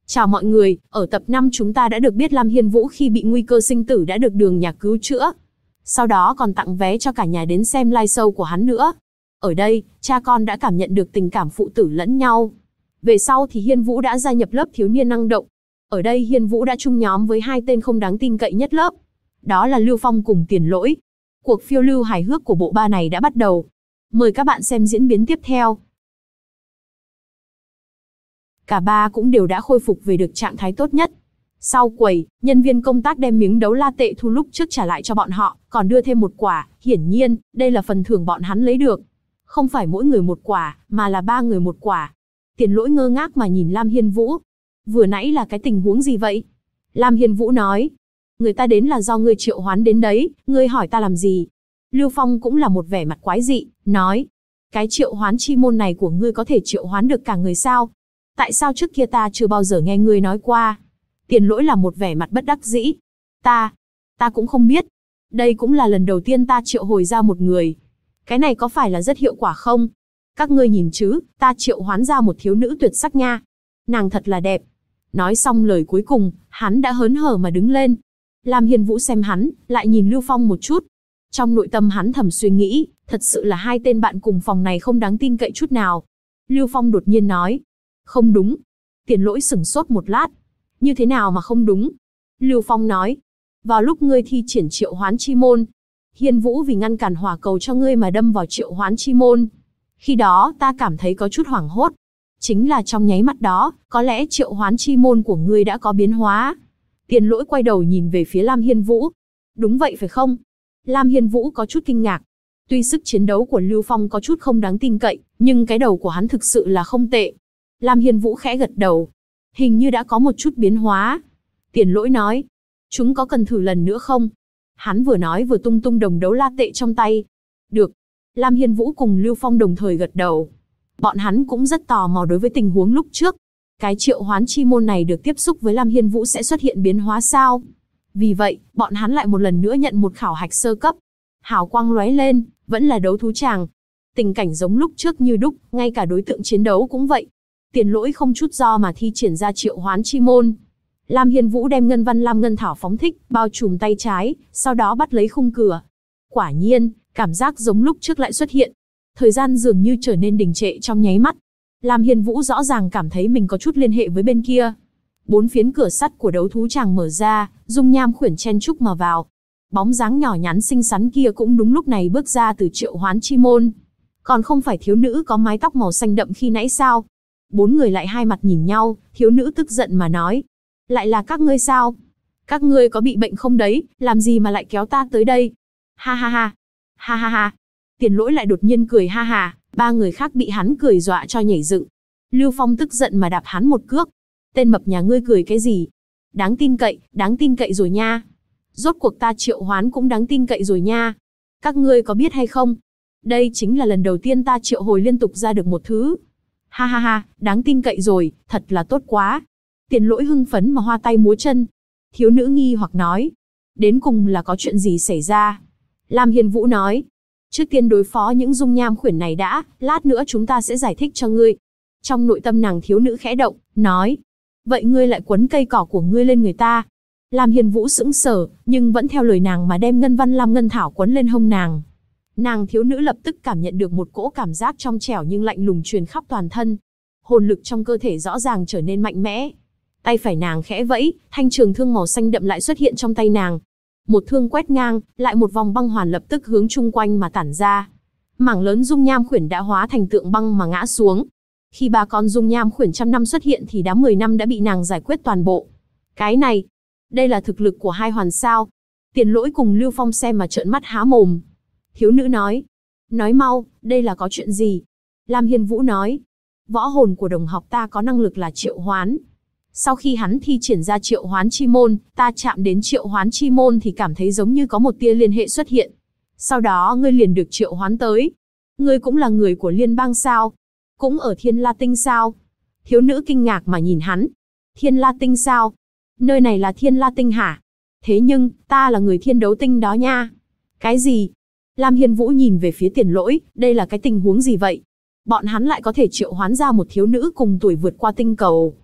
Chào mọi người, ở tập 5 chúng ta đã được biết Lam Hiên Vũ khi bị nguy cơ sinh tử đã được Đường Nhạc cứu chữa. Sau đó còn tặng vé cho cả nhà đến xem live show của hắn nữa. Ở đây, cha con đã cảm nhận được tình cảm phụ tử lẫn nhau. Về sau thì Hiên Vũ đã gia nhập lớp thiếu niên năng động. Ở đây Hiên Vũ đã chung nhóm với hai tên không đáng tin cậy nhất lớp. Đó là Lưu Phong cùng Tiền Lỗi. Cuộc phiêu lưu hài hước của bộ ba này đã bắt đầu. Mời các bạn xem diễn biến tiếp theo. Cả ba cũng đều đã khôi phục về được trạng thái tốt nhất. Sau quầy, nhân viên công tác đem miếng đấu la tệ thu lúc trước trả lại cho bọn họ, còn đưa thêm một quả, hiển nhiên, đây là phần thưởng bọn hắn lấy được. Không phải mỗi người một quả, mà là 3 người một quả. Tiền Lỗi ngơ ngác mà nhìn Lam Hiên Vũ. Vừa nãy là cái tình huống gì vậy? Lam Hiên Vũ nói. Người ta đến là do ngươi triệu hoán đến đấy, ngươi hỏi ta làm gì? Lưu Phong cũng là một vẻ mặt quái dị, nói. Cái triệu hoán chi môn này của ngươi có thể triệu hoán được cả người sao? Tại sao trước kia ta chưa bao giờ nghe ngươi nói qua? Tiền Lỗi là một vẻ mặt bất đắc dĩ. Ta cũng không biết. Đây cũng là lần đầu tiên ta triệu hồi ra một người. Cái này có phải là rất hiệu quả không? Các ngươi nhìn chứ, ta triệu hoán ra một thiếu nữ tuyệt sắc nha. Nàng thật là đẹp. Nói xong lời cuối cùng, hắn đã hớn hở mà đứng lên. Lam Hiên Vũ xem hắn, lại nhìn Lưu Phong một chút. Trong nội tâm hắn thầm suy nghĩ, thật sự là hai tên bạn cùng phòng này không đáng tin cậy chút nào. Lưu Phong đột nhiên nói. Không đúng. Tiền Lỗi sửng sốt một lát. Như thế nào mà không đúng? Lưu Phong nói. Vào lúc ngươi thi triển triệu hoán chi môn, Hiên Vũ vì ngăn cản hỏa cầu cho ngươi mà đâm vào triệu hoán chi môn. Khi đó ta cảm thấy có chút hoảng hốt. Chính là trong nháy mắt đó, có lẽ triệu hoán chi môn của ngươi đã có biến hóa. Tiền Lỗi quay đầu nhìn về phía Lam Hiên Vũ. Đúng vậy phải không? Lam Hiên Vũ có chút kinh ngạc. Tuy sức chiến đấu của Lưu Phong có chút không đáng tin cậy, nhưng cái đầu của hắn thực sự là không tệ. Lam Hiên Vũ khẽ gật đầu. Hình như đã có một chút biến hóa. Tiền Lỗi nói. Chúng có cần thử lần nữa không? Hắn vừa nói vừa tung tung đồng đấu la tệ trong tay. Được. Lam Hiên Vũ cùng Lưu Phong đồng thời gật đầu. Bọn hắn cũng rất tò mò đối với tình huống lúc trước. Cái triệu hoán chi môn này được tiếp xúc với Lam Hiên Vũ sẽ xuất hiện biến hóa sao? Vì vậy, bọn hắn lại một lần nữa nhận một khảo hạch sơ cấp. Hào quang lóe lên, vẫn là đấu thú tràng. Tình cảnh giống lúc trước như đúc, ngay cả đối tượng chiến đấu cũng vậy. Tiền Lỗi không chút do mà thi triển ra triệu hoán chi môn. Lam Hiên Vũ đem ngân văn lam ngân thảo phóng thích, bao trùm tay trái, sau đó bắt lấy khung cửa. Quả nhiên, cảm giác giống lúc trước lại xuất hiện. Thời gian dường như trở nên đình trệ trong nháy mắt. Lam Hiên Vũ rõ ràng cảm thấy mình có chút liên hệ với bên kia. 4 phiến cửa sắt của đấu thú tràng mở ra, dung nham khuyển chen chúc mà vào. Bóng dáng nhỏ nhắn xinh xắn kia cũng đúng lúc này bước ra từ triệu hoán chi môn. Còn không phải thiếu nữ có mái tóc màu xanh đậm khi nãy sao? 4 người lại hai mặt nhìn nhau, thiếu nữ tức giận mà nói. Lại là các ngươi sao? Các ngươi có bị bệnh không đấy, làm gì mà lại kéo ta tới đây? Ha ha ha, ha ha ha. Tiền Lỗi lại đột nhiên cười ha ha, 3 người khác bị hắn cười dọa cho nhảy dựng. Lưu Phong tức giận mà đạp hắn một cước. Tên mập nhà ngươi cười cái gì? Đáng tin cậy rồi nha. Rốt cuộc ta triệu hoán cũng đáng tin cậy rồi nha. Các ngươi có biết hay không? Đây chính là lần đầu tiên ta triệu hồi liên tục ra được một thứ. Ha ha ha, đáng tin cậy rồi, thật là tốt quá. Tiền Lỗi hưng phấn mà hoa tay múa chân. Thiếu nữ nghi hoặc nói. Đến cùng là có chuyện gì xảy ra? Lam Hiên Vũ nói. Trước tiên đối phó những dung nham khuyển này đã, lát nữa chúng ta sẽ giải thích cho ngươi. Trong nội tâm nàng thiếu nữ khẽ động, nói. Vậy ngươi lại quấn cây cỏ của ngươi lên người ta. Lam Hiên Vũ sững sờ, nhưng vẫn theo lời nàng mà đem ngân văn lam ngân thảo quấn lên hông nàng. Nàng thiếu nữ lập tức cảm nhận được một cỗ cảm giác trong trẻo nhưng lạnh lùng truyền khắp toàn thân. Hồn lực trong cơ thể rõ ràng trở nên mạnh mẽ. Tay phải nàng khẽ vẫy, thanh trường thương màu xanh đậm lại xuất hiện trong tay nàng. Một thương quét ngang, lại một vòng băng hoàn lập tức hướng chung quanh mà tản ra. Mảng lớn dung nham khuyển đã hóa thành tượng băng mà ngã xuống. Khi 3 con dung nham khuyển trăm năm xuất hiện thì đám 10 năm đã bị nàng giải quyết toàn bộ. Cái này, đây là thực lực của hai hoàn sao? Tiền Lỗi cùng Lưu Phong xem mà trợn mắt há mồm. Thiếu nữ nói. Nói mau, đây là có chuyện gì? Lam Hiên Vũ nói. Võ hồn của đồng học ta có năng lực là triệu hoán. Sau khi hắn thi triển ra triệu hoán chi môn, ta chạm đến triệu hoán chi môn thì cảm thấy giống như có một tia liên hệ xuất hiện. Sau đó ngươi liền được triệu hoán tới. Ngươi cũng là người của liên bang sao? Cũng ở Thiên La Tinh sao? Thiếu nữ kinh ngạc mà nhìn hắn. Thiên La Tinh sao? Nơi này là Thiên La Tinh hả? Thế nhưng, ta là người Thiên Đấu Tinh đó nha. Cái gì? Lam Hiên Vũ nhìn về phía Tiền Lỗi, đây là cái tình huống gì vậy? Bọn hắn lại có thể triệu hoán ra một thiếu nữ cùng tuổi vượt qua tinh cầu.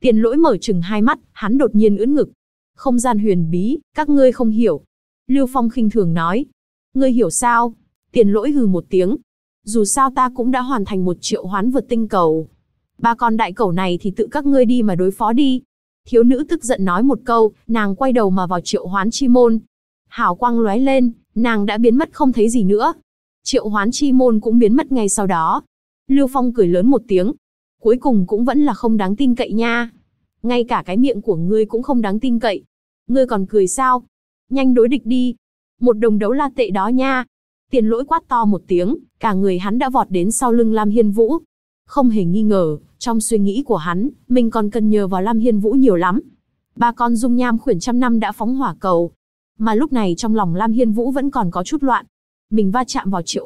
Tiền Lỗi mở trừng hai mắt, hắn đột nhiên ưỡn ngực. Không gian huyền bí, các ngươi không hiểu. Lưu Phong khinh thường nói. Ngươi hiểu sao? Tiền Lỗi hừ một tiếng. Dù sao ta cũng đã hoàn thành 1 triệu hoán vượt tinh cầu. 3 con đại cẩu này thì tự các ngươi đi mà đối phó đi. Thiếu nữ tức giận nói một câu, nàng quay đầu mà vào triệu hoán chi môn. Hào quang lóe lên, nàng đã biến mất không thấy gì nữa. Triệu hoán chi môn cũng biến mất ngay sau đó. Lưu Phong cười lớn một tiếng. Cuối cùng cũng vẫn là không đáng tin cậy nha. Ngay cả cái miệng của ngươi cũng không đáng tin cậy. Ngươi còn cười sao? Nhanh đối địch đi. 1 đồng đấu la tệ đó nha. Tiền Lỗi quát to một tiếng, cả người hắn đã vọt đến sau lưng Lam Hiên Vũ. Không hề nghi ngờ, trong suy nghĩ của hắn, mình còn cần nhờ vào Lam Hiên Vũ nhiều lắm. 3 con dung nham khuyển trăm năm đã phóng hỏa cầu. Mà lúc này trong lòng Lam Hiên Vũ vẫn còn có chút loạn. Mình va chạm vào triệu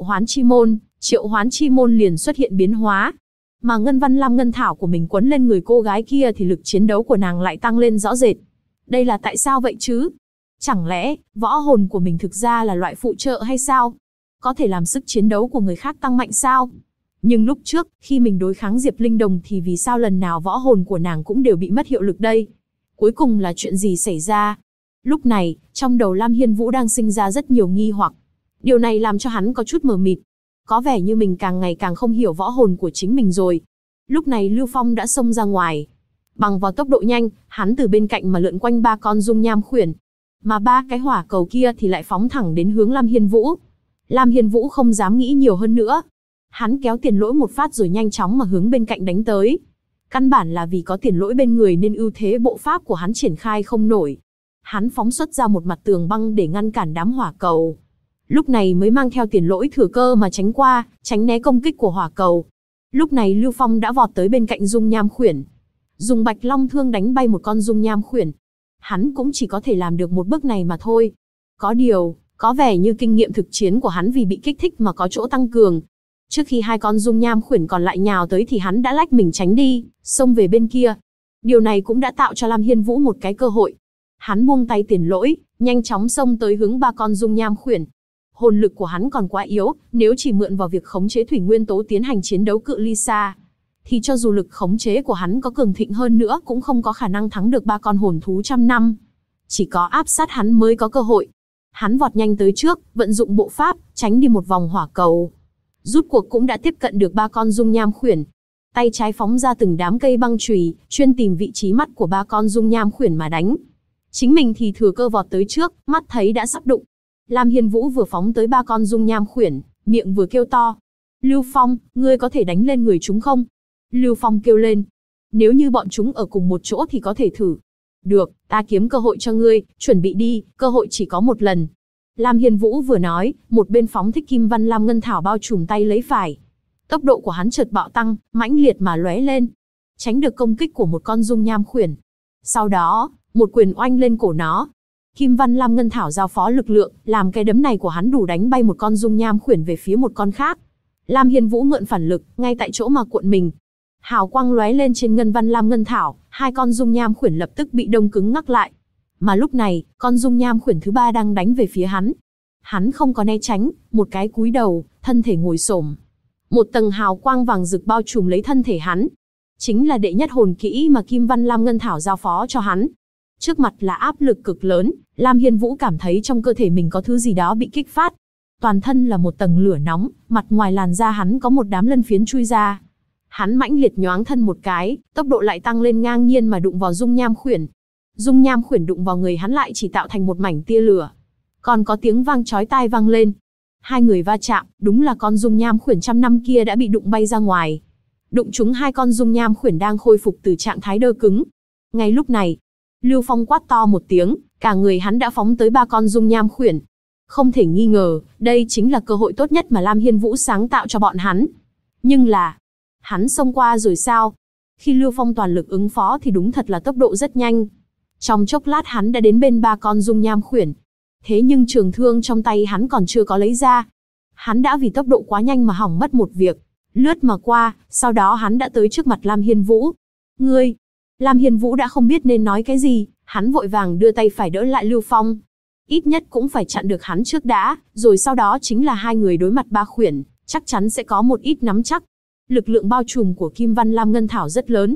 hoán chi môn liền xuất hiện biến hóa. Mà ngân văn lam ngân thảo của mình quấn lên người cô gái kia thì lực chiến đấu của nàng lại tăng lên rõ rệt. Đây là tại sao vậy chứ? Chẳng lẽ, võ hồn của mình thực ra là loại phụ trợ hay sao? Có thể làm sức chiến đấu của người khác tăng mạnh sao? Nhưng lúc trước, khi mình đối kháng Diệp Linh Đồng thì vì sao lần nào võ hồn của nàng cũng đều bị mất hiệu lực đây? Cuối cùng là chuyện gì xảy ra? Lúc này, trong đầu Lam Hiên Vũ đang sinh ra rất nhiều nghi hoặc. Điều này làm cho hắn có chút mờ mịt. Có vẻ như mình càng ngày càng không hiểu võ hồn của chính mình rồi. Lúc này Lưu Phong đã xông ra ngoài. Bằng vào tốc độ nhanh, hắn từ bên cạnh mà lượn quanh 3 con dung nham khuyển. Mà 3 cái hỏa cầu kia thì lại phóng thẳng đến hướng Lam Hiên Vũ. Lam Hiên Vũ không dám nghĩ nhiều hơn nữa. Hắn kéo Tiền Lỗi một phát rồi nhanh chóng mà hướng bên cạnh đánh tới. Căn bản là vì có Tiền Lỗi bên người nên ưu thế bộ pháp của hắn triển khai không nổi. Hắn phóng xuất ra một mặt tường băng để ngăn cản đám hỏa cầu. Lúc này mới mang theo Tiền Lỗi thừa cơ mà tránh qua, tránh né công kích của hỏa cầu. Lúc này Lưu Phong đã vọt tới bên cạnh dung nham khuyển. Dùng bạch long thương đánh bay một con dung nham khuyển. Hắn cũng chỉ có thể làm được một bước này mà thôi. Có điều, có vẻ như kinh nghiệm thực chiến của hắn vì bị kích thích mà có chỗ tăng cường. Trước khi 2 con dung nham khuyển còn lại nhào tới thì hắn đã lách mình tránh đi, xông về bên kia. Điều này cũng đã tạo cho Lam Hiên Vũ một cái cơ hội. Hắn buông tay Tiền Lỗi, nhanh chóng xông tới hướng 3 con dung nham khuyển. Hồn lực của hắn còn quá yếu, nếu chỉ mượn vào việc khống chế thủy nguyên tố tiến hành chiến đấu cự ly xa, thì cho dù lực khống chế của hắn có cường thịnh hơn nữa cũng không có khả năng thắng được 3 con hồn thú trăm năm. Chỉ có áp sát hắn mới có cơ hội. Hắn vọt nhanh tới trước, vận dụng bộ pháp, tránh đi một vòng hỏa cầu. Rút cuộc cũng đã tiếp cận được 3 con dung nham khuyển. Tay trái phóng ra từng đám cây băng chùy, chuyên tìm vị trí mắt của 3 con dung nham khuyển mà đánh. Chính mình thì thừa cơ vọt tới trước, mắt thấy đã sắp đụng. Lam Hiên Vũ vừa phóng tới 3 con dung nham khuyển, miệng vừa kêu to. Lưu Phong, ngươi có thể đánh lên người chúng không? Lưu Phong kêu lên. Nếu như bọn chúng ở cùng một chỗ thì có thể thử. Được, ta kiếm cơ hội cho ngươi, chuẩn bị đi, cơ hội chỉ có một lần. Lam Hiên Vũ vừa nói, một bên phóng thích kim văn lam ngân thảo bao trùm tay lấy phải. Tốc độ của hắn chợt bạo tăng, mãnh liệt mà lóe lên. Tránh được công kích của một con dung nham khuyển. Sau đó, một quyền oanh lên cổ nó. Kim văn lam ngân thảo giao phó lực lượng, làm cái đấm này của hắn đủ đánh bay một con dung nham khuyển về phía một con khác. Lam Hiên Vũ mượn phản lực, ngay tại chỗ mà cuộn mình. Hào quang lóe lên trên ngân văn lam ngân thảo, 2 con dung nham khuyển lập tức bị đông cứng ngắc lại. Mà lúc này, con dung nham khuyển thứ 3 đang đánh về phía hắn. Hắn không có né tránh, một cái cúi đầu, thân thể ngồi xổm. Một tầng hào quang vàng rực bao trùm lấy thân thể hắn. Chính là đệ nhất hồn kỹ mà Kim Văn Lam Ngân Thảo giao phó cho hắn. Trước mặt là áp lực cực lớn, Lam Hiên Vũ cảm thấy trong cơ thể mình có thứ gì đó bị kích phát. Toàn thân là một tầng lửa nóng, mặt ngoài làn da hắn có một đám lân phiến chui ra. Hắn mãnh liệt nhoáng thân một cái, tốc độ lại tăng lên ngang nhiên mà đụng vào dung nham khuyển. Dung nham khuyển đụng vào người hắn lại chỉ tạo thành một mảnh tia lửa. Còn có tiếng vang chói tai vang lên. Hai người va chạm, đúng là con dung nham khuyển trăm năm kia đã bị đụng bay ra ngoài. Đụng trúng 2 con dung nham khuyển đang khôi phục từ trạng thái đơ cứng. Ngay lúc này, Lưu Phong quát to một tiếng, cả người hắn đã phóng tới 3 con dung nham khuyển. Không thể nghi ngờ, đây chính là cơ hội tốt nhất mà Lam Hiên Vũ sáng tạo cho bọn hắn. Nhưng là, hắn xông qua rồi sao? Khi Lưu Phong toàn lực ứng phó thì đúng thật là tốc độ rất nhanh. Trong chốc lát hắn đã đến bên 3 con dung nham khuyển. Thế nhưng trường thương trong tay hắn còn chưa có lấy ra. Hắn đã vì tốc độ quá nhanh mà hỏng mất một việc. Lướt mà qua, sau đó hắn đã tới trước mặt Lam Hiên Vũ. Ngươi! Lam Hiên Vũ đã không biết nên nói cái gì, hắn vội vàng đưa tay phải đỡ lại Lưu Phong. Ít nhất cũng phải chặn được hắn trước đã, rồi sau đó chính là hai người đối mặt 3 khuyển, chắc chắn sẽ có một ít nắm chắc. Lực lượng bao trùm của Kim Văn Lam Ngân Thảo rất lớn.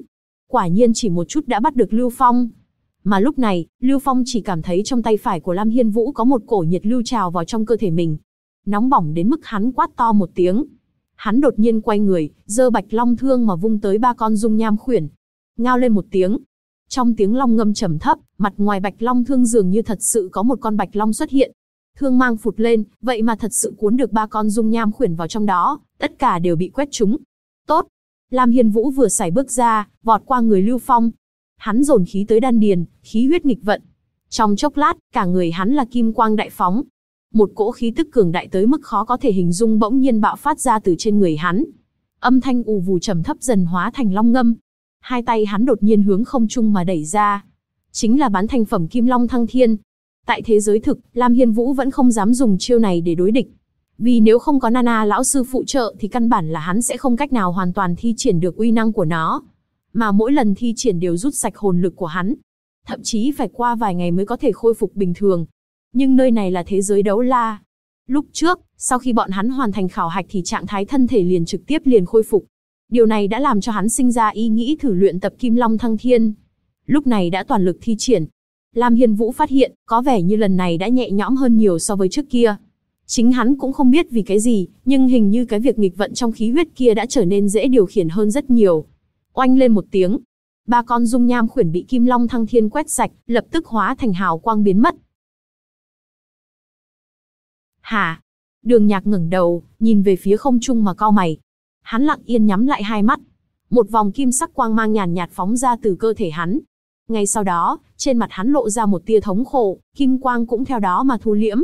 Quả nhiên chỉ một chút đã bắt được Lưu Phong. Mà lúc này, Lưu Phong chỉ cảm thấy trong tay phải của Lam Hiên Vũ có một cổ nhiệt lưu trào vào trong cơ thể mình. Nóng bỏng đến mức hắn quát to một tiếng. Hắn đột nhiên quay người, giơ Bạch Long thương mà vung tới 3 con dung nham khuyển. Ngao lên một tiếng. Trong tiếng long ngâm trầm thấp, mặt ngoài Bạch Long thương dường như thật sự có một con Bạch Long xuất hiện. Thương mang phụt lên, vậy mà thật sự cuốn được 3 con dung nham khuyển vào trong đó, tất cả đều bị quét trúng. Tốt. Lam Hiên Vũ vừa sải bước ra, vọt qua người Lưu Phong. Hắn dồn khí tới đan điền, khí huyết nghịch vận. Trong chốc lát, cả người hắn là kim quang đại phóng. Một cỗ khí tức cường đại tới mức khó có thể hình dung bỗng nhiên bạo phát ra từ trên người hắn. Âm thanh ù vù trầm thấp dần hóa thành long ngâm. Hai tay hắn đột nhiên hướng không trung mà đẩy ra. Chính là bán thành phẩm Kim Long Thăng Thiên. Tại thế giới thực, Lam Hiên Vũ vẫn không dám dùng chiêu này để đối địch. Vì nếu không có Nana lão sư phụ trợ thì căn bản là hắn sẽ không cách nào hoàn toàn thi triển được uy năng của nó. Mà mỗi lần thi triển đều rút sạch hồn lực của hắn. Thậm chí phải qua vài ngày mới có thể khôi phục bình thường. Nhưng nơi này là thế giới đấu la. Lúc trước, sau khi bọn hắn hoàn thành khảo hạch thì trạng thái thân thể liền trực tiếp khôi phục. Điều này đã làm cho hắn sinh ra ý nghĩ thử luyện tập Kim Long Thăng Thiên. Lúc này đã toàn lực thi triển. Lam Hiên Vũ phát hiện, có vẻ như lần này đã nhẹ nhõm hơn nhiều so với trước kia. Chính hắn cũng không biết vì cái gì, nhưng hình như cái việc nghịch vận trong khí huyết kia đã trở nên dễ điều khiển hơn rất nhiều. Oanh lên một tiếng. 3 con dung nham khuyển bị Kim Long Thăng Thiên quét sạch, lập tức hóa thành hào quang biến mất. Hả? Đường Nhạc ngẩng đầu, nhìn về phía không trung mà cau mày. Hắn lặng yên nhắm lại hai mắt. Một vòng kim sắc quang mang nhàn nhạt phóng ra từ cơ thể hắn. Ngay sau đó, trên mặt hắn lộ ra một tia thống khổ, kim quang cũng theo đó mà thu liễm.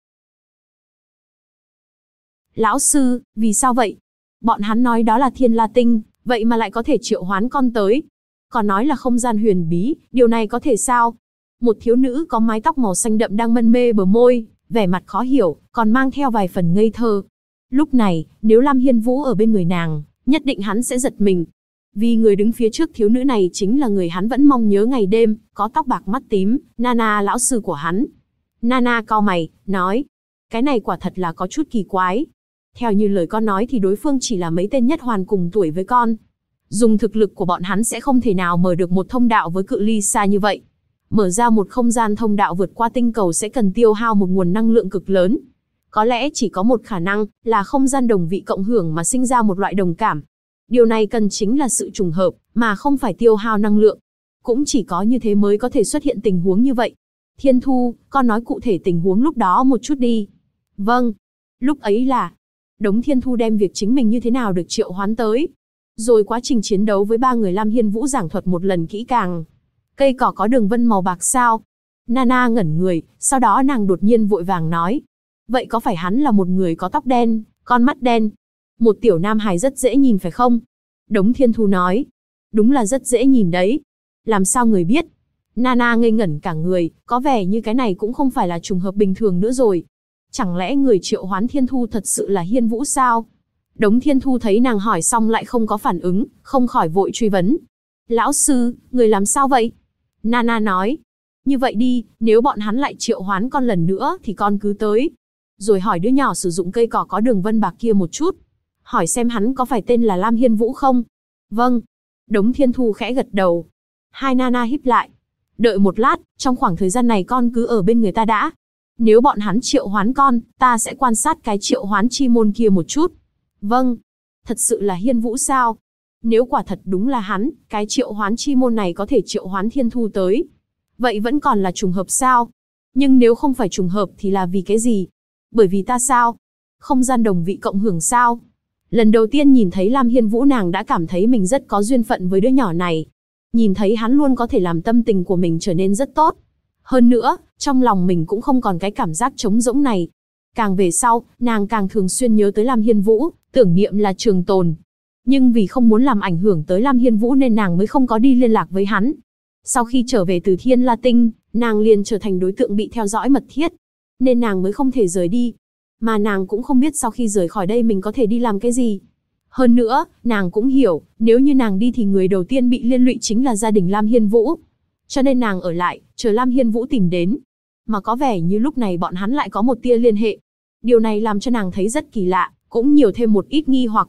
Lão sư, vì sao vậy? Bọn hắn nói đó là Thiên La Tinh, vậy mà lại có thể triệu hoán con tới. Còn nói là không gian huyền bí, điều này có thể sao? Một thiếu nữ có mái tóc màu xanh đậm đang mân mê bờ môi, vẻ mặt khó hiểu, còn mang theo vài phần ngây thơ. Lúc này, nếu Lam Hiên Vũ ở bên người nàng, nhất định hắn sẽ giật mình. Vì người đứng phía trước thiếu nữ này chính là người hắn vẫn mong nhớ ngày đêm, có tóc bạc mắt tím, Nana lão sư của hắn. Nana cau mày, nói, cái này quả thật là có chút kỳ quái. Theo như lời con nói thì đối phương chỉ là mấy tên nhất hoàn cùng tuổi với con. Dùng thực lực của bọn hắn sẽ không thể nào mở được một thông đạo với cự ly xa như vậy. Mở ra một không gian thông đạo vượt qua tinh cầu sẽ cần tiêu hao một nguồn năng lượng cực lớn. Có lẽ chỉ có một khả năng là không gian đồng vị cộng hưởng mà sinh ra một loại đồng cảm. Điều này cần chính là sự trùng hợp, mà không phải tiêu hao năng lượng. Cũng chỉ có như thế mới có thể xuất hiện tình huống như vậy. Thiên Thu, con nói cụ thể tình huống lúc đó một chút đi. Vâng. Lúc ấy là Đống Thiên Thu đem việc chính mình như thế nào được triệu hoán tới. Rồi quá trình chiến đấu với 3 người Lam Hiên Vũ giảng thuật một lần kỹ càng. Cây cỏ có đường vân màu bạc sao? Nana ngẩn người, sau đó nàng đột nhiên vội vàng nói. Vậy có phải hắn là một người có tóc đen, con mắt đen? Một tiểu nam hài rất dễ nhìn phải không? Đống Thiên Thu nói. Đúng là rất dễ nhìn đấy. Làm sao người biết? Nana ngây ngẩn cả người, có vẻ như cái này cũng không phải là trùng hợp bình thường nữa rồi. Chẳng lẽ người triệu hoán Thiên Thu thật sự là Hiên Vũ sao? Đống Thiên Thu thấy nàng hỏi xong lại không có phản ứng, không khỏi vội truy vấn. Lão sư, người làm sao vậy? Nana nói. Như vậy đi, nếu bọn hắn lại triệu hoán con lần nữa thì con cứ tới. Rồi hỏi đứa nhỏ sử dụng cây cỏ có đường vân bạc kia một chút. Hỏi xem hắn có phải tên là Lam Hiên Vũ không? Vâng. Đống Thiên Thu khẽ gật đầu. Hai Nana híp lại. Đợi một lát, trong khoảng thời gian này con cứ ở bên người ta đã. Nếu bọn hắn triệu hoán con, ta sẽ quan sát cái triệu hoán chi môn kia một chút. Vâng. Thật sự là Hiên Vũ sao? Nếu quả thật đúng là hắn, cái triệu hoán chi môn này có thể triệu hoán Thiên Thu tới. Vậy vẫn còn là trùng hợp sao? Nhưng nếu không phải trùng hợp thì là vì cái gì? Bởi vì ta sao? Không gian đồng vị cộng hưởng sao? Lần đầu tiên nhìn thấy Lam Hiên Vũ nàng đã cảm thấy mình rất có duyên phận với đứa nhỏ này. Nhìn thấy hắn luôn có thể làm tâm tình của mình trở nên rất tốt. Hơn nữa, trong lòng mình cũng không còn cái cảm giác trống rỗng này. Càng về sau, nàng càng thường xuyên nhớ tới Lam Hiên Vũ, tưởng niệm là trường tồn. Nhưng vì không muốn làm ảnh hưởng tới Lam Hiên Vũ nên nàng mới không có đi liên lạc với hắn. Sau khi trở về từ Thiên La Tinh, nàng liền trở thành đối tượng bị theo dõi mật thiết. Nên nàng mới không thể rời đi. Mà nàng cũng không biết sau khi rời khỏi đây mình có thể đi làm cái gì. Hơn nữa, nàng cũng hiểu, nếu như nàng đi thì người đầu tiên bị liên lụy chính là gia đình Lam Hiên Vũ. Cho nên nàng ở lại, chờ Lam Hiên Vũ tìm đến. Mà có vẻ như lúc này bọn hắn lại có một tia liên hệ. Điều này làm cho nàng thấy rất kỳ lạ, cũng nhiều thêm một ít nghi hoặc.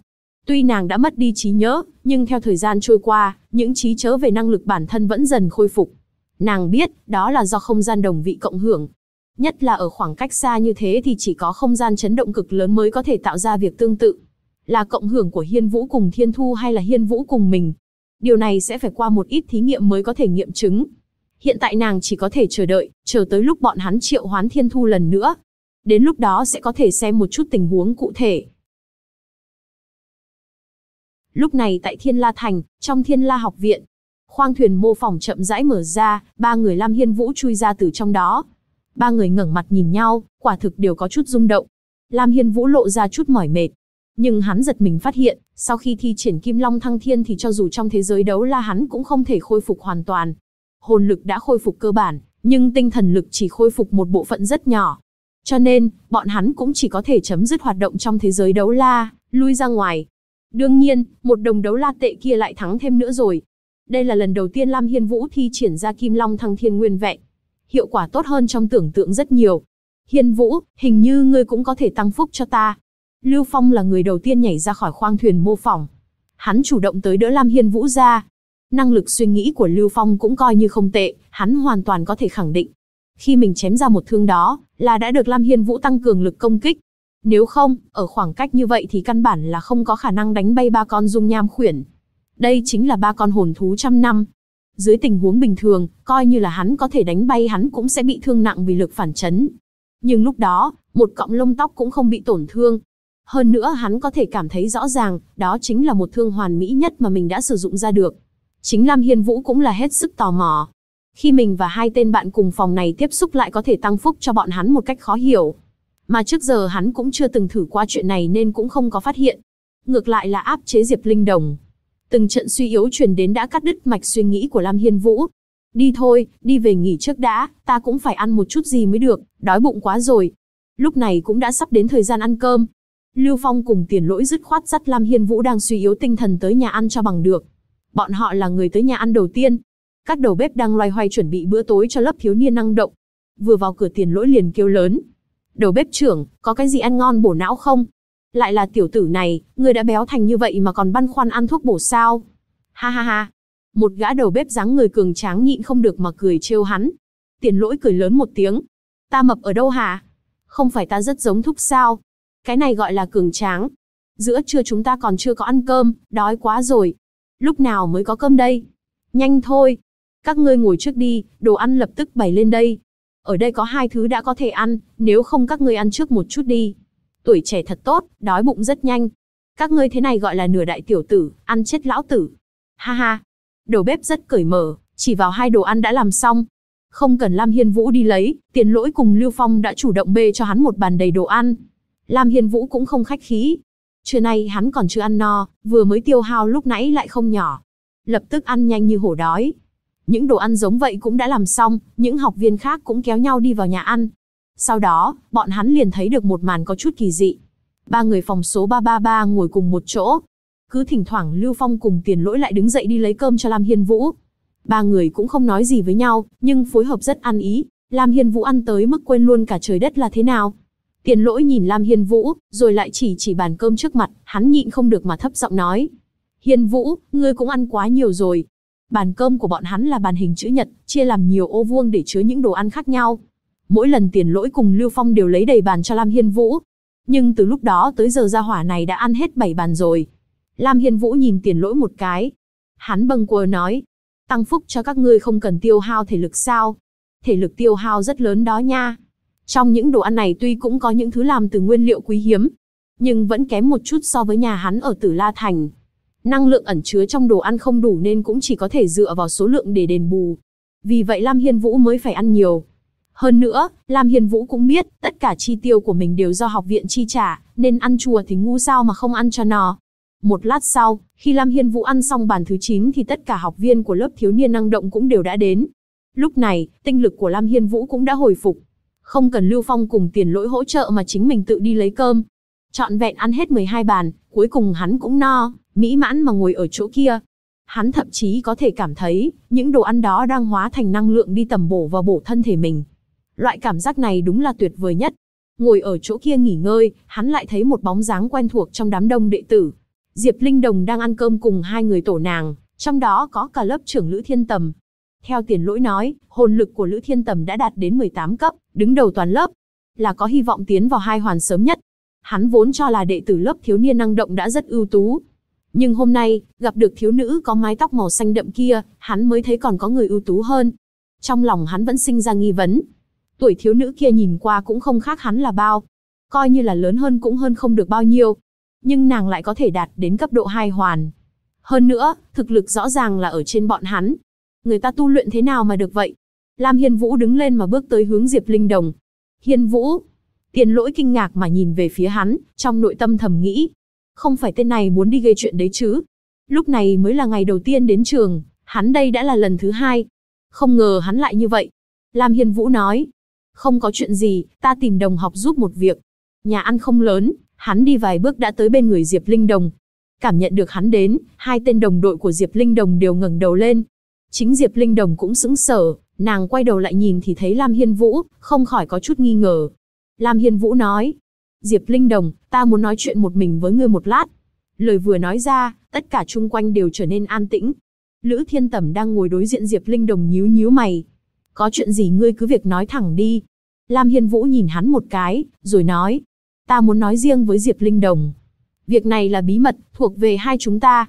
Tuy nàng đã mất đi trí nhớ, nhưng theo thời gian trôi qua, những trí nhớ về năng lực bản thân vẫn dần khôi phục. Nàng biết, đó là do không gian đồng vị cộng hưởng. Nhất là ở khoảng cách xa như thế thì chỉ có không gian chấn động cực lớn mới có thể tạo ra việc tương tự. Là cộng hưởng của Hiên Vũ cùng Thiên Thu hay là Hiên Vũ cùng mình? Điều này sẽ phải qua một ít thí nghiệm mới có thể nghiệm chứng. Hiện tại nàng chỉ có thể chờ đợi, chờ tới lúc bọn hắn triệu hoán Thiên Thu lần nữa. Đến lúc đó sẽ có thể xem một chút tình huống cụ thể. Lúc này tại Thiên La Thành, trong Thiên La học viện, khoang thuyền mô phỏng chậm rãi mở ra, 3 người Lam Hiên Vũ chui ra từ trong đó. 3 người ngẩng mặt nhìn nhau, quả thực đều có chút rung động. Lam Hiên Vũ lộ ra chút mỏi mệt. Nhưng hắn giật mình phát hiện, sau khi thi triển Kim Long Thăng Thiên thì cho dù trong thế giới đấu la hắn cũng không thể khôi phục hoàn toàn. Hồn lực đã khôi phục cơ bản, nhưng tinh thần lực chỉ khôi phục một bộ phận rất nhỏ. Cho nên, bọn hắn cũng chỉ có thể chấm dứt hoạt động trong thế giới đấu la, lui ra ngoài. Đương nhiên, một đồng đấu la tệ kia lại thắng thêm nữa rồi. Đây là lần đầu tiên Lam Hiên Vũ thi triển ra Kim Long Thăng Thiên nguyên vẹn. Hiệu quả tốt hơn trong tưởng tượng rất nhiều. Hiên Vũ, hình như ngươi cũng có thể tăng phúc cho ta. Lưu Phong là người đầu tiên nhảy ra khỏi khoang thuyền mô phỏng. Hắn chủ động tới đỡ Lam Hiên Vũ ra. Năng lực suy nghĩ của Lưu Phong cũng coi như không tệ, hắn hoàn toàn có thể khẳng định. Khi mình chém ra một thương đó, là đã được Lam Hiên Vũ tăng cường lực công kích. Nếu không, ở khoảng cách như vậy thì căn bản là không có khả năng đánh bay 3 con dung nham khuyển. Đây chính là 3 con hồn thú trăm năm. Dưới tình huống bình thường, coi như là hắn có thể đánh bay hắn cũng sẽ bị thương nặng vì lực phản chấn. Nhưng lúc đó, một cọng lông tóc cũng không bị tổn thương. Hơn nữa hắn có thể cảm thấy rõ ràng, đó chính là một thương hoàn mỹ nhất mà mình đã sử dụng ra được. Chính Lam Hiên Vũ cũng là hết sức tò mò. Khi mình và 2 tên bạn cùng phòng này tiếp xúc lại có thể tăng phúc cho bọn hắn một cách khó hiểu. Mà trước giờ hắn cũng chưa từng thử qua chuyện này nên cũng không có phát hiện. Ngược lại là áp chế Diệp Linh Đồng. Từng trận suy yếu truyền đến đã cắt đứt mạch suy nghĩ của Lam Hiên Vũ. Đi thôi, đi về nghỉ trước đã, ta cũng phải ăn một chút gì mới được, đói bụng quá rồi. Lúc này cũng đã sắp đến thời gian ăn cơm. Lưu Phong cùng Tiền Lỗi dứt khoát dắt Lam Hiên Vũ đang suy yếu tinh thần tới nhà ăn cho bằng được. Bọn họ là người tới nhà ăn đầu tiên. Các đầu bếp đang loay hoay chuẩn bị bữa tối cho lớp thiếu niên năng động. Vừa vào cửa Tiền Lỗi liền kêu lớn. Đầu bếp trưởng, có cái gì ăn ngon bổ não không? Lại là tiểu tử này, người đã béo thành như vậy mà còn băn khoăn ăn thuốc bổ sao? Ha ha ha. Một gã đầu bếp dáng người cường tráng nhịn không được mà cười trêu hắn. Tiền Lỗi cười lớn một tiếng. Ta mập ở đâu hả? Không phải ta rất giống thúc sao? Cái này gọi là cường tráng. Giữa trưa chúng ta còn chưa có ăn cơm, đói quá rồi. Lúc nào mới có cơm đây? Nhanh thôi. Các ngươi ngồi trước đi, đồ ăn lập tức bày lên đây. Ở đây có 2 thứ đã có thể ăn, nếu không các ngươi ăn trước một chút đi. Tuổi trẻ thật tốt, đói bụng rất nhanh. Các ngươi thế này gọi là nửa đại tiểu tử, ăn chết lão tử. Ha ha. Đầu bếp rất cởi mở, chỉ vào 2 đồ ăn đã làm xong. Không cần Lam Hiên Vũ đi lấy, Tiền Lỗi cùng Lưu Phong đã chủ động bê cho hắn một bàn đầy đồ ăn. Lam Hiên Vũ cũng không khách khí. Trưa nay hắn còn chưa ăn no, vừa mới tiêu hao lúc nãy lại không nhỏ. Lập tức ăn nhanh như hổ đói. Những đồ ăn giống vậy cũng đã làm xong, những học viên khác cũng kéo nhau đi vào nhà ăn. Sau đó, bọn hắn liền thấy được một màn có chút kỳ dị. 3 người phòng số 333 ngồi cùng một chỗ. Cứ thỉnh thoảng Lưu Phong cùng Tiền Lỗi lại đứng dậy đi lấy cơm cho Lam Hiên Vũ. 3 người cũng không nói gì với nhau, nhưng phối hợp rất ăn ý. Lam Hiên Vũ ăn tới mức quên luôn cả trời đất là thế nào. Tiền Lỗi nhìn Lam Hiên Vũ, rồi lại chỉ bàn cơm trước mặt, hắn nhịn không được mà thấp giọng nói. Hiên Vũ, ngươi cũng ăn quá nhiều rồi. Bàn cơm của bọn hắn là bàn hình chữ nhật, chia làm nhiều ô vuông để chứa những đồ ăn khác nhau. Mỗi lần Tiền Lỗi cùng Lưu Phong đều lấy đầy bàn cho Lam Hiên Vũ. Nhưng từ lúc đó tới giờ gia hỏa này đã ăn hết 7 bàn rồi. Lam Hiên Vũ nhìn Tiền Lỗi một cái. Hắn bâng quơ nói. Tăng phúc cho các ngươi không cần tiêu hao thể lực sao? Thể lực tiêu hao rất lớn đó nha. Trong những đồ ăn này tuy cũng có những thứ làm từ nguyên liệu quý hiếm, nhưng vẫn kém một chút so với nhà hắn ở Tử La Thành. Năng lượng ẩn chứa trong đồ ăn không đủ nên cũng chỉ có thể dựa vào số lượng để đền bù. Vì vậy Lam Hiên Vũ mới phải ăn nhiều. Hơn nữa, Lam Hiên Vũ cũng biết, tất cả chi tiêu của mình đều do học viện chi trả, nên ăn chùa thì ngu sao mà không ăn cho no. Một lát sau, khi Lam Hiên Vũ ăn xong bàn thứ 9 thì tất cả học viên của lớp thiếu niên năng động cũng đều đã đến. Lúc này, tinh lực của Lam Hiên Vũ cũng đã hồi phục. Không cần Lưu Phong cùng Tiền Lỗi hỗ trợ mà chính mình tự đi lấy cơm. Trọn vẹn ăn hết 12 bàn, cuối cùng hắn cũng no, mỹ mãn mà ngồi ở chỗ kia. Hắn thậm chí có thể cảm thấy, những đồ ăn đó đang hóa thành năng lượng đi tầm bổ và bổ thân thể mình. Loại cảm giác này đúng là tuyệt vời nhất. Ngồi ở chỗ kia nghỉ ngơi, hắn lại thấy một bóng dáng quen thuộc trong đám đông đệ tử. Diệp Linh Đồng đang ăn cơm cùng hai người tổ nàng, trong đó có cả lớp trưởng Lữ Thiên Tầm. Theo Tiền Lỗi nói, hồn lực của Lữ Thiên Tầm đã đạt đến 18 cấp, đứng đầu toàn lớp, là có hy vọng tiến vào hai hoàn sớm nhất. Hắn vốn cho là đệ tử lớp thiếu niên năng động đã rất ưu tú. Nhưng hôm nay, gặp được thiếu nữ có mái tóc màu xanh đậm kia, hắn mới thấy còn có người ưu tú hơn. Trong lòng hắn vẫn sinh ra nghi vấn. Tuổi thiếu nữ kia nhìn qua cũng không khác hắn là bao. Coi như là lớn hơn cũng hơn không được bao nhiêu. Nhưng nàng lại có thể đạt đến cấp độ 2 hoàn. Hơn nữa, thực lực rõ ràng là ở trên bọn hắn. Người ta tu luyện thế nào mà được vậy? Lam Hiên Vũ đứng lên mà bước tới hướng Diệp Linh Đồng. Hiên Vũ. Tiền Lỗi kinh ngạc mà nhìn về phía hắn, trong nội tâm thầm nghĩ. Không phải tên này muốn đi gây chuyện đấy chứ? Lúc này mới là ngày đầu tiên đến trường, hắn đây đã là lần thứ 2. Không ngờ hắn lại như vậy. Lam Hiên Vũ nói. Không có chuyện gì, ta tìm đồng học giúp một việc. Nhà ăn không lớn, hắn đi vài bước đã tới bên người Diệp Linh Đồng. Cảm nhận được hắn đến, hai tên đồng đội của Diệp Linh Đồng đều ngẩng đầu lên. Chính Diệp Linh Đồng cũng sững sờ, nàng quay đầu lại nhìn thì thấy Lam Hiên Vũ, không khỏi có chút nghi ngờ. Lam Hiên Vũ nói, Diệp Linh Đồng, ta muốn nói chuyện một mình với ngươi một lát. Lời vừa nói ra, tất cả chung quanh đều trở nên an tĩnh. Lữ Thiên Tầm đang ngồi đối diện Diệp Linh Đồng nhíu nhíu mày. Có chuyện gì ngươi cứ việc nói thẳng đi. Lam Hiên Vũ nhìn hắn một cái, rồi nói, ta muốn nói riêng với Diệp Linh Đồng. Việc này là bí mật, thuộc về hai chúng ta.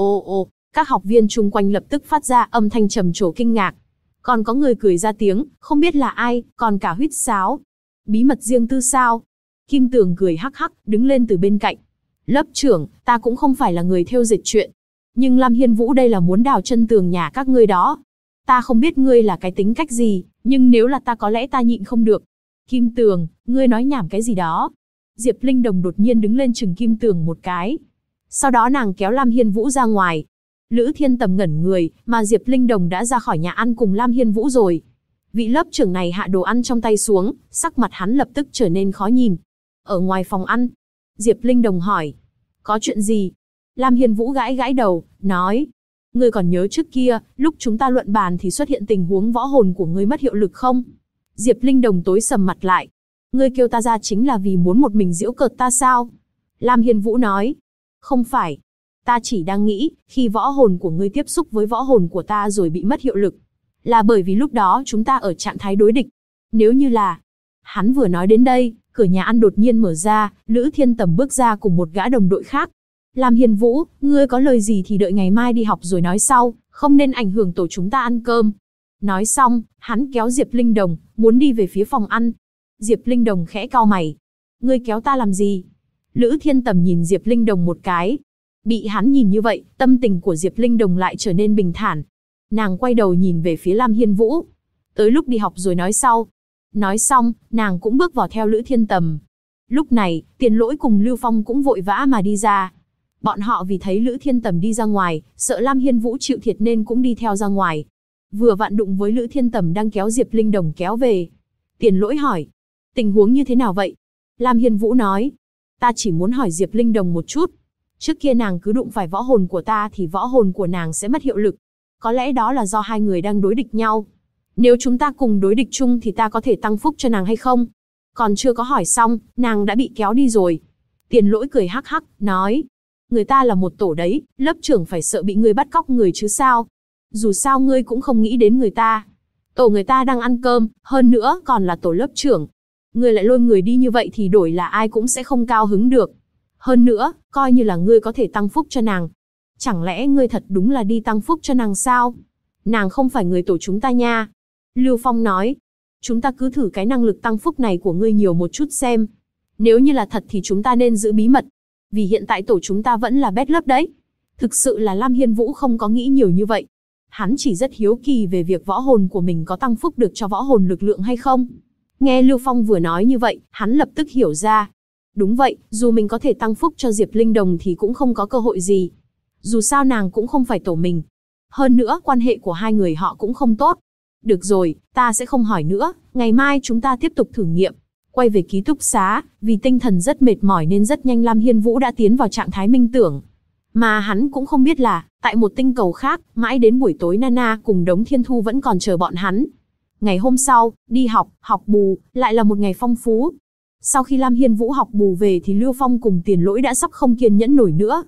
Ồ, các học viên chung quanh lập tức phát ra âm thanh trầm trồ kinh ngạc. Còn có người cười ra tiếng, không biết là ai, còn cả huýt sáo. Bí mật riêng tư sao? Kim Tường cười hắc hắc, đứng lên từ bên cạnh. Lớp trưởng, ta cũng không phải là người thêu dệt chuyện. Nhưng Lam Hiên Vũ đây là muốn đào chân tường nhà các ngươi đó. Ta không biết ngươi là cái tính cách gì, nhưng nếu là ta có lẽ ta nhịn không được. Kim Tường, ngươi nói nhảm cái gì đó? Diệp Linh Đồng đột nhiên đứng lên chừng Kim Tường một cái. Sau đó nàng kéo Lam Hiên Vũ ra ngoài. Lữ Thiên Tầm ngẩn người, mà Diệp Linh Đồng đã ra khỏi nhà ăn cùng Lam Hiên Vũ rồi. Vị lớp trưởng này hạ đồ ăn trong tay xuống, sắc mặt hắn lập tức trở nên khó nhìn. Ở ngoài phòng ăn, Diệp Linh Đồng hỏi, có chuyện gì? Lam Hiên Vũ gãi gãi đầu, nói, ngươi còn nhớ trước kia, lúc chúng ta luận bàn thì xuất hiện tình huống võ hồn của ngươi mất hiệu lực không? Diệp Linh Đồng tối sầm mặt lại. Ngươi kêu ta ra chính là vì muốn một mình giễu cợt ta sao? Lam Hiên Vũ nói, không phải. Ta chỉ đang nghĩ, khi võ hồn của ngươi tiếp xúc với võ hồn của ta rồi bị mất hiệu lực. Là bởi vì lúc đó chúng ta ở trạng thái đối địch. Nếu như là... Hắn vừa nói đến đây, cửa nhà ăn đột nhiên mở ra, Lữ Thiên Tầm bước ra cùng một gã đồng đội khác. Lam Hiên Vũ, ngươi có lời gì thì đợi ngày mai đi học rồi nói sau, không nên ảnh hưởng tổ chúng ta ăn cơm. Nói xong, hắn kéo Diệp Linh Đồng, muốn đi về phía phòng ăn. Diệp Linh Đồng khẽ cau mày. Ngươi kéo ta làm gì? Lữ Thiên Tầm nhìn Diệp Linh Đồng một cái. Bị hắn nhìn như vậy, tâm tình của Diệp Linh Đồng lại trở nên bình thản. Nàng quay đầu nhìn về phía Lam Hiên Vũ. Tới lúc đi học rồi nói sau. Nói xong, nàng cũng bước vào theo Lữ Thiên Tầm. Lúc này, Tiền Lỗi cùng Lưu Phong cũng vội vã mà đi ra. Bọn họ vì thấy Lữ Thiên Tầm đi ra ngoài, sợ Lam Hiên Vũ chịu thiệt nên cũng đi theo ra ngoài. Vừa vặn đụng với Lữ Thiên Tầm đang kéo Diệp Linh Đồng kéo về. Tiền Lỗi hỏi, tình huống như thế nào vậy? Lam Hiên Vũ nói, ta chỉ muốn hỏi Diệp Linh Đồng một chút. Trước kia nàng cứ đụng phải võ hồn của ta thì võ hồn của nàng sẽ mất hiệu lực. Có lẽ đó là do hai người đang đối địch nhau. Nếu chúng ta cùng đối địch chung thì ta có thể tăng phúc cho nàng hay không? Còn chưa có hỏi xong, nàng đã bị kéo đi rồi. Tiền Lỗi cười hắc hắc, nói, người ta là một tổ đấy, lớp trưởng phải sợ bị ngươi bắt cóc người chứ sao? Dù sao ngươi cũng không nghĩ đến người ta. Tổ người ta đang ăn cơm, hơn nữa còn là tổ lớp trưởng. Ngươi lại lôi người đi như vậy thì đổi là ai cũng sẽ không cao hứng được. Hơn nữa, coi như là ngươi có thể tăng phúc cho nàng. Chẳng lẽ ngươi thật đúng là đi tăng phúc cho nàng sao? Nàng không phải người tổ chúng ta nha. Lưu Phong nói, chúng ta cứ thử cái năng lực tăng phúc này của ngươi nhiều một chút xem. Nếu như là thật thì chúng ta nên giữ bí mật. Vì hiện tại tổ chúng ta vẫn là bét lớp đấy. Thực sự là Lam Hiên Vũ không có nghĩ nhiều như vậy. Hắn chỉ rất hiếu kỳ về việc võ hồn của mình có tăng phúc được cho võ hồn lực lượng hay không. Nghe Lưu Phong vừa nói như vậy, hắn lập tức hiểu ra. Đúng vậy, dù mình có thể tăng phúc cho Diệp Linh Đồng thì cũng không có cơ hội gì. Dù sao nàng cũng không phải tổ mình. Hơn nữa, quan hệ của hai người họ cũng không tốt. Được rồi, ta sẽ không hỏi nữa, ngày mai chúng ta tiếp tục thử nghiệm. Quay về ký túc xá, vì tinh thần rất mệt mỏi nên rất nhanh Lam Hiên Vũ đã tiến vào trạng thái minh tưởng. Mà hắn cũng không biết là, tại một tinh cầu khác, mãi đến buổi tối Nana cùng Đống Thiên Thu vẫn còn chờ bọn hắn. Ngày hôm sau, đi học, học bù, lại là một ngày phong phú. Sau khi Lam Hiên Vũ học bù về thì Lưu Phong cùng Tiền Lỗi đã sắp không kiên nhẫn nổi nữa.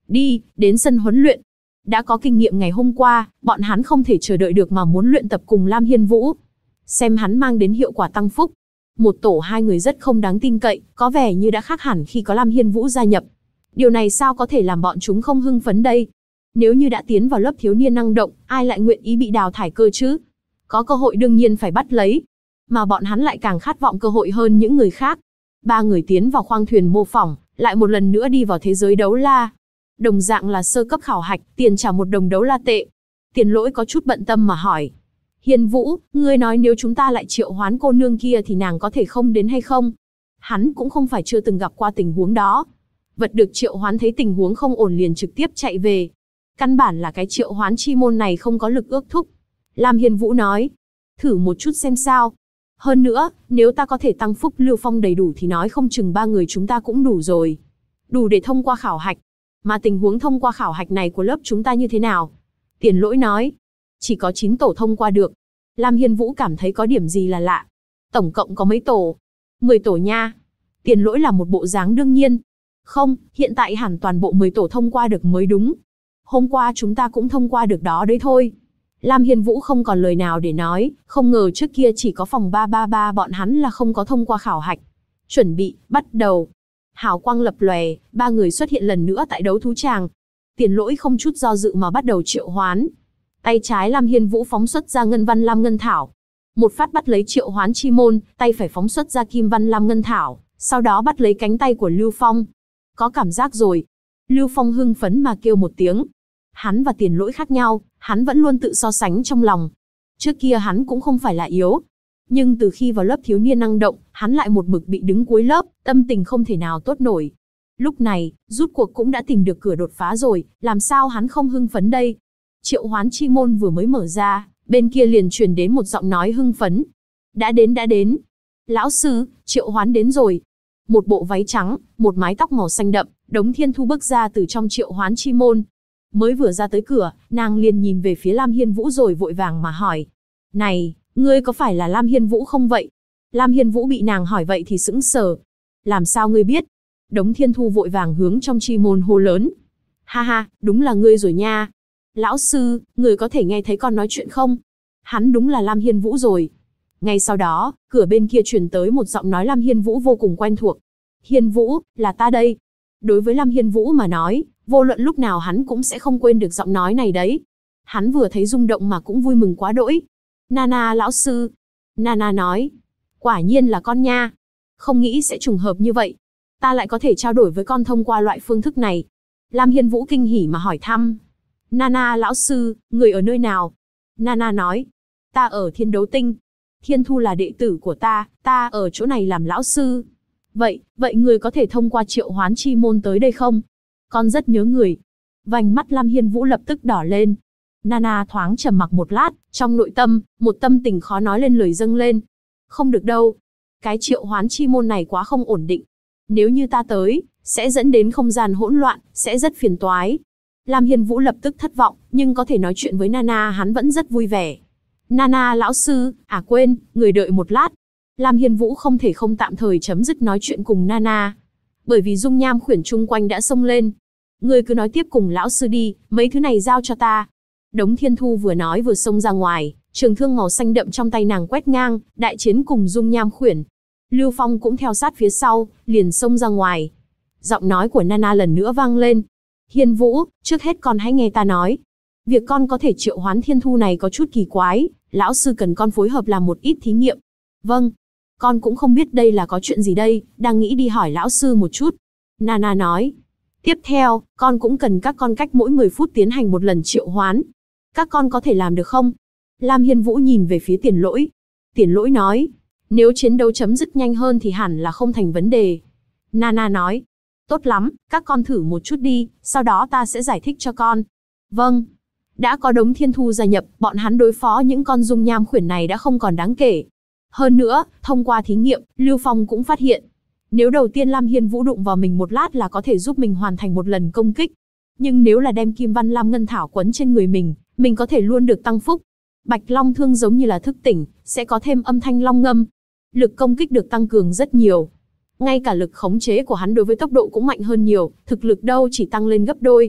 Đi, đến sân huấn luyện. Đã có kinh nghiệm ngày hôm qua, bọn hắn không thể chờ đợi được mà muốn luyện tập cùng Lam Hiên Vũ. Xem hắn mang đến hiệu quả tăng phúc. Một tổ hai người rất không đáng tin cậy, có vẻ như đã khác hẳn khi có Lam Hiên Vũ gia nhập. Điều này sao có thể làm bọn chúng không hưng phấn đây? Nếu như đã tiến vào lớp thiếu niên năng động, ai lại nguyện ý bị đào thải cơ chứ? Có cơ hội đương nhiên phải bắt lấy. Mà bọn hắn lại càng khát vọng cơ hội hơn những người khác. Ba người tiến vào khoang thuyền mô phỏng, lại một lần nữa đi vào thế giới đấu la. Đồng dạng là sơ cấp khảo hạch, tiền trả 1 đồng đấu la tệ. Tiền Lỗi có chút bận tâm mà hỏi. Hiên Vũ, ngươi nói nếu chúng ta lại triệu hoán cô nương kia thì nàng có thể không đến hay không? Hắn cũng không phải chưa từng gặp qua tình huống đó. Vật được triệu hoán thấy tình huống không ổn liền trực tiếp chạy về. Căn bản là cái triệu hoán chi môn này không có lực ước thúc. Lam Hiên Vũ nói. Thử một chút xem sao. Hơn nữa, nếu ta có thể tăng phúc Lưu Phong đầy đủ thì nói không chừng 3 người chúng ta cũng đủ rồi. Đủ để thông qua khảo hạch. Mà tình huống thông qua khảo hạch này của lớp chúng ta như thế nào? Tiền Lỗi nói. Chỉ có 9 tổ thông qua được. Lam Hiên Vũ cảm thấy có điểm gì là lạ. Tổng cộng có mấy tổ? 10 tổ nha. Tiền Lỗi là một bộ dáng đương nhiên. Không, hiện tại hẳn toàn bộ 10 tổ thông qua được mới đúng. Hôm qua chúng ta cũng thông qua được đó đấy thôi. Lam Hiên Vũ không còn lời nào để nói, không ngờ trước kia chỉ có phòng 333 bọn hắn là không có thông qua khảo hạch. Chuẩn bị, bắt đầu. Hào quang lập lòe, 3 người xuất hiện lần nữa tại đấu thú tràng. Tiền Lỗi không chút do dự mà bắt đầu triệu hoán. Tay trái Lam Hiên Vũ phóng xuất ra ngân văn lam ngân thảo. Một phát bắt lấy triệu hoán chi môn, tay phải phóng xuất ra kim văn lam ngân thảo, sau đó bắt lấy cánh tay của Lưu Phong. Có cảm giác rồi. Lưu Phong hưng phấn mà kêu một tiếng. Hắn và Tiền Lỗi khác nhau, hắn vẫn luôn tự so sánh trong lòng. Trước kia hắn cũng không phải là yếu. Nhưng từ khi vào lớp thiếu niên năng động, hắn lại một mực bị đứng cuối lớp, tâm tình không thể nào tốt nổi. Lúc này, rút cuộc cũng đã tìm được cửa đột phá rồi, làm sao hắn không hưng phấn đây? Triệu hoán chi môn vừa mới mở ra, bên kia liền truyền đến một giọng nói hưng phấn. Đã đến. Lão sư, triệu hoán đến rồi. Một bộ váy trắng, một mái tóc màu xanh đậm, Đống Thiên Thu bước ra từ trong triệu hoán chi môn. Mới vừa ra tới cửa, nàng liền nhìn về phía Lam Hiên Vũ rồi vội vàng mà hỏi. Này, ngươi có phải là Lam Hiên Vũ không vậy? Lam Hiên Vũ bị nàng hỏi vậy thì sững sờ. Làm sao ngươi biết? Đống Thiên Thu vội vàng hướng trong chi môn hô lớn. Ha ha, đúng là ngươi rồi nha. Lão sư, người có thể nghe thấy con nói chuyện không? Hắn đúng là Lam Hiên Vũ rồi. Ngay sau đó, cửa bên kia truyền tới một giọng nói Lam Hiên Vũ vô cùng quen thuộc. Hiên Vũ, là ta đây. Đối với Lam Hiên Vũ mà nói, vô luận lúc nào hắn cũng sẽ không quên được giọng nói này đấy. Hắn vừa thấy rung động mà cũng vui mừng quá đỗi. Nana lão sư. Nana nói. Quả nhiên là con nha. Không nghĩ sẽ trùng hợp như vậy. Ta lại có thể trao đổi với con thông qua loại phương thức này. Lam Hiên Vũ kinh hỉ mà hỏi thăm. Nana lão sư, người ở nơi nào? Nana nói. Ta ở Thiên Đấu Tinh. Thiên Thu là đệ tử của ta ở chỗ này làm lão sư. Vậy người có thể thông qua triệu hoán chi môn tới đây không? Con rất nhớ người. Vành mắt Lam Hiên Vũ lập tức đỏ lên. Nana thoáng trầm mặc một lát, trong nội tâm, một tâm tình khó nói lên lời dâng lên. Không được đâu. Cái triệu hoán chi môn này quá không ổn định. Nếu như ta tới, sẽ dẫn đến không gian hỗn loạn, sẽ rất phiền toái. Lam Hiên Vũ lập tức thất vọng, nhưng có thể nói chuyện với Nana hắn vẫn rất vui vẻ. Nana lão sư, quên, người đợi một lát. Lam Hiên Vũ không thể không tạm thời chấm dứt nói chuyện cùng Nana. Bởi vì dung nham khuyển chung quanh đã xông lên. Người cứ nói tiếp cùng lão sư đi, mấy thứ này giao cho ta. Đống Thiên Thu vừa nói vừa xông ra ngoài, trường thương màu xanh đậm trong tay nàng quét ngang, đại chiến cùng dung nham khuyển. Lưu Phong cũng theo sát phía sau, liền xông ra ngoài. Giọng nói của Nana lần nữa vang lên. Hiên Vũ, trước hết con hãy nghe ta nói. Việc con có thể triệu hoán Thiên Thu này có chút kỳ quái, lão sư cần con phối hợp làm một ít thí nghiệm. Vâng. Con cũng không biết đây là có chuyện gì đây, đang nghĩ đi hỏi lão sư một chút. Nana nói. Tiếp theo, con cũng cần các con cách mỗi 10 phút tiến hành một lần triệu hoán. Các con có thể làm được không? Lam Hiên Vũ nhìn về phía Tiền Lỗi. Tiền Lỗi nói. Nếu chiến đấu chấm dứt nhanh hơn thì hẳn là không thành vấn đề. Nana nói. Tốt lắm, các con thử một chút đi, sau đó ta sẽ giải thích cho con. Vâng. Đã có Đống Thiên Thu gia nhập, bọn hắn đối phó những con dung nham khuyển này đã không còn đáng kể. Hơn nữa, thông qua thí nghiệm, Lưu Phong cũng phát hiện. Nếu đầu tiên Lam Hiên Vũ đụng vào mình một lát là có thể giúp mình hoàn thành một lần công kích. Nhưng nếu là đem kim văn lam ngân thảo quấn trên người mình có thể luôn được tăng phúc. Bạch Long thương giống như là thức tỉnh, sẽ có thêm âm thanh long ngâm. Lực công kích được tăng cường rất nhiều. Ngay cả lực khống chế của hắn đối với tốc độ cũng mạnh hơn nhiều, thực lực đâu chỉ tăng lên gấp đôi.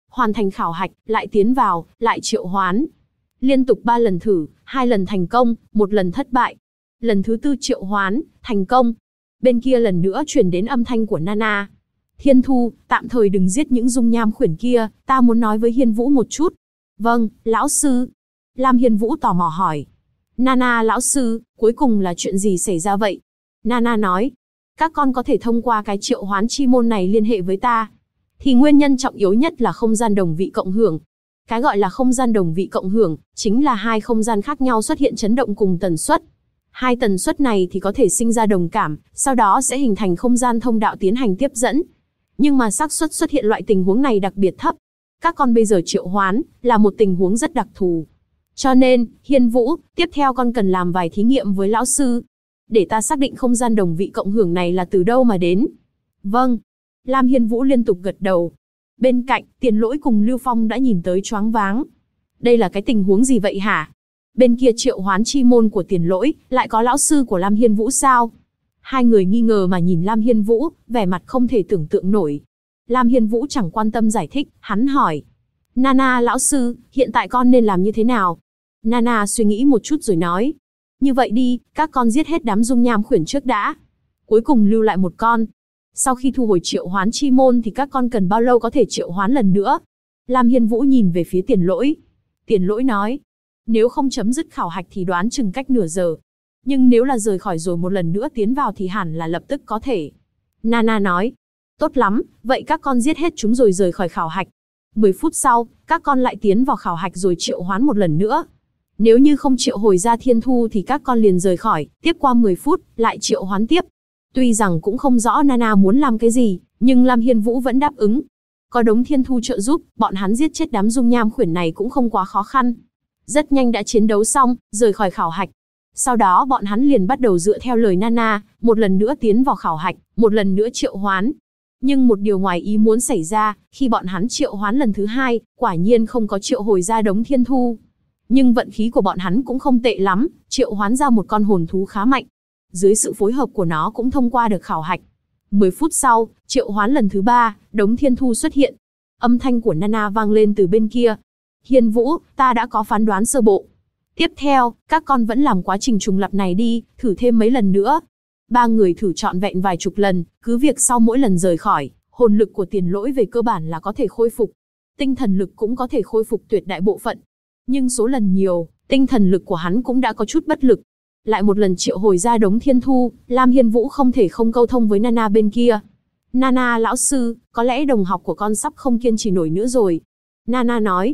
hoàn thành khảo hạch, lại tiến vào, lại triệu hoán. Liên tục 3 lần thử, 2 lần thành công, 1 lần thất bại. Lần thứ 4 triệu hoán, thành công. Bên kia lần nữa truyền đến âm thanh của Nana. Thiên Thu, tạm thời đừng giết những dung nham khuyển kia, ta muốn nói với Hiên Vũ một chút. Vâng, lão sư. Lam Hiên Vũ tò mò hỏi. Nana lão sư, cuối cùng là chuyện gì xảy ra vậy? Nana nói. Các con có thể thông qua cái triệu hoán chi môn này liên hệ với ta. Thì nguyên nhân trọng yếu nhất là không gian đồng vị cộng hưởng. Cái gọi là không gian đồng vị cộng hưởng, chính là 2 không gian khác nhau xuất hiện chấn động cùng tần suất. 2 tần suất này thì có thể sinh ra đồng cảm, sau đó sẽ hình thành không gian thông đạo tiến hành tiếp dẫn. Nhưng mà xác suất xuất hiện loại tình huống này đặc biệt thấp. Các con bây giờ triệu hoán, là một tình huống rất đặc thù. Cho nên, Hiên Vũ, tiếp theo con cần làm vài thí nghiệm với lão sư. Để ta xác định không gian đồng vị cộng hưởng này là từ đâu mà đến. Vâng. Lam Hiên Vũ liên tục gật đầu. Bên cạnh, Tiền Lỗi cùng Lưu Phong đã nhìn tới choáng váng. Đây là cái tình huống gì vậy hả? Bên kia triệu hoán chi môn của Tiền Lỗi, lại có lão sư của Lam Hiên Vũ sao? Hai người nghi ngờ mà nhìn Lam Hiên Vũ, vẻ mặt không thể tưởng tượng nổi. Lam Hiên Vũ chẳng quan tâm giải thích, hắn hỏi. Nana lão sư, hiện tại con nên làm như thế nào? Nana suy nghĩ một chút rồi nói. Như vậy đi, các con giết hết đám dung nham khuyển trước đã. Cuối cùng lưu lại một con. Sau khi thu hồi triệu hoán chi môn thì các con cần bao lâu có thể triệu hoán lần nữa? Lam Hiên Vũ nhìn về phía Tiền Lỗi. Tiền Lỗi nói. Nếu không chấm dứt khảo hạch thì đoán chừng cách nửa giờ. Nhưng nếu là rời khỏi rồi một lần nữa tiến vào thì hẳn là lập tức có thể. Nana nói. Tốt lắm, vậy các con giết hết chúng rồi rời khỏi khảo hạch. 10 phút sau, các con lại tiến vào khảo hạch rồi triệu hoán một lần nữa. Nếu như không triệu hồi ra Thiên Thu thì các con liền rời khỏi, tiếp qua 10 phút, lại triệu hoán tiếp. Tuy rằng cũng không rõ Nana muốn làm cái gì, nhưng Lam Hiên Vũ vẫn đáp ứng. Có đống Thiên Thu trợ giúp, bọn hắn giết chết đám dung nham khuyển này cũng không quá khó khăn. Rất nhanh đã chiến đấu xong, rời khỏi khảo hạch. Sau đó bọn hắn liền bắt đầu dựa theo lời Nana, một lần nữa tiến vào khảo hạch, một lần nữa triệu hoán. Nhưng một điều ngoài ý muốn xảy ra, khi bọn hắn triệu hoán lần thứ 2, quả nhiên không có triệu hồi ra đống Thiên Thu. Nhưng vận khí của bọn hắn cũng không tệ lắm, triệu hoán ra một con hồn thú khá mạnh. Dưới sự phối hợp của nó cũng thông qua được khảo hạch. 10 phút sau, triệu hoán lần thứ 3, đống Thiên Thu xuất hiện. Âm thanh của Nana vang lên từ bên kia. Hiên Vũ, ta đã có phán đoán sơ bộ. Tiếp theo, các con vẫn làm quá trình trùng lặp này đi, thử thêm mấy lần nữa. 3 người thử trọn vẹn vài chục lần, cứ việc sau mỗi lần rời khỏi, hồn lực của Tiền Lỗi về cơ bản là có thể khôi phục. Tinh thần lực cũng có thể khôi phục tuyệt đại bộ phận. Nhưng số lần nhiều, tinh thần lực của hắn cũng đã có chút bất lực. Lại một lần triệu hồi ra đống Thiên Thu, Lam Hiên Vũ không thể không câu thông với Nana bên kia. Nana lão sư, có lẽ đồng học của con sắp không kiên trì nổi nữa rồi. Nana nói.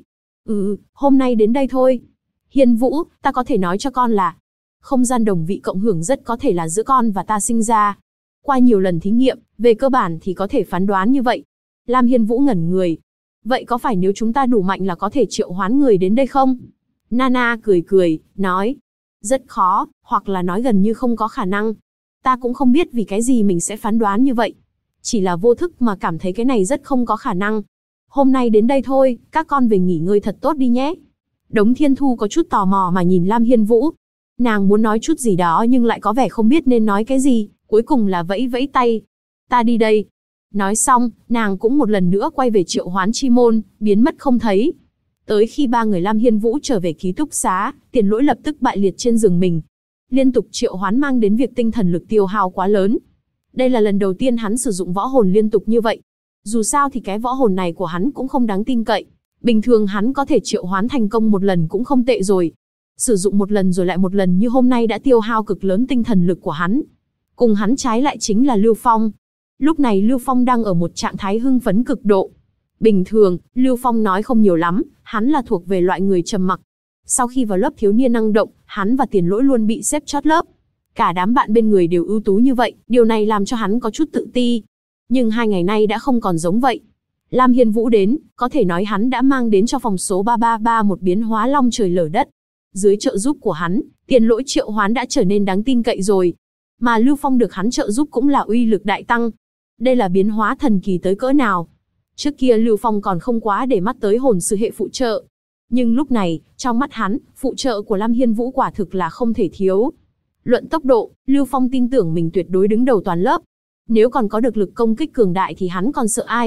Hôm nay đến đây thôi. Hiên Vũ, ta có thể nói cho con là không gian đồng vị cộng hưởng rất có thể là giữa con và ta sinh ra. Qua nhiều lần thí nghiệm, về cơ bản thì có thể phán đoán như vậy. Lam Hiên Vũ ngẩn người. Vậy có phải nếu chúng ta đủ mạnh là có thể triệu hoán người đến đây không? Nana cười cười, nói. Rất khó, hoặc là nói gần như không có khả năng. Ta cũng không biết vì cái gì mình sẽ phán đoán như vậy. Chỉ là vô thức mà cảm thấy cái này rất không có khả năng. Hôm nay đến đây thôi, các con về nghỉ ngơi thật tốt đi nhé. Đống Thiên Thu có chút tò mò mà nhìn Lam Hiên Vũ. Nàng muốn nói chút gì đó nhưng lại có vẻ không biết nên nói cái gì, cuối cùng là vẫy vẫy tay. Ta đi đây. Nói xong, nàng cũng một lần nữa quay về triệu hoán chi môn, biến mất không thấy. Tới khi 3 người Lam Hiên Vũ trở về ký túc xá, Tiền Lỗi lập tức bại liệt trên giường mình. Liên tục triệu hoán mang đến việc tinh thần lực tiêu hao quá lớn. Đây là lần đầu tiên hắn sử dụng võ hồn liên tục như vậy. Dù sao thì cái võ hồn này của hắn cũng không đáng tin cậy. Bình thường hắn có thể triệu hoán thành công một lần cũng không tệ rồi. Sử dụng một lần rồi lại một lần như hôm nay đã tiêu hao cực lớn tinh thần lực của hắn. Cùng hắn trái lại chính là Lưu Phong. Lúc này Lưu Phong đang ở một trạng thái hưng phấn cực độ. Bình thường, Lưu Phong nói không nhiều lắm, hắn là thuộc về loại người trầm mặc. Sau khi vào lớp thiếu niên năng động, hắn và Tiền Lỗi luôn bị xếp chót lớp. Cả đám bạn bên người đều ưu tú như vậy, điều này làm cho hắn có chút tự ti. Nhưng 2 ngày nay đã không còn giống vậy. Lam Hiên Vũ đến, có thể nói hắn đã mang đến cho phòng số 333 một biến hóa long trời lở đất. Dưới trợ giúp của hắn, Tiền Lỗi triệu hoán đã trở nên đáng tin cậy rồi. Mà Lưu Phong được hắn trợ giúp cũng là uy lực đại tăng. Đây là biến hóa thần kỳ tới cỡ nào. Trước kia Lưu Phong còn không quá để mắt tới hồn sư hệ phụ trợ. Nhưng lúc này, trong mắt hắn, phụ trợ của Lam Hiên Vũ quả thực là không thể thiếu. Luận tốc độ, Lưu Phong tin tưởng mình tuyệt đối đứng đầu toàn lớp. Nếu còn có được lực công kích cường đại thì hắn còn sợ ai.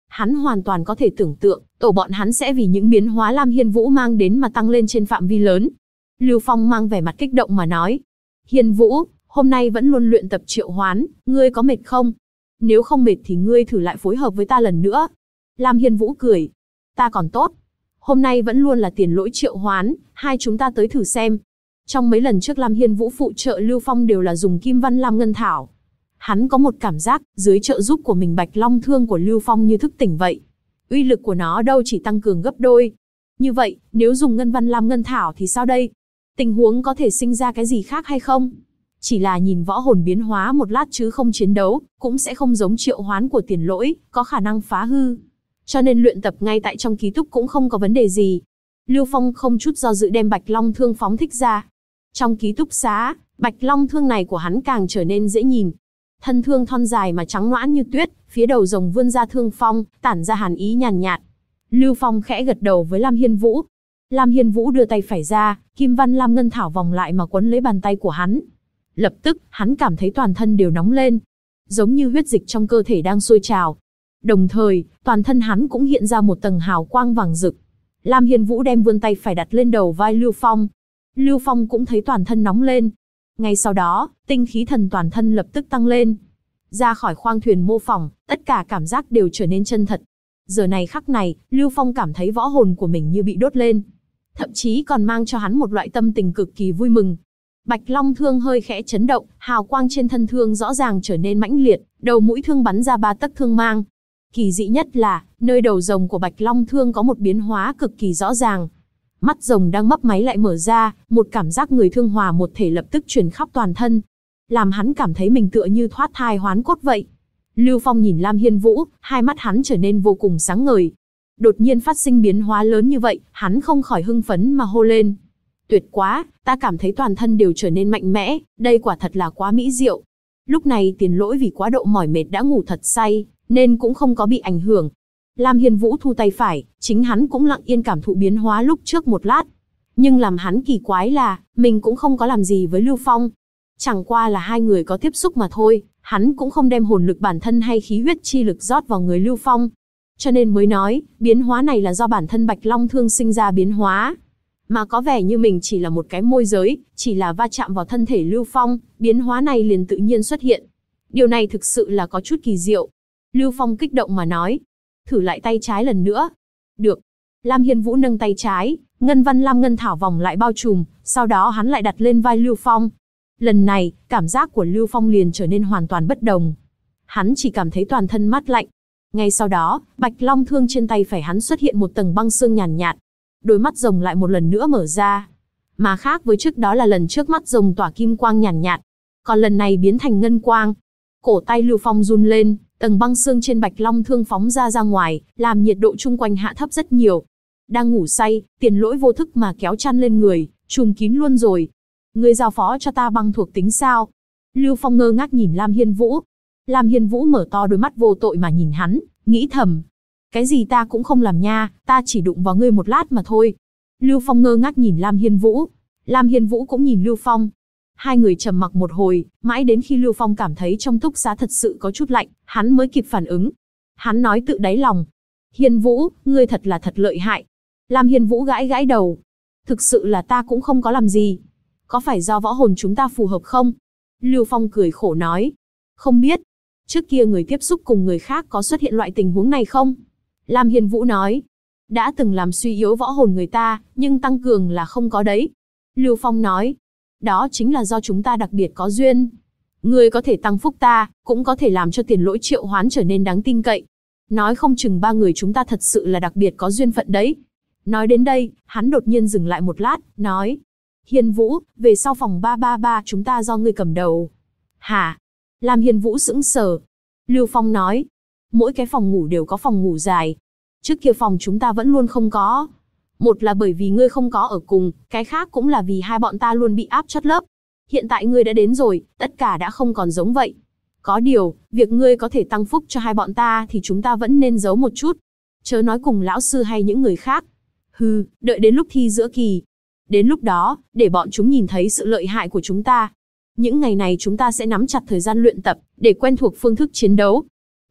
Hắn hoàn toàn có thể tưởng tượng, tổ bọn hắn sẽ vì những biến hóa Lam Hiên Vũ mang đến mà tăng lên trên phạm vi lớn. Lưu Phong mang vẻ mặt kích động mà nói. Hiên Vũ, hôm nay vẫn luôn luyện tập triệu hoán, ngươi có mệt không? Nếu không mệt thì ngươi thử lại phối hợp với ta lần nữa. Lam Hiên Vũ cười. Ta còn tốt. Hôm nay vẫn luôn là tiền lỗi triệu hoán, hai chúng ta tới thử xem. Trong mấy lần trước Lam Hiên Vũ phụ trợ Lưu Phong đều là dùng Kim Văn Lam Ngân Thảo. Hắn có một cảm giác, dưới trợ giúp của mình Bạch Long Thương của Lưu Phong như thức tỉnh vậy. Uy lực của nó đâu chỉ tăng cường gấp đôi. Như vậy, nếu dùng Ngân Văn Lam Ngân Thảo thì sao đây? Tình huống có thể sinh ra cái gì khác hay không? Chỉ là nhìn võ hồn biến hóa một lát chứ không chiến đấu, cũng sẽ không giống triệu hoán của tiền lỗi, có khả năng phá hư. Cho nên luyện tập ngay tại trong ký túc cũng không có vấn đề gì. Lưu Phong không chút do dự đem Bạch Long Thương phóng thích ra. Trong ký túc xá, Bạch Long Thương này của hắn càng trở nên dễ nhìn. Thân thương thon dài mà trắng nõn như tuyết, phía đầu rồng vươn ra thương phong, tản ra hàn ý nhàn nhạt. Lưu Phong khẽ gật đầu với Lam Hiên Vũ. Lam Hiên Vũ đưa tay phải ra, Kim Văn Lam Ngân Thảo vòng lại mà quấn lấy bàn tay của hắn. Lập tức, hắn cảm thấy toàn thân đều nóng lên, giống như huyết dịch trong cơ thể đang sôi trào. Đồng thời, toàn thân hắn cũng hiện ra một tầng hào quang vàng rực. Lam Hiên Vũ đem vươn tay phải đặt lên đầu vai Lưu Phong. Lưu Phong cũng thấy toàn thân nóng lên. Ngay sau đó, tinh khí thần toàn thân lập tức tăng lên. Ra khỏi khoang thuyền mô phỏng, tất cả cảm giác đều trở nên chân thật. Giờ này khắc này, Lưu Phong cảm thấy võ hồn của mình như bị đốt lên. Thậm chí còn mang cho hắn một loại tâm tình cực kỳ vui mừng. Bạch Long Thương hơi khẽ chấn động, hào quang trên thân thương rõ ràng trở nên mãnh liệt, đầu mũi thương bắn ra 3 tấc thương mang. Kỳ dị nhất là, nơi đầu rồng của Bạch Long Thương có một biến hóa cực kỳ rõ ràng. Mắt rồng đang mấp máy lại mở ra, một cảm giác người thương hòa một thể lập tức truyền khắp toàn thân. Làm hắn cảm thấy mình tựa như thoát thai hoán cốt vậy. Lưu Phong nhìn Lam Hiên Vũ, hai mắt hắn trở nên vô cùng sáng ngời. Đột nhiên phát sinh biến hóa lớn như vậy, hắn không khỏi hưng phấn mà hô lên. Tuyệt quá, ta cảm thấy toàn thân đều trở nên mạnh mẽ, đây quả thật là quá mỹ diệu. Lúc này tiền lỗi vì quá độ mỏi mệt đã ngủ thật say, nên cũng không có bị ảnh hưởng. Lam Hiên Vũ thu tay phải, chính hắn cũng lặng yên cảm thụ biến hóa lúc trước một lát. Nhưng làm hắn kỳ quái là, mình cũng không có làm gì với Lưu Phong. Chẳng qua là hai người có tiếp xúc mà thôi, hắn cũng không đem hồn lực bản thân hay khí huyết chi lực rót vào người Lưu Phong. Cho nên mới nói, biến hóa này là do bản thân Bạch Long Thương sinh ra biến hóa. Mà có vẻ như mình chỉ là một cái môi giới, chỉ là va chạm vào thân thể Lưu Phong, biến hóa này liền tự nhiên xuất hiện. Điều này thực sự là có chút kỳ diệu. Lưu Phong kích động mà nói. Thử lại tay trái lần nữa. Được. Lam Hiên Vũ nâng tay trái, Ngân Văn Lam Ngân Thảo vòng lại bao trùm, sau đó hắn lại đặt lên vai Lưu Phong. Lần này, cảm giác của Lưu Phong liền trở nên hoàn toàn bất đồng. Hắn chỉ cảm thấy toàn thân mát lạnh. Ngay sau đó, Bạch Long Thương trên tay phải hắn xuất hiện một tầng băng sương nhàn nhạt. Đôi mắt rồng lại một lần nữa mở ra. Mà khác với trước đó là lần trước mắt rồng tỏa kim quang nhàn nhạt. Còn lần này biến thành ngân quang. Cổ tay Lưu Phong run lên, tầng băng sương trên Bạch Long Thương phóng ra ngoài, làm nhiệt độ chung quanh hạ thấp rất nhiều. Đang ngủ say, tiền lỗi vô thức mà kéo chăn lên người, trùm kín luôn rồi. Ngươi giao phó cho ta băng thuộc tính sao? Lưu Phong ngơ ngác nhìn Lam Hiên Vũ. Lam Hiên Vũ mở to đôi mắt vô tội mà nhìn hắn, nghĩ thầm. Cái gì ta cũng không làm nha, ta chỉ đụng vào ngươi một lát mà thôi. Lưu Phong ngơ ngác nhìn Lam Hiên Vũ. Lam Hiên Vũ cũng nhìn Lưu Phong. Hai người trầm mặc một hồi, mãi đến khi Lưu Phong cảm thấy trong túc xá thật sự có chút lạnh, hắn mới kịp phản ứng. Hắn nói tự đáy lòng. Hiên Vũ, ngươi thật là thật lợi hại. Lam Hiên Vũ gãi gãi đầu. Thực sự là ta cũng không có làm gì. Có phải do võ hồn chúng ta phù hợp không? Lưu Phong cười khổ nói. Không biết. Trước kia người tiếp xúc cùng người khác có xuất hiện loại tình huống này không? Lam Hiên Vũ nói. Đã từng làm suy yếu võ hồn người ta, nhưng tăng cường là không có đấy. Lưu Phong nói. Đó chính là do chúng ta đặc biệt có duyên. Ngươi có thể tăng phúc ta, cũng có thể làm cho tiền lỗi triệu hoán trở nên đáng tin cậy. Nói không chừng ba người chúng ta thật sự là đặc biệt có duyên phận đấy. Nói đến đây, hắn đột nhiên dừng lại một lát, nói. Hiên Vũ, về sau phòng 333 chúng ta do ngươi cầm đầu. Hả? Lam Hiên Vũ sững sờ. Lưu Phong nói. Mỗi cái phòng ngủ đều có phòng ngủ dài. Trước kia phòng chúng ta vẫn luôn không có. Một là bởi vì ngươi không có ở cùng, cái khác cũng là vì hai bọn ta luôn bị áp chót lớp. Hiện tại ngươi đã đến rồi, tất cả đã không còn giống vậy. Có điều, việc ngươi có thể tăng phúc cho hai bọn ta thì chúng ta vẫn nên giấu một chút. Chớ nói cùng lão sư hay những người khác. Hừ, đợi đến lúc thi giữa kỳ. Đến lúc đó, để bọn chúng nhìn thấy sự lợi hại của chúng ta. Những ngày này chúng ta sẽ nắm chặt thời gian luyện tập, để quen thuộc phương thức chiến đấu.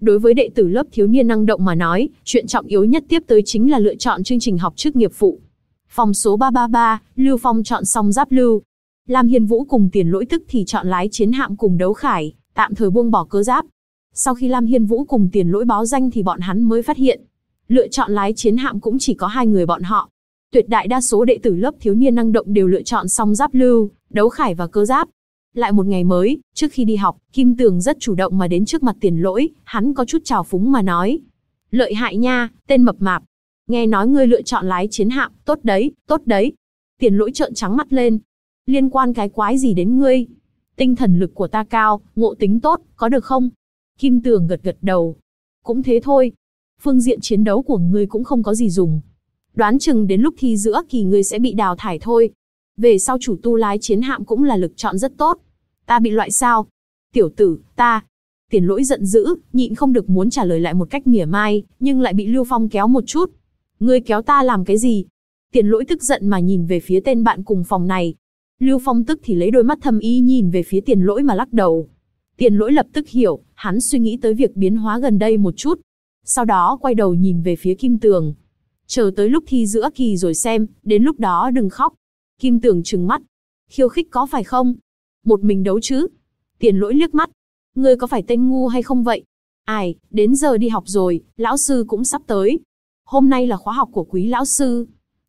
Đối với đệ tử lớp thiếu niên năng động mà nói, chuyện trọng yếu nhất tiếp tới chính là lựa chọn chương trình học chức nghiệp vụ. Phòng số 333, Lưu Phong chọn xong giáp lưu. Lam Hiên Vũ cùng Tiền Lỗi tức thì chọn lái chiến hạm cùng đấu khải, tạm thời buông bỏ cơ giáp. Sau khi Lam Hiên Vũ cùng Tiền Lỗi báo danh thì bọn hắn mới phát hiện, lựa chọn lái chiến hạm cũng chỉ có hai người bọn họ. Tuyệt đại đa số đệ tử lớp thiếu niên năng động đều lựa chọn xong giáp lưu, đấu khải và cơ giáp. Lại một ngày mới, trước khi đi học, Kim Tường rất chủ động mà đến trước mặt Tiền Lỗi, hắn có chút trào phúng mà nói. Lợi hại nha, tên mập mạp. Nghe nói ngươi lựa chọn lái chiến hạm, tốt đấy, tốt đấy. Tiền Lỗi trợn trắng mắt lên. Liên quan cái quái gì đến ngươi? Tinh thần lực của ta cao, ngộ tính tốt, có được không? Kim Tường gật gật đầu. Cũng thế thôi. Phương diện chiến đấu của ngươi cũng không có gì dùng. Đoán chừng đến lúc thi giữa kỳ ngươi sẽ bị đào thải thôi. Về sau chủ tu lái chiến hạm cũng là lực chọn rất tốt. Ta bị loại sao? Tiểu tử, ta. Tiền Lỗi giận dữ, nhịn không được muốn trả lời lại một cách mỉa mai, nhưng lại bị Lưu Phong kéo một chút. Ngươi kéo ta làm cái gì? Tiền Lỗi tức giận mà nhìn về phía tên bạn cùng phòng này. Lưu Phong tức thì lấy đôi mắt thâm ý nhìn về phía Tiền Lỗi mà lắc đầu. Tiền Lỗi lập tức hiểu, hắn suy nghĩ tới việc biến hóa gần đây một chút. Sau đó quay đầu nhìn về phía Kim Tường. Chờ tới lúc thi giữa kỳ rồi xem, đến lúc đó đừng khóc. Kim Tường trừng mắt. Khiêu khích có phải không? Một mình đấu chứ? Tiền Lỗi liếc mắt. Ngươi có phải tên ngu hay không vậy? Ai, đến giờ đi học rồi, lão sư cũng sắp tới. Hôm nay là khóa học của Quý lão sư.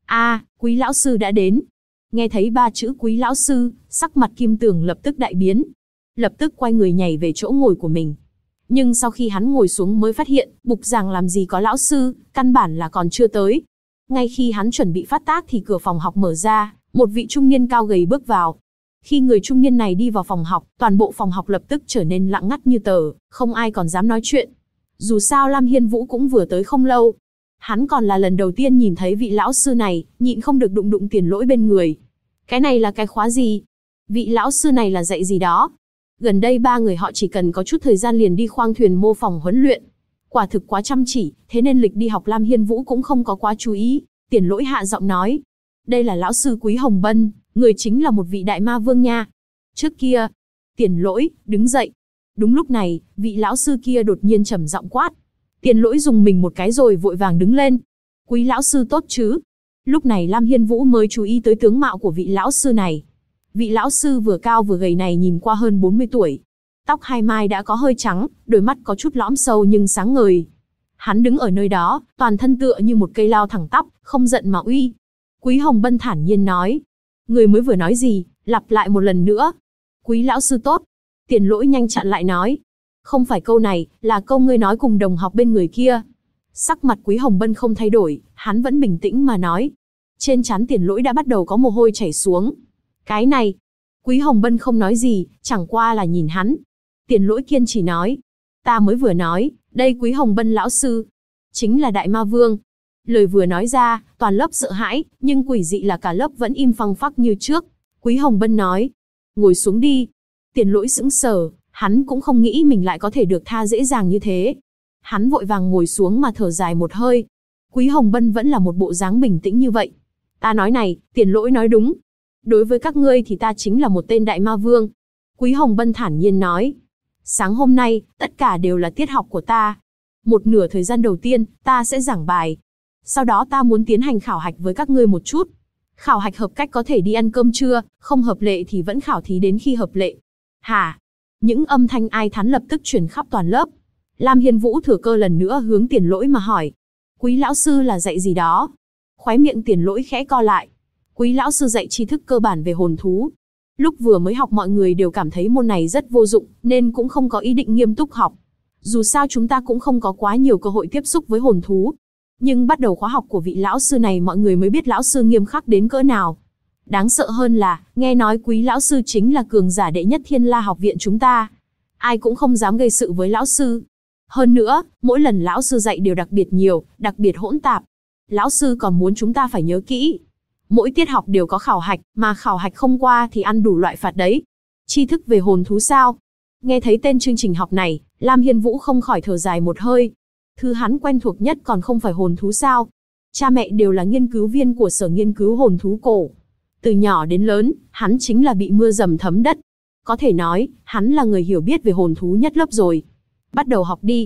Quý lão sư đã đến. Nghe thấy ba chữ Quý lão sư, sắc mặt Kim Tường lập tức đại biến. Lập tức quay người nhảy về chỗ ngồi của mình. Nhưng sau khi hắn ngồi xuống mới phát hiện, bục giảng làm gì có lão sư, căn bản là còn chưa tới. Ngay khi hắn chuẩn bị phát tác thì cửa phòng học mở ra, một vị trung niên cao gầy bước vào. Khi người trung niên này đi vào phòng học, toàn bộ phòng học lập tức trở nên lặng ngắt như tờ, không ai còn dám nói chuyện. Dù sao Lam Hiên Vũ cũng vừa tới không lâu. Hắn còn là lần đầu tiên nhìn thấy vị lão sư này, nhịn không được đụng Tiền Lỗi bên người. Cái này là cái khóa gì? Vị lão sư này là dạy gì đó? Gần đây ba người họ chỉ cần có chút thời gian liền đi khoang thuyền mô phỏng huấn luyện. Quả thực quá chăm chỉ, thế nên lịch đi học Lam Hiên Vũ cũng không có quá chú ý. Tiền Lỗi hạ giọng nói. Đây là lão sư Quý Hồng Bân, người chính là một vị đại ma vương nha. Trước kia, Tiền Lỗi, đứng dậy. Đúng lúc này, vị lão sư kia đột nhiên trầm giọng quát. Tiền Lỗi dùng mình một cái rồi vội vàng đứng lên. Quý lão sư tốt chứ? Lúc này Lam Hiên Vũ mới chú ý tới tướng mạo của vị lão sư này. Vị lão sư vừa cao vừa gầy này nhìn qua hơn 40 tuổi. Tóc hai mai đã có hơi trắng, đôi mắt có chút lõm sâu nhưng sáng ngời. Hắn đứng ở nơi đó, toàn thân tựa như một cây lao thẳng tắp, không giận mà uy. Quý Hồng Bân thản nhiên nói. Người mới vừa nói gì, lặp lại một lần nữa. Quý lão sư tốt. Tiền Lỗi nhanh chặn lại nói. Không phải câu này, là câu ngươi nói cùng đồng học bên người kia. Sắc mặt Quý Hồng Bân không thay đổi, hắn vẫn bình tĩnh mà nói. Trên trán Tiền Lỗi đã bắt đầu có mồ hôi chảy xuống. Cái này, Quý Hồng Bân không nói gì, chẳng qua là nhìn hắn. Tiền Lỗi kiên trì nói. Ta mới vừa nói, đây Quý Hồng Bân lão sư, chính là Đại Ma Vương. Lời vừa nói ra, toàn lớp sợ hãi, nhưng quỷ dị là cả lớp vẫn im phăng phắc như trước. Quý Hồng Bân nói. Ngồi xuống đi. Tiền Lỗi sững sờ, hắn cũng không nghĩ mình lại có thể được tha dễ dàng như thế. Hắn vội vàng ngồi xuống mà thở dài một hơi. Quý Hồng Bân vẫn là một bộ dáng bình tĩnh như vậy. Ta nói này, Tiền Lỗi nói đúng. Đối với các ngươi thì ta chính là một tên đại ma vương. Quý Hồng Bân thản nhiên nói. Sáng hôm nay, tất cả đều là tiết học của ta. Một nửa thời gian đầu tiên, ta sẽ giảng bài. Sau đó ta muốn tiến hành khảo hạch với các ngươi một chút. Khảo hạch hợp cách có thể đi ăn cơm trưa, không hợp lệ thì vẫn khảo thí đến khi hợp lệ. Hả? Những âm thanh ai thán lập tức truyền khắp toàn lớp. Lam Hiên Vũ thừa cơ lần nữa hướng Tiền Lỗi mà hỏi. Quý lão sư là dạy gì đó? Khóe miệng Tiền Lỗi khẽ co lại. Quý lão sư dạy tri thức cơ bản về hồn thú. Lúc vừa mới học mọi người đều cảm thấy môn này rất vô dụng, nên cũng không có ý định nghiêm túc học. Dù sao chúng ta cũng không có quá nhiều cơ hội tiếp xúc với hồn thú. Nhưng bắt đầu khóa học của vị lão sư này mọi người mới biết lão sư nghiêm khắc đến cỡ nào. Đáng sợ hơn là, nghe nói quý lão sư chính là cường giả đệ nhất Thiên La học viện chúng ta. Ai cũng không dám gây sự với lão sư. Hơn nữa, mỗi lần lão sư dạy đều đặc biệt nhiều, đặc biệt hỗn tạp. Lão sư còn muốn chúng ta phải nhớ kỹ. Mỗi tiết học đều có khảo hạch, mà khảo hạch không qua thì ăn đủ loại phạt đấy. Tri thức về hồn thú sao? Nghe thấy tên chương trình học này, Lam Hiên Vũ không khỏi thở dài một hơi. Thứ hắn quen thuộc nhất còn không phải hồn thú sao? Cha mẹ đều là nghiên cứu viên của sở nghiên cứu hồn thú cổ. Từ nhỏ đến lớn, hắn chính là bị mưa dầm thấm đất. Có thể nói, hắn là người hiểu biết về hồn thú nhất lớp rồi. Bắt đầu học đi.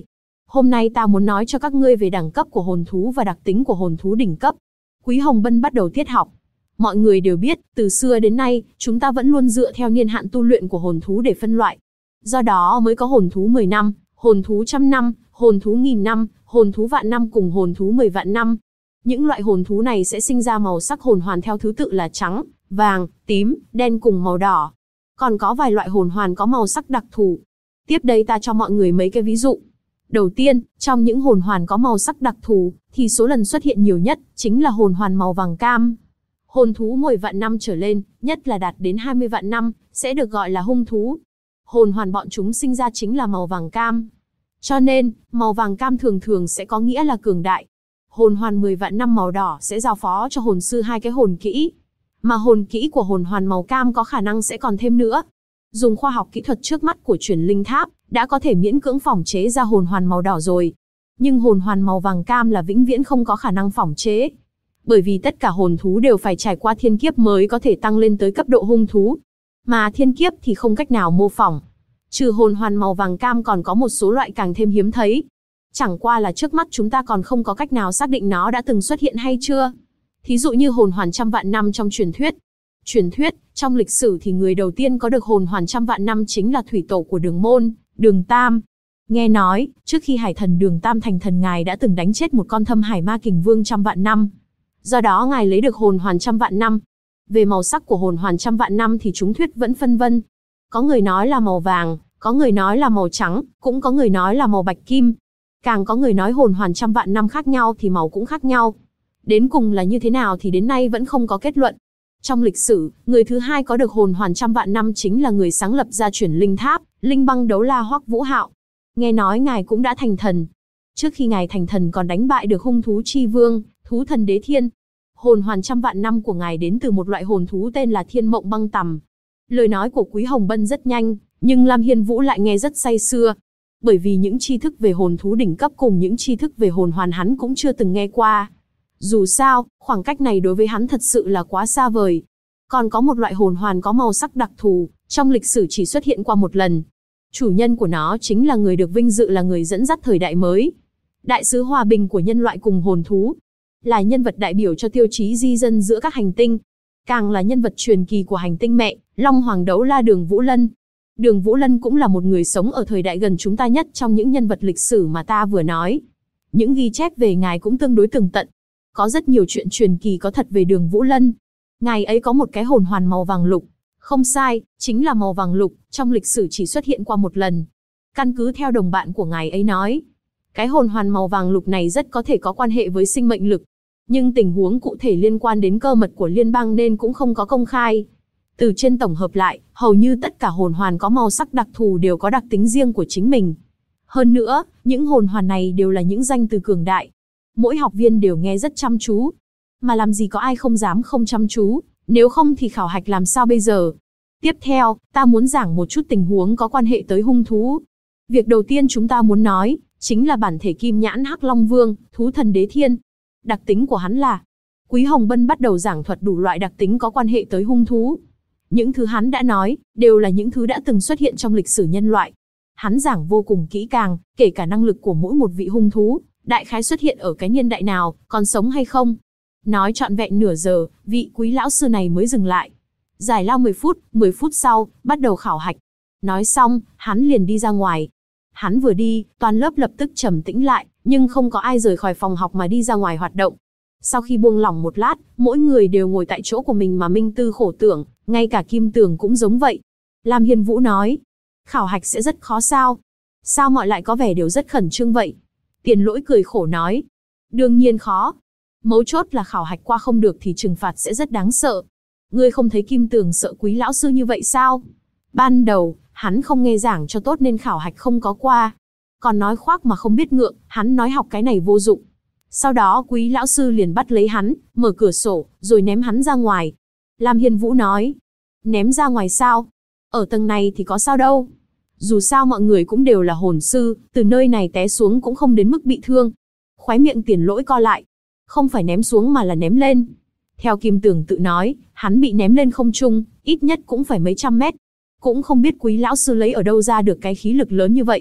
Hôm nay ta muốn nói cho các ngươi về đẳng cấp của hồn thú và đặc tính của hồn thú đỉnh cấp. Quý Hồng Bân bắt đầu tiết học. Mọi người đều biết, từ xưa đến nay, chúng ta vẫn luôn dựa theo niên hạn tu luyện của hồn thú để phân loại. Do đó mới có hồn thú 10 năm, hồn thú 100 năm, hồn thú 1000 năm, hồn thú vạn năm cùng hồn thú 10 vạn năm. Những loại hồn thú này sẽ sinh ra màu sắc hồn hoàn theo thứ tự là trắng, vàng, tím, đen cùng màu đỏ. Còn có vài loại hồn hoàn có màu sắc đặc thù. Tiếp đây ta cho mọi người mấy cái ví dụ. Đầu tiên, trong những hồn hoàn có màu sắc đặc thù, thì số lần xuất hiện nhiều nhất, chính là hồn hoàn màu vàng cam. Hồn thú 10 vạn năm trở lên, nhất là đạt đến 20 vạn năm, sẽ được gọi là hung thú. Hồn hoàn bọn chúng sinh ra chính là màu vàng cam. Cho nên, màu vàng cam thường thường sẽ có nghĩa là cường đại. Hồn hoàn 10 vạn năm màu đỏ sẽ giao phó cho hồn sư hai cái hồn kỹ. Mà hồn kỹ của hồn hoàn màu cam có khả năng sẽ còn thêm nữa. Dùng khoa học kỹ thuật trước mắt của truyền linh tháp, đã có thể miễn cưỡng phỏng chế ra hồn hoàn màu đỏ rồi. Nhưng hồn hoàn màu vàng cam là vĩnh viễn không có khả năng phỏng chế. Bởi vì tất cả hồn thú đều phải trải qua thiên kiếp mới có thể tăng lên tới cấp độ hung thú. Mà thiên kiếp thì không cách nào mô phỏng. Trừ hồn hoàn màu vàng cam còn có một số loại càng thêm hiếm thấy. Chẳng qua là trước mắt chúng ta còn không có cách nào xác định nó đã từng xuất hiện hay chưa. Thí dụ như hồn hoàn 100 vạn năm trong truyền thuyết. Truyền thuyết, trong lịch sử thì người đầu tiên có được hồn hoàn 100 vạn năm chính là thủy tổ của Đường Môn, Đường Tam. Nghe nói, trước khi hải thần Đường Tam thành thần ngài đã từng đánh chết một con thâm hải ma kình vương 100 vạn năm. Do đó ngài lấy được hồn hoàn 100 vạn năm. Về màu sắc của hồn hoàn 100 vạn năm thì chúng thuyết vẫn phân vân. Có người nói là màu vàng, có người nói là màu trắng, cũng có người nói là màu bạch kim. Càng có người nói hồn hoàn 100 vạn năm khác nhau thì màu cũng khác nhau. Đến cùng là như thế nào thì đến nay vẫn không có kết luận. Trong lịch sử, người thứ hai có được hồn hoàn 100 vạn năm chính là người sáng lập ra chuyển linh tháp, Linh Băng Đấu La Hoắc Vũ Hạo. Nghe nói ngài cũng đã thành thần. Trước khi ngài thành thần còn đánh bại được hung thú Chi Vương, thú thần Đế Thiên. Hồn hoàn 100 vạn năm của ngài đến từ một loại hồn thú tên là Thiên Mộng Băng Tằm. Lời nói của Quý Hồng Bân rất nhanh, nhưng Lam Hiên Vũ lại nghe rất say sưa. Bởi vì những tri thức về hồn thú đỉnh cấp cùng những tri thức về hồn hoàn hắn cũng chưa từng nghe qua. Dù sao, khoảng cách này đối với hắn thật sự là quá xa vời. Còn có một loại hồn hoàn có màu sắc đặc thù, trong lịch sử chỉ xuất hiện qua một lần. Chủ nhân của nó chính là người được vinh dự là người dẫn dắt thời đại mới. Đại sứ hòa bình của nhân loại cùng hồn thú. Là nhân vật đại biểu cho tiêu chí di dân giữa các hành tinh. Càng là nhân vật truyền kỳ của hành tinh mẹ, Long Hoàng Đấu La Đường Vũ Lân. Đường Vũ Lân cũng là một người sống ở thời đại gần chúng ta nhất trong những nhân vật lịch sử mà ta vừa nói. Những ghi chép về ngài cũng tương đối tường tận. Có rất nhiều chuyện truyền kỳ có thật về Đường Vũ Lân. Ngài ấy có một cái hồn hoàn màu vàng lục. Không sai, chính là màu vàng lục, trong lịch sử chỉ xuất hiện qua một lần. Căn cứ theo đồng bạn của ngài ấy nói, cái hồn hoàn màu vàng lục này rất có thể có quan hệ với sinh mệnh lực. Nhưng tình huống cụ thể liên quan đến cơ mật của liên bang nên cũng không có công khai. Từ trên tổng hợp lại, hầu như tất cả hồn hoàn có màu sắc đặc thù đều có đặc tính riêng của chính mình. Hơn nữa, những hồn hoàn này đều là những danh từ cường đại. Mỗi học viên đều nghe rất chăm chú. Mà làm gì có ai không dám không chăm chú, nếu không thì khảo hạch làm sao bây giờ? Tiếp theo, ta muốn giảng một chút tình huống có quan hệ tới hung thú. Việc đầu tiên chúng ta muốn nói, chính là bản thể Kim Nhãn Hắc Long Vương, thú thần Đế Thiên. Đặc tính của hắn là... Quý Hồng Bân bắt đầu giảng thuật đủ loại đặc tính có quan hệ tới hung thú. Những thứ hắn đã nói, đều là những thứ đã từng xuất hiện trong lịch sử nhân loại. Hắn giảng vô cùng kỹ càng, kể cả năng lực của mỗi một vị hung thú, đại khái xuất hiện ở cái niên đại nào, còn sống hay không. Nói trọn vẹn nửa giờ, vị quý lão sư này mới dừng lại. Giải lao 10 phút sau, bắt đầu khảo hạch. Nói xong, hắn liền đi ra ngoài. Hắn vừa đi, toàn lớp lập tức trầm tĩnh lại, nhưng không có ai rời khỏi phòng học mà đi ra ngoài hoạt động. Sau khi buông lỏng một lát, mỗi người đều ngồi tại chỗ của mình mà minh tư khổ tưởng, ngay cả Kim Tường cũng giống vậy. Lam Hiên Vũ nói, khảo hạch sẽ rất khó sao? Sao mọi lại có vẻ đều rất khẩn trương vậy? Tiền Lỗi cười khổ nói, đương nhiên khó. Mấu chốt là khảo hạch qua không được thì trừng phạt sẽ rất đáng sợ. Ngươi không thấy Kim Tường sợ quý lão sư như vậy sao? Ban đầu, hắn không nghe giảng cho tốt nên khảo hạch không có qua. Còn nói khoác mà không biết ngượng, hắn nói học cái này vô dụng. Sau đó quý lão sư liền bắt lấy hắn, mở cửa sổ, rồi ném hắn ra ngoài. Lam Hiên Vũ nói, ném ra ngoài sao? Ở tầng này thì có sao đâu. Dù sao mọi người cũng đều là hồn sư, từ nơi này té xuống cũng không đến mức bị thương. Khóe miệng Tiền Lỗi co lại. Không phải ném xuống mà là ném lên. Theo Kim Tường tự nói, hắn bị ném lên không trung, ít nhất cũng phải mấy trăm mét. Cũng không biết quý lão sư lấy ở đâu ra được cái khí lực lớn như vậy.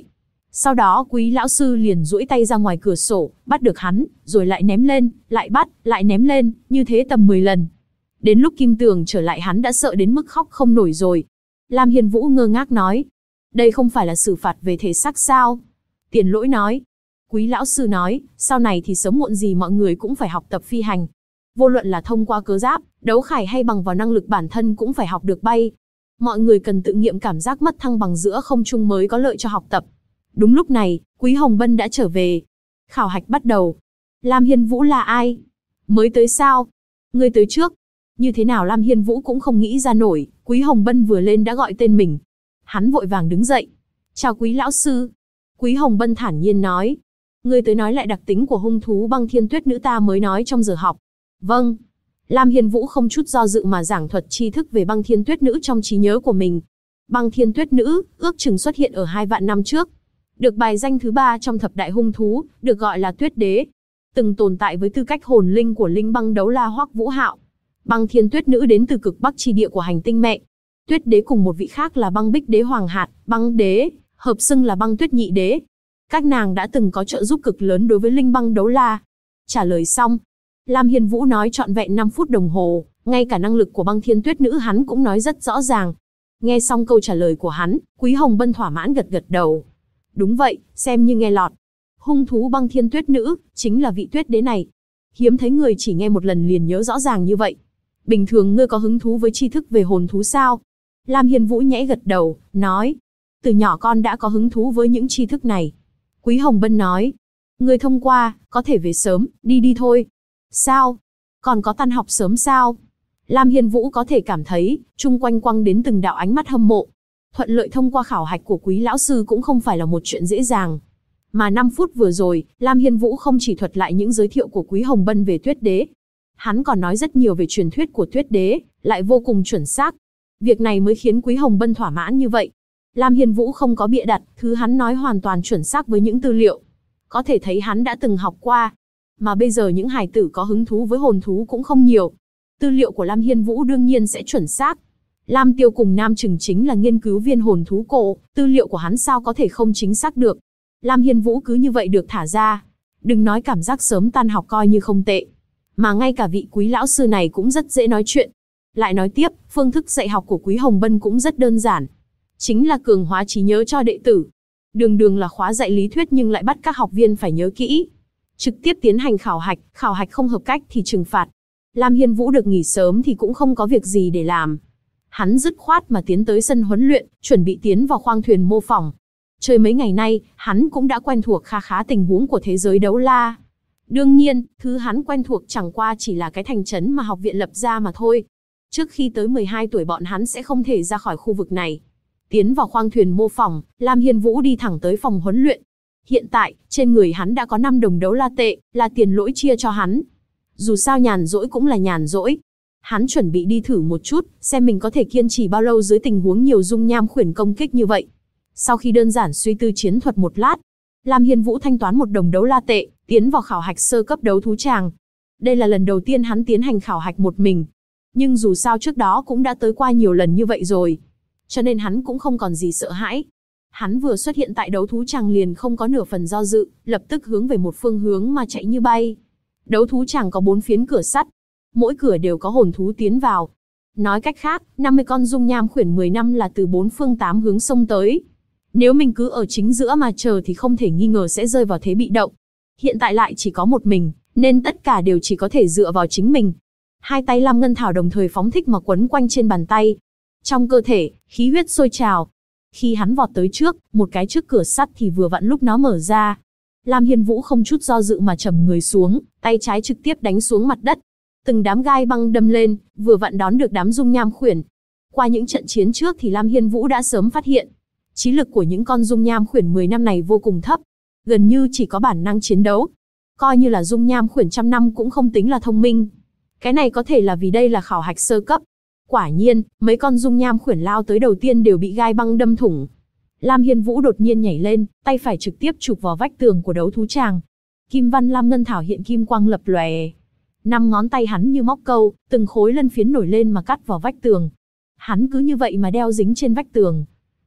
Sau đó Quý lão sư liền duỗi tay ra ngoài cửa sổ, bắt được hắn, rồi lại ném lên, lại bắt, lại ném lên, như thế tầm 10 lần. Đến lúc Kim Tường trở lại hắn đã sợ đến mức khóc không nổi rồi. Lam Hiên Vũ ngơ ngác nói, đây không phải là xử phạt về thể xác sao? Tiền Lỗi nói. Quý lão sư nói, sau này thì sớm muộn gì mọi người cũng phải học tập phi hành. Vô luận là thông qua cơ giáp, đấu khải hay bằng vào năng lực bản thân cũng phải học được bay. Mọi người cần tự nghiệm cảm giác mất thăng bằng giữa không trung mới có lợi cho học tập. Đúng lúc này, Quý Hồng Bân đã trở về. Khảo hạch bắt đầu. Lam Hiên Vũ là ai? Mới tới sao? Ngươi tới trước. Như thế nào Lam Hiên Vũ cũng không nghĩ ra nổi, Quý Hồng Bân vừa lên đã gọi tên mình. Hắn vội vàng đứng dậy. Chào Quý lão sư. Quý Hồng Bân thản nhiên nói. Ngươi tới nói lại đặc tính của hung thú băng thiên tuyết nữ ta mới nói trong giờ học. Vâng. Lam Hiên Vũ không chút do dự mà giảng thuật tri thức về băng thiên tuyết nữ trong trí nhớ của mình. Băng thiên tuyết nữ, ước chừng xuất hiện ở 2 vạn năm trước. Được bài danh thứ 3 trong thập đại hung thú, được gọi là tuyết đế. Từng tồn tại với tư cách hồn linh của linh băng đấu la Hoắc Vũ Hạo. Băng thiên tuyết nữ đến từ cực bắc chi địa của hành tinh mẹ. Tuyết đế cùng một vị khác là băng bích đế Hoàng Hạt, băng đế, hợp xưng là băng tuyết nhị đế. Các nàng đã từng có trợ giúp cực lớn đối với linh băng đấu la. Trả lời xong, Lam Hiên Vũ nói trọn vẹn 5 phút đồng hồ, ngay cả năng lực của băng thiên tuyết nữ hắn cũng nói rất rõ ràng. Nghe xong câu trả lời của hắn, Quý Hồng Bân thỏa mãn gật gật đầu. Đúng vậy, xem như nghe lọt. Hung thú băng thiên tuyết nữ, chính là vị tuyết đế này. Hiếm thấy người chỉ nghe một lần liền nhớ rõ ràng như vậy. Bình thường ngươi có hứng thú với tri thức về hồn thú sao? Lam Hiên Vũ nhẽ gật đầu, nói. Từ nhỏ con đã có hứng thú với những tri thức này. Quý Hồng Bân nói. Ngươi thông qua, có thể về sớm, đi đi thôi. Sao? Còn có tan học sớm sao? Lam Hiên Vũ có thể cảm thấy, chung quanh quăng đến từng đạo ánh mắt hâm mộ. Thuận lợi thông qua khảo hạch của Quý lão sư cũng không phải là một chuyện dễ dàng. Mà 5 phút vừa rồi, Lam Hiên Vũ không chỉ thuật lại những giới thiệu của Quý Hồng Bân về tuyết đế. Hắn còn nói rất nhiều về truyền thuyết của tuyết đế, lại vô cùng chuẩn xác. Việc này mới khiến Quý Hồng Bân thỏa mãn như vậy. Lam Hiên Vũ không có bịa đặt, thứ hắn nói hoàn toàn chuẩn xác với những tư liệu. Có thể thấy hắn đã từng học qua. Mà bây giờ những hài tử có hứng thú với hồn thú cũng không nhiều. Tư liệu của Lam Hiên Vũ đương nhiên sẽ chuẩn xác. Lam Tiêu cùng Nam Trừng chính là nghiên cứu viên hồn thú cổ, tư liệu của hắn sao có thể không chính xác được. Lam Hiên Vũ cứ như vậy được thả ra. Đừng nói cảm giác sớm tan học coi như không tệ. Mà ngay cả vị Quý lão sư này cũng rất dễ nói chuyện. Lại nói tiếp, phương thức dạy học của Quý Hồng Bân cũng rất đơn giản. Chính là cường hóa trí nhớ cho đệ tử. Đường đường là khóa dạy lý thuyết nhưng lại bắt các học viên phải nhớ kỹ. Trực tiếp tiến hành khảo hạch không hợp cách thì trừng phạt. Lam Hiên Vũ được nghỉ sớm thì cũng không có việc gì để làm. Hắn dứt khoát mà tiến tới sân huấn luyện, chuẩn bị tiến vào khoang thuyền mô phỏng. Chơi mấy ngày nay, hắn cũng đã quen thuộc kha khá tình huống của thế giới đấu la. Đương nhiên, thứ hắn quen thuộc chẳng qua chỉ là cái thành trấn mà học viện lập ra mà thôi. Trước khi tới 12 tuổi bọn hắn sẽ không thể ra khỏi khu vực này. Tiến vào khoang thuyền mô phỏng, Lam Hiên Vũ đi thẳng tới phòng huấn luyện. Hiện tại, trên người hắn đã có 5 đồng đấu la tệ, là tiền Lỗi chia cho hắn. Dù sao nhàn rỗi cũng là nhàn rỗi. Hắn chuẩn bị đi thử một chút, xem mình có thể kiên trì bao lâu dưới tình huống nhiều dung nham khuyển công kích như vậy. Sau khi đơn giản suy tư chiến thuật một lát, Lam Hiên Vũ thanh toán 1 đồng đấu la tệ, tiến vào khảo hạch sơ cấp đấu thú tràng. Đây là lần đầu tiên hắn tiến hành khảo hạch một mình. Nhưng dù sao trước đó cũng đã tới qua nhiều lần như vậy rồi. Cho nên hắn cũng không còn gì sợ hãi. Hắn vừa xuất hiện tại đấu thú tràng liền không có nửa phần do dự, lập tức hướng về một phương hướng mà chạy như bay. Đấu thú tràng có 4 phiến cửa sắt. Mỗi cửa đều có hồn thú tiến vào. Nói cách khác, 50 con dung nham khuyển 10 năm là từ 4 phương 8 hướng xông tới. Nếu mình cứ ở chính giữa mà chờ thì không thể nghi ngờ sẽ rơi vào thế bị động. Hiện tại lại chỉ có một mình, nên tất cả đều chỉ có thể dựa vào chính mình. Hai tay Lam Ngân Thảo đồng thời phóng thích mà quấn quanh trên bàn tay. Trong cơ thể, khí huyết sôi trào. Khi hắn vọt tới trước, một cái trước cửa sắt thì vừa vặn lúc nó mở ra. Lam Hiên Vũ không chút do dự mà trầm người xuống, tay trái trực tiếp đánh xuống mặt đất. Từng đám gai băng đâm lên, vừa vặn đón được đám dung nham khuyển. Qua những trận chiến trước thì Lam Hiên Vũ đã sớm phát hiện, trí lực của những con dung nham khuyển 10 năm này vô cùng thấp, gần như chỉ có bản năng chiến đấu. Coi như là dung nham khuyển trăm năm cũng không tính là thông minh. Cái này có thể là vì đây là khảo hạch sơ cấp. Quả nhiên, mấy con dung nham khuyển lao tới đầu tiên đều bị gai băng đâm thủng. Lam Hiên Vũ đột nhiên nhảy lên, tay phải trực tiếp chụp vào vách tường của đấu thú tràng. Kim văn Lam Ngân Thảo hiện kim quang lập lòe. 5 ngón tay hắn như móc câu, từng khối lân phiến nổi lên mà cắt vào vách tường. Hắn cứ như vậy mà đeo dính trên vách tường.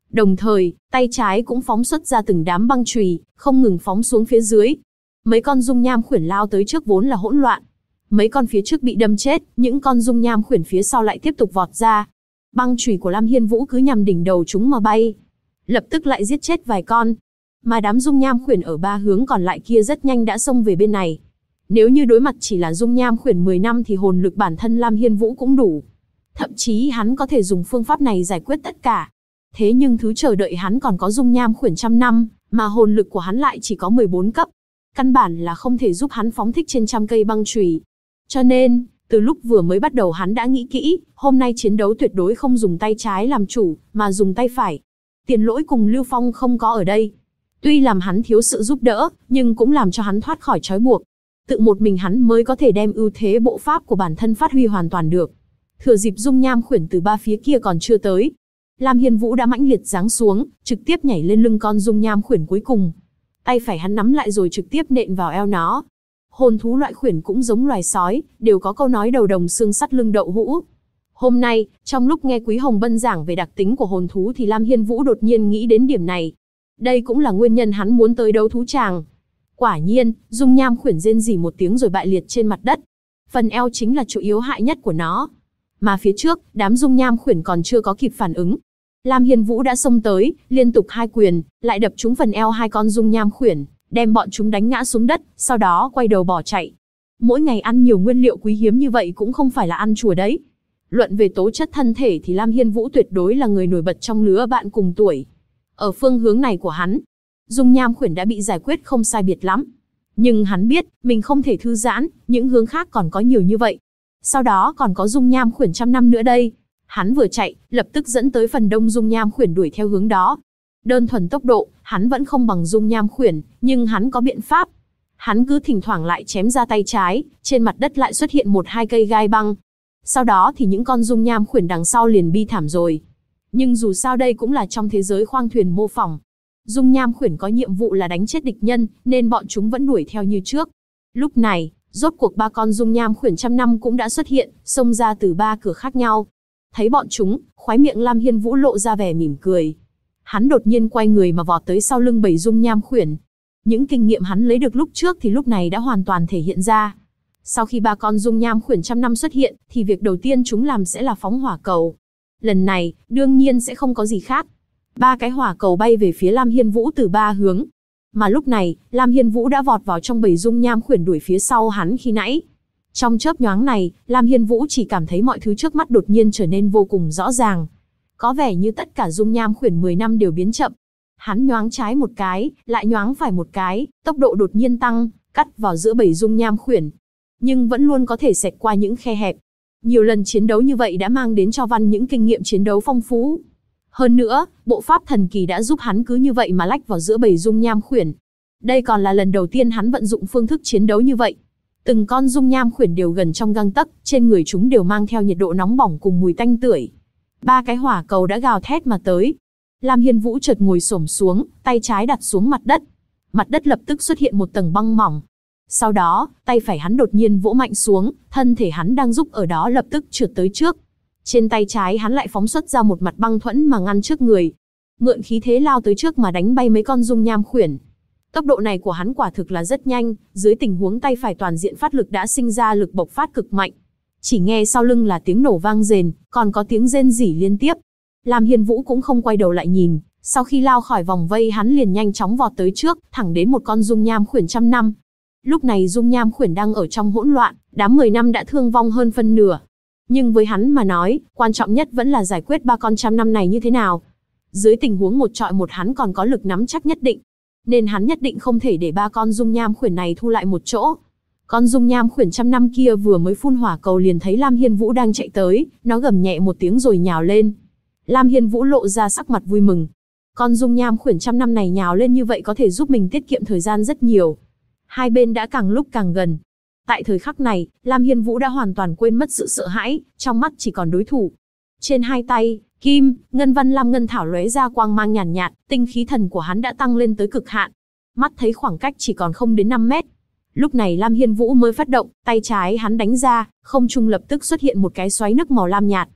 Đồng thời, tay trái cũng phóng xuất ra từng đám băng chùy, không ngừng phóng xuống phía dưới. Mấy con dung nham khuyển lao tới trước vốn là hỗn loạn. Mấy con phía trước bị đâm chết, những con dung nham khuyển phía sau lại tiếp tục vọt ra. Băng chùy của Lam Hiên Vũ cứ nhằm đỉnh đầu chúng mà bay. Lập tức lại giết chết vài con. Mà đám dung nham khuyển ở ba hướng còn lại kia rất nhanh đã xông về bên này. Nếu như đối mặt chỉ là dung nham khuyển 10 năm thì hồn lực bản thân Lam Hiên Vũ cũng đủ. Thậm chí hắn có thể dùng phương pháp này giải quyết tất cả. Thế nhưng thứ chờ đợi hắn còn có dung nham khuyển trăm năm, mà hồn lực của hắn lại chỉ có 14 cấp. Căn bản là không thể giúp hắn phóng thích trên trăm cây băng chùy. Cho nên, từ lúc vừa mới bắt đầu hắn đã nghĩ kỹ, hôm nay chiến đấu tuyệt đối không dùng tay trái làm chủ, mà dùng tay phải. Tiền Lỗi cùng Lưu Phong không có ở đây. Tuy làm hắn thiếu sự giúp đỡ, nhưng cũng làm cho hắn thoát khỏi trói buộc. Tự một mình hắn mới có thể đem ưu thế bộ pháp của bản thân phát huy hoàn toàn được. Thừa dịp dung nham khuyển từ ba phía kia còn chưa tới, Lam Hiên Vũ đã mãnh liệt giáng xuống, trực tiếp nhảy lên lưng con dung nham khuyển cuối cùng. Tay phải hắn nắm lại rồi trực tiếp nện vào eo nó. Hồn thú loại khuyển cũng giống loài sói, đều có câu nói đầu đồng xương sắt lưng đậu hũ. Hôm nay, trong lúc nghe Quý Hồng Bân giảng về đặc tính của hồn thú thì Lam Hiên Vũ đột nhiên nghĩ đến điểm này. Đây cũng là nguyên nhân hắn muốn tới đấu thú tràng. Quả nhiên, dung nham khuyển rên rỉ một tiếng rồi bại liệt trên mặt đất. Phần eo chính là chỗ yếu hại nhất của nó. Mà phía trước, đám dung nham khuyển còn chưa có kịp phản ứng. Lam Hiên Vũ đã xông tới, liên tục hai quyền, lại đập trúng phần eo hai con dung nham khuyển, đem bọn chúng đánh ngã xuống đất, sau đó quay đầu bỏ chạy. Mỗi ngày ăn nhiều nguyên liệu quý hiếm như vậy cũng không phải là ăn chùa đấy. Luận về tố chất thân thể thì Lam Hiên Vũ tuyệt đối là người nổi bật trong lứa bạn cùng tuổi. Ở phương hướng này của hắn, dung nham khuyển đã bị giải quyết không sai biệt lắm. Nhưng hắn biết, mình không thể thư giãn, những hướng khác còn có nhiều như vậy. Sau đó còn có dung nham khuyển trăm năm nữa đây. Hắn vừa chạy, lập tức dẫn tới phần đông dung nham khuyển đuổi theo hướng đó. Đơn thuần tốc độ, hắn vẫn không bằng dung nham khuyển, nhưng hắn có biện pháp. Hắn cứ thỉnh thoảng lại chém ra tay trái, trên mặt đất lại xuất hiện một hai cây gai băng. Sau đó thì những con dung nham khuyển đằng sau liền bi thảm rồi. Nhưng dù sao đây cũng là trong thế giới khoang thuyền mô phỏng. Dung nham khuyển có nhiệm vụ là đánh chết địch nhân, nên bọn chúng vẫn đuổi theo như trước. Lúc này, rốt cuộc ba con dung nham khuyển trăm năm cũng đã xuất hiện, xông ra từ ba cửa khác nhau. Thấy bọn chúng, khóe miệng Lam Hiên Vũ lộ ra vẻ mỉm cười. Hắn đột nhiên quay người mà vọt tới sau lưng bầy dung nham khuyển. Những kinh nghiệm hắn lấy được lúc trước thì lúc này đã hoàn toàn thể hiện ra. Sau khi ba con dung nham khuyển trăm năm xuất hiện, thì việc đầu tiên chúng làm sẽ là phóng hỏa cầu. Lần này, đương nhiên sẽ không có gì khác. Ba cái hỏa cầu bay về phía Lam Hiên Vũ từ ba hướng. Mà lúc này, Lam Hiên Vũ đã vọt vào trong bầy dung nham khuyển đuổi phía sau hắn khi nãy. Trong chớp nhoáng này, Lam Hiên Vũ chỉ cảm thấy mọi thứ trước mắt đột nhiên trở nên vô cùng rõ ràng. Có vẻ như tất cả dung nham khuyển 10 năm đều biến chậm. Hắn nhoáng trái một cái, lại nhoáng phải một cái, tốc độ đột nhiên tăng, cắt vào giữa bầy dung nham khuyển. Nhưng vẫn luôn có thể xẹt qua những khe hẹp. Nhiều lần chiến đấu như vậy đã mang đến cho Văn những kinh nghiệm chiến đấu phong phú. Hơn nữa, bộ pháp thần kỳ đã giúp hắn cứ như vậy mà lách vào giữa bầy dung nham khuyển. Đây còn là lần đầu tiên hắn vận dụng phương thức chiến đấu như vậy. Từng con dung nham khuyển đều gần trong gang tấc, trên người chúng đều mang theo nhiệt độ nóng bỏng cùng mùi tanh tưởi. Ba cái hỏa cầu đã gào thét mà tới. Lam Hiên Vũ chợt ngồi xổm xuống, tay trái đặt xuống mặt đất. Mặt đất lập tức xuất hiện một tầng băng mỏng. Sau đó, tay phải hắn đột nhiên vỗ mạnh xuống, thân thể hắn đang giúp ở đó lập tức trượt tới trước. Trên tay trái hắn lại phóng xuất ra một mặt băng thuẫn mà ngăn trước người. Mượn khí thế lao tới trước mà đánh bay mấy con dung nham khuyển. Tốc độ này của hắn quả thực là rất nhanh, dưới tình huống tay phải toàn diện phát lực đã sinh ra lực bộc phát cực mạnh. Chỉ nghe sau lưng là tiếng nổ vang rền, còn có tiếng rên rỉ liên tiếp. Lam Hiên Vũ cũng không quay đầu lại nhìn, sau khi lao khỏi vòng vây hắn liền nhanh chóng vọt tới trước, thẳng đến một con dung nham khuyển trăm năm. Lúc này dung nham khuyển đang ở trong hỗn loạn, đám 10 năm đã thương vong hơn phân nửa. Nhưng với hắn mà nói, quan trọng nhất vẫn là giải quyết ba con trăm năm này như thế nào. Dưới tình huống một trọi một hắn còn có lực nắm chắc nhất định. Nên hắn nhất định không thể để ba con dung nham khuyển này thu lại một chỗ. Con dung nham khuyển trăm năm kia vừa mới phun hỏa cầu liền thấy Lam Hiên Vũ đang chạy tới, nó gầm nhẹ một tiếng rồi nhào lên. Lam Hiên Vũ lộ ra sắc mặt vui mừng. Con dung nham khuyển trăm năm này nhào lên như vậy có thể giúp mình tiết kiệm thời gian rất nhiều. Hai bên đã càng lúc càng gần. Tại thời khắc này, Lam Hiên Vũ đã hoàn toàn quên mất sự sợ hãi, trong mắt chỉ còn đối thủ. Trên hai tay, kim, ngân văn lam ngân thảo lóe ra quang mang nhàn nhạt, tinh khí thần của hắn đã tăng lên tới cực hạn. Mắt thấy khoảng cách chỉ còn không đến 5 mét. Lúc này Lam Hiên Vũ mới phát động, tay trái hắn đánh ra, không trung lập tức xuất hiện một cái xoáy nước màu lam nhạt.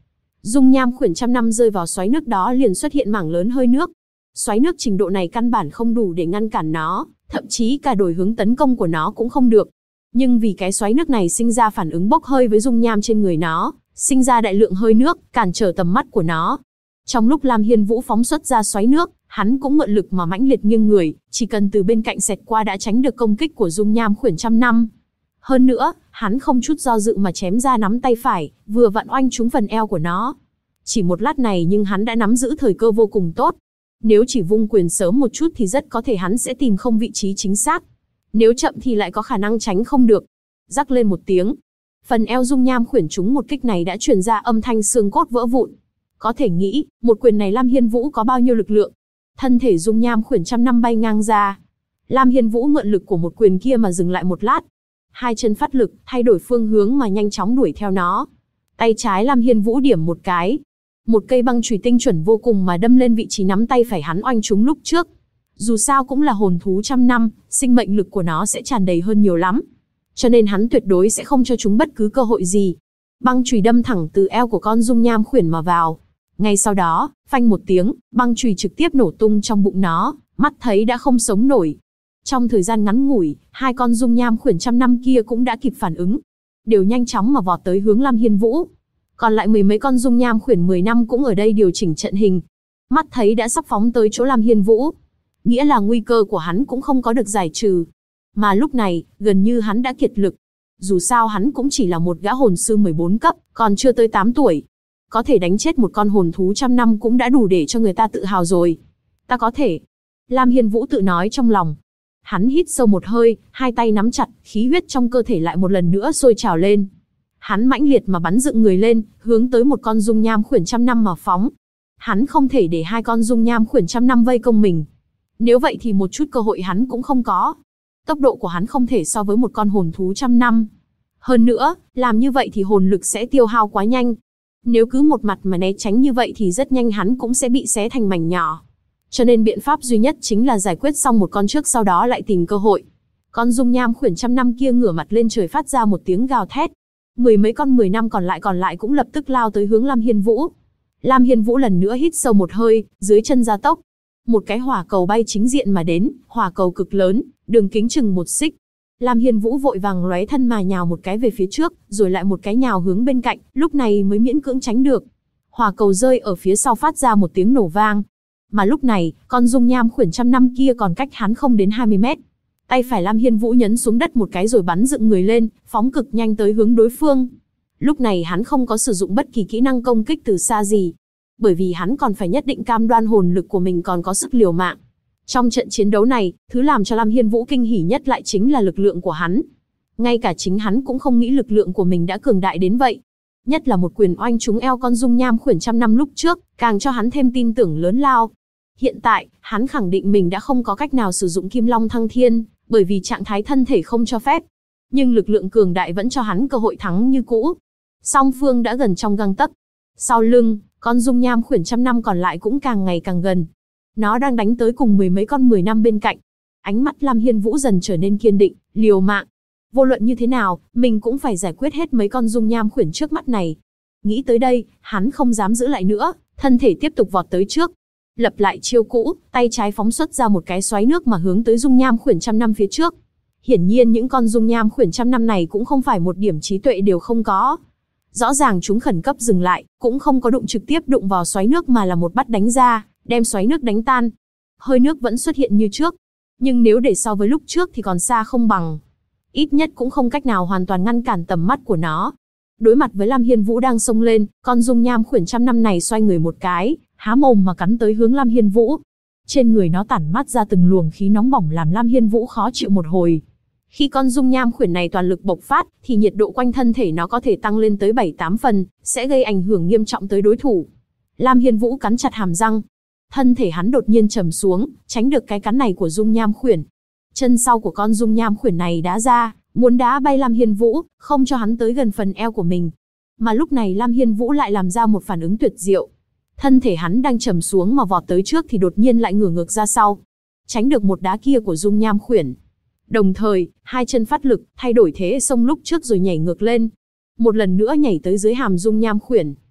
Dung nham khuyển trăm năm rơi vào xoáy nước đó liền xuất hiện mảng lớn hơi nước. Xoáy nước trình độ này căn bản không đủ để ngăn cản nó, thậm chí cả đổi hướng tấn công của nó cũng không được. Nhưng vì cái xoáy nước này sinh ra phản ứng bốc hơi với dung nham trên người nó, sinh ra đại lượng hơi nước, cản trở tầm mắt của nó. Trong lúc Lam Hiên Vũ phóng xuất ra xoáy nước, hắn cũng mượn lực mà mãnh liệt nghiêng người, chỉ cần từ bên cạnh xẹt qua đã tránh được công kích của dung nham khuyển trăm năm. Hơn nữa, hắn không chút do dự mà chém ra nắm tay phải, vừa vặn oanh trúng phần eo của nó. Chỉ một lát này nhưng hắn đã nắm giữ thời cơ vô cùng tốt. Nếu chỉ vung quyền sớm một chút thì rất có thể hắn sẽ tìm không vị trí chính xác. Nếu chậm thì lại có khả năng tránh không được. Rắc lên một tiếng. Phần eo dung nham khuyển trúng một kích này đã truyền ra âm thanh xương cốt vỡ vụn. Có thể nghĩ, một quyền này Lam Hiên Vũ có bao nhiêu lực lượng. Thân thể dung nham khuyển trăm năm bay ngang ra. Lam Hiên Vũ mượn lực của một quyền kia mà dừng lại một lát. Hai chân phát lực, thay đổi phương hướng mà nhanh chóng đuổi theo nó. Tay trái Lam Hiên Vũ điểm một cái. Một cây băng chùy tinh chuẩn vô cùng mà đâm lên vị trí nắm tay phải hắn oanh trúng lúc trước. Dù sao cũng là hồn thú trăm năm, sinh mệnh lực của nó sẽ tràn đầy hơn nhiều lắm. Cho nên hắn tuyệt đối sẽ không cho chúng bất cứ cơ hội gì. Băng chùy đâm thẳng từ eo của con dung nham khuyển mà vào. Ngay sau đó, phanh một tiếng, băng chùy trực tiếp nổ tung trong bụng nó, mắt thấy đã không sống nổi. Trong thời gian ngắn ngủi, hai con dung nham khuyển trăm năm kia cũng đã kịp phản ứng, đều nhanh chóng mà vọt tới hướng Lam Hiên Vũ. Còn lại mười mấy con dung nham khuyển 10 năm cũng ở đây điều chỉnh trận hình, mắt thấy đã sắp phóng tới chỗ Lam Hiên Vũ, nghĩa là nguy cơ của hắn cũng không có được giải trừ. Mà lúc này, gần như hắn đã kiệt lực. Dù sao hắn cũng chỉ là một gã hồn sư 14 cấp, còn chưa tới 8 tuổi. Có thể đánh chết một con hồn thú trăm năm cũng đã đủ để cho người ta tự hào rồi. Ta có thể. Lam Hiên Vũ tự nói trong lòng. Hắn hít sâu một hơi, hai tay nắm chặt, khí huyết trong cơ thể lại một lần nữa sôi trào lên. Hắn mãnh liệt mà bắn dựng người lên, hướng tới một con dung nham khuyển trăm năm mà phóng. Hắn không thể để hai con dung nham khuyển trăm năm vây công mình. Nếu vậy thì một chút cơ hội hắn cũng không có. Tốc độ của hắn không thể so với một con hồn thú trăm năm. Hơn nữa, làm như vậy thì hồn lực sẽ tiêu hao quá nhanh. Nếu cứ một mặt mà né tránh như vậy thì rất nhanh hắn cũng sẽ bị xé thành mảnh nhỏ. Cho nên biện pháp duy nhất chính là giải quyết xong một con trước sau đó lại tìm cơ hội. Con dung nham khuyển trăm năm kia ngửa mặt lên trời phát ra một tiếng gào thét. Mười mấy con 10 năm còn lại cũng lập tức lao tới hướng Lam Hiên Vũ. Lam Hiên Vũ lần nữa hít sâu một hơi, dưới chân gia tốc. Một cái hỏa cầu bay chính diện mà đến, hỏa cầu cực lớn, đường kính chừng 1 xích. Lam Hiên Vũ vội vàng lóe thân mà nhào một cái về phía trước, rồi lại một cái nhào hướng bên cạnh, lúc này mới miễn cưỡng tránh được. Hỏa cầu rơi ở phía sau phát ra một tiếng nổ vang. Mà lúc này, con dung nham khuyển trăm năm kia còn cách hắn không đến 20 mét. Tay phải Lam Hiên Vũ nhấn xuống đất một cái rồi bắn dựng người lên, phóng cực nhanh tới hướng đối phương. Lúc này hắn không có sử dụng bất kỳ kỹ năng công kích từ xa gì, bởi vì hắn còn phải nhất định cam đoan hồn lực của mình còn có sức liều mạng. Trong trận chiến đấu này, thứ làm cho Lam Hiên Vũ kinh hỉ nhất lại chính là lực lượng của hắn. Ngay cả chính hắn cũng không nghĩ lực lượng của mình đã cường đại đến vậy. Nhất là một quyền oanh trúng eo con dung nham khuyển trăm năm lúc trước, càng cho hắn thêm tin tưởng lớn lao. Hiện tại, hắn khẳng định mình đã không có cách nào sử dụng Kim Long Thăng Thiên, bởi vì trạng thái thân thể không cho phép. Nhưng lực lượng cường đại vẫn cho hắn cơ hội thắng như cũ. Song phương đã gần trong gang tấc. Sau lưng, con dung nham khuyển trăm năm còn lại cũng càng ngày càng gần. Nó đang đánh tới cùng mười mấy con 10 năm bên cạnh. Ánh mắt Lam Hiên Vũ dần trở nên kiên định, liều mạng. Vô luận như thế nào, mình cũng phải giải quyết hết mấy con dung nham khuyển trước mắt này. Nghĩ tới đây, hắn không dám giữ lại nữa, thân thể tiếp tục vọt tới trước. Lập lại chiêu cũ, tay trái phóng xuất ra một cái xoáy nước mà hướng tới dung nham khuyển trăm năm phía trước. Hiển nhiên những con dung nham khuyển trăm năm này cũng không phải một điểm trí tuệ đều không có. Rõ ràng chúng khẩn cấp dừng lại, cũng không có trực tiếp đụng vào xoáy nước mà là một bắt đánh ra, đem xoáy nước đánh tan. Hơi nước vẫn xuất hiện như trước, nhưng nếu để so với lúc trước thì còn xa không bằng. Ít nhất cũng không cách nào hoàn toàn ngăn cản tầm mắt của nó. Đối mặt với Lam Hiên Vũ đang xông lên, con dung nham khuyển trăm năm này xoay người một cái, há mồm mà cắn tới hướng Lam Hiên Vũ. Trên người nó tản mát ra từng luồng khí nóng bỏng làm Lam Hiên Vũ khó chịu một hồi. Khi con dung nham khuyển này toàn lực bộc phát, thì nhiệt độ quanh thân thể nó có thể tăng lên tới 7-8 phần, sẽ gây ảnh hưởng nghiêm trọng tới đối thủ. Lam Hiên Vũ cắn chặt hàm răng. Thân thể hắn đột nhiên trầm xuống, tránh được cái cắn này của dung nham khuyển. Chân sau của con dung nham khuyển này đá ra, muốn đá bay Lam Hiên Vũ, không cho hắn tới gần phần eo của mình. Mà lúc này Lam Hiên Vũ lại làm ra một phản ứng tuyệt diệu. Thân thể hắn đang trầm xuống mà vọt tới trước thì đột nhiên lại ngửa ngược ra sau, tránh được một đá kia của dung nham khuyển. Đồng thời, hai chân phát lực, thay đổi thế xông lúc trước rồi nhảy ngược lên. Một lần nữa nhảy tới dưới hàm dung nham khuyển.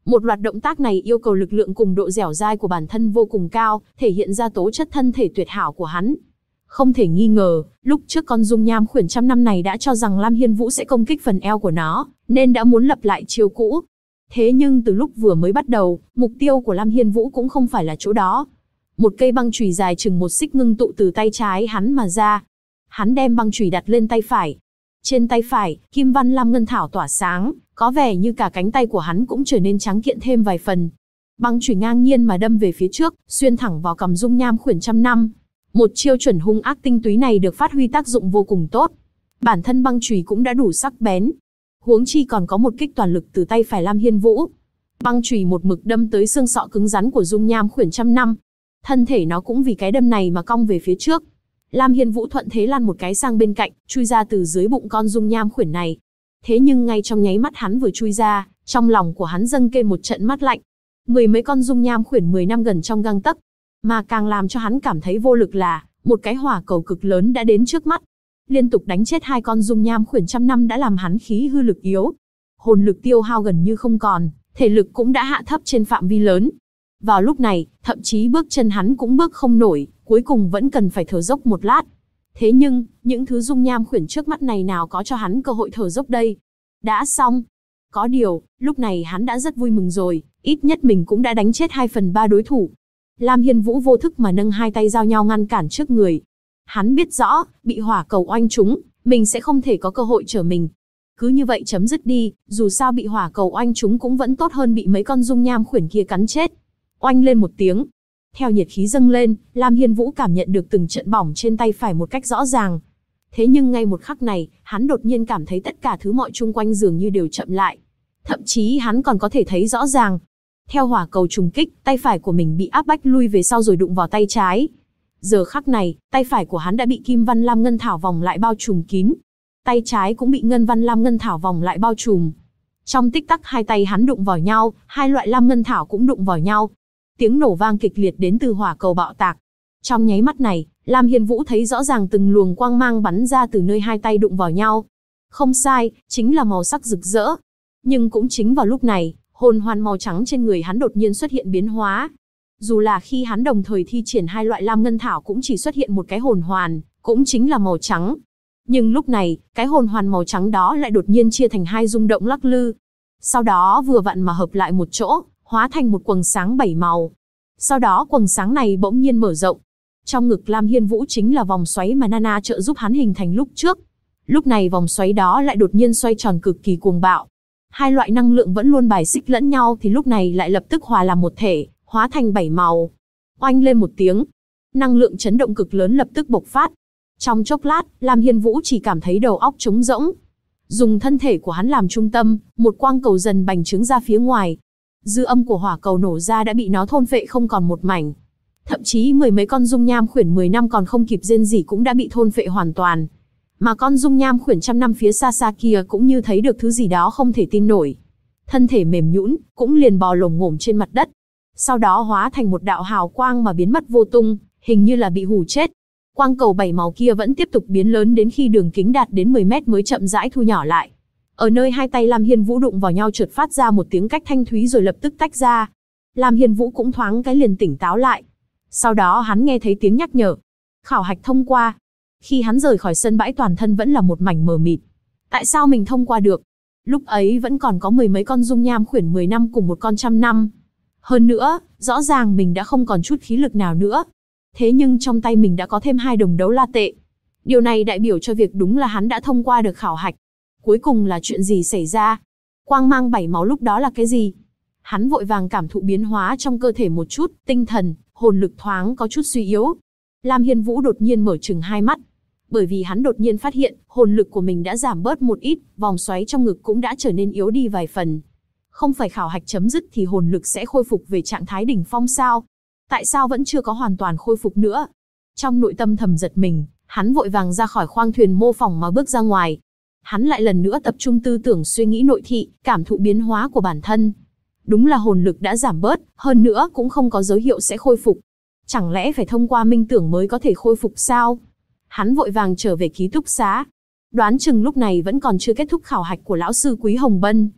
Một loạt động tác này yêu cầu lực lượng cùng độ dẻo dai của bản thân vô cùng cao, thể hiện ra tố chất thân thể tuyệt hảo của hắn. Không thể nghi ngờ, lúc trước con dung nham khuyển trăm năm này đã cho rằng Lam Hiên Vũ sẽ công kích phần eo của nó, nên đã muốn lập lại chiêu cũ. Thế nhưng từ lúc vừa mới bắt đầu, mục tiêu của Lam Hiên Vũ cũng không phải là chỗ đó. Một cây băng chùy dài chừng 1 xích ngưng tụ từ tay trái hắn mà ra. Hắn đem băng chùy đặt lên tay phải. Trên tay phải, kim văn lam ngân thảo tỏa sáng, có vẻ như cả cánh tay của hắn cũng trở nên trắng kiện thêm vài phần. Băng chùy ngang nhiên mà đâm về phía trước, xuyên thẳng vào cằm dung nham khuyển trăm năm. Một chiêu chuẩn hung ác tinh túy này được phát huy tác dụng vô cùng tốt. Bản thân băng chùy cũng đã đủ sắc bén. Huống chi còn có một kích toàn lực từ tay phải Lam Hiên Vũ. Băng chùy một mực đâm tới xương sọ cứng rắn của dung nham khuyển trăm năm. Thân thể nó cũng vì cái đâm này mà cong về phía trước. Lam Hiên Vũ thuận thế lăn một cái sang bên cạnh, chui ra từ dưới bụng con dung nham khuyển này. Thế nhưng ngay trong nháy mắt hắn vừa chui ra, trong lòng của hắn dâng lên một trận mát lạnh. Mười mấy con dung nham khuyển 10 năm gần trong gang tấc, mà càng làm cho hắn cảm thấy vô lực là một cái hỏa cầu cực lớn đã đến trước mắt. Liên tục đánh chết 2 con dung nham khuyển trăm năm đã làm hắn khí hư lực yếu, hồn lực tiêu hao gần như không còn, thể lực cũng đã hạ thấp trên phạm vi lớn. Vào lúc này, thậm chí bước chân hắn cũng bước không nổi, cuối cùng vẫn cần phải thở dốc một lát. Thế nhưng, những thứ dung nham khuyển trước mắt này nào có cho hắn cơ hội thở dốc đây. Đã xong. Có điều, lúc này hắn đã rất vui mừng rồi, ít nhất mình cũng đã đánh chết 2/3 đối thủ. Lam Hiên Vũ vô thức mà nâng hai tay giao nhau ngăn cản trước người. Hắn biết rõ, bị hỏa cầu oanh trúng, mình sẽ không thể có cơ hội trở mình. Cứ như vậy chấm dứt đi, dù sao bị hỏa cầu oanh trúng cũng vẫn tốt hơn bị mấy con dung nham khuyển kia cắn chết. Oanh lên một tiếng. Theo nhiệt khí dâng lên, Lam Hiên Vũ cảm nhận được từng trận bỏng trên tay phải một cách rõ ràng. Thế nhưng ngay một khắc này, hắn đột nhiên cảm thấy tất cả thứ mọi chung quanh dường như đều chậm lại. Thậm chí hắn còn có thể thấy rõ ràng. Theo hỏa cầu trùng kích, tay phải của mình bị áp bách lui về sau rồi đụng vào tay trái. Giờ khắc này, tay phải của hắn đã bị kim văn lam ngân thảo vòng lại bao trùm kín. Tay trái cũng bị ngân văn lam ngân thảo vòng lại bao trùm. Trong tích tắc hai tay hắn đụng vào nhau, hai loại lam ngân thảo cũng đụng vào nhau. Tiếng nổ vang kịch liệt đến từ hỏa cầu bạo tạc. Trong nháy mắt này, Lam Hiên Vũ thấy rõ ràng từng luồng quang mang bắn ra từ nơi hai tay đụng vào nhau. Không sai, chính là màu sắc rực rỡ. Nhưng cũng chính vào lúc này, hồn hoàn màu trắng trên người hắn đột nhiên xuất hiện biến hóa. Dù là khi hắn đồng thời thi triển hai loại lam ngân thảo cũng chỉ xuất hiện một cái hồn hoàn, cũng chính là màu trắng. Nhưng lúc này, cái hồn hoàn màu trắng đó lại đột nhiên chia thành hai rung động lắc lư. Sau đó vừa vặn mà hợp lại một chỗ, hóa thành một quầng sáng 7 màu. Sau đó quầng sáng này bỗng nhiên mở rộng. Trong ngực Lam Hiên Vũ chính là vòng xoáy mà Nana trợ giúp hắn hình thành lúc trước. Lúc này vòng xoáy đó lại đột nhiên xoay tròn cực kỳ cuồng bạo. Hai loại năng lượng vẫn luôn bài xích lẫn nhau thì lúc này lại lập tức hòa làm một thể, hóa thành 7 màu. Oanh lên một tiếng, năng lượng chấn động cực lớn lập tức bộc phát. Trong chốc lát, Lam Hiên Vũ chỉ cảm thấy đầu óc trống rỗng. Dùng thân thể của hắn làm trung tâm, một quang cầu dần bành trướng ra phía ngoài. Dư âm của hỏa cầu nổ ra đã bị nó thôn phệ không còn một mảnh. Thậm chí mười mấy con dung nham khuyển 10 năm còn không kịp rên rỉ cũng đã bị thôn phệ hoàn toàn. Mà con dung nham khuyển trăm năm phía xa xa kia cũng như thấy được thứ gì đó không thể tin nổi. Thân thể mềm nhũn, cũng liền bò lồm ngổm trên mặt đất. Sau đó hóa thành một đạo hào quang mà biến mất vô tung, hình như là bị hù chết. Quang cầu 7 màu kia vẫn tiếp tục biến lớn đến khi đường kính đạt đến 10 mét mới chậm rãi thu nhỏ lại. Ở nơi hai tay Lam Hiên Vũ đụng vào nhau chợt phát ra một tiếng cách thanh thúy rồi lập tức tách ra. Lam Hiên Vũ cũng thoáng cái liền tỉnh táo lại. Sau đó hắn nghe thấy tiếng nhắc nhở. Khảo hạch thông qua. Khi hắn rời khỏi sân bãi toàn thân vẫn là một mảnh mờ mịt. Tại sao mình thông qua được? Lúc ấy vẫn còn có mười mấy con dung nham khuyển 10 năm cùng một con trăm năm. Hơn nữa, rõ ràng mình đã không còn chút khí lực nào nữa. Thế nhưng trong tay mình đã có thêm 2 đồng đấu la tệ. Điều này đại biểu cho việc đúng là hắn đã thông qua được khảo hạch. Cuối cùng là chuyện gì xảy ra? Quang mang 7 màu lúc đó là cái gì? Hắn vội vàng cảm thụ biến hóa trong cơ thể một chút, tinh thần, hồn lực thoáng có chút suy yếu. Lam Hiên Vũ đột nhiên mở trừng hai mắt. Bởi vì hắn đột nhiên phát hiện, hồn lực của mình đã giảm bớt một ít, vòng xoáy trong ngực cũng đã trở nên yếu đi vài phần. Không phải khảo hạch chấm dứt thì hồn lực sẽ khôi phục về trạng thái đỉnh phong sao? Tại sao vẫn chưa có hoàn toàn khôi phục nữa? Trong nội tâm thầm giật mình, hắn vội vàng ra khỏi khoang thuyền mô phỏng mà bước ra ngoài. Hắn lại lần nữa tập trung tư tưởng suy nghĩ nội thị, cảm thụ biến hóa của bản thân. Đúng là hồn lực đã giảm bớt, hơn nữa cũng không có dấu hiệu sẽ khôi phục. Chẳng lẽ phải thông qua minh tưởng mới có thể khôi phục sao? Hắn vội vàng trở về ký túc xá. Đoán chừng lúc này vẫn còn chưa kết thúc khảo hạch của lão sư Quý Hồng Bân.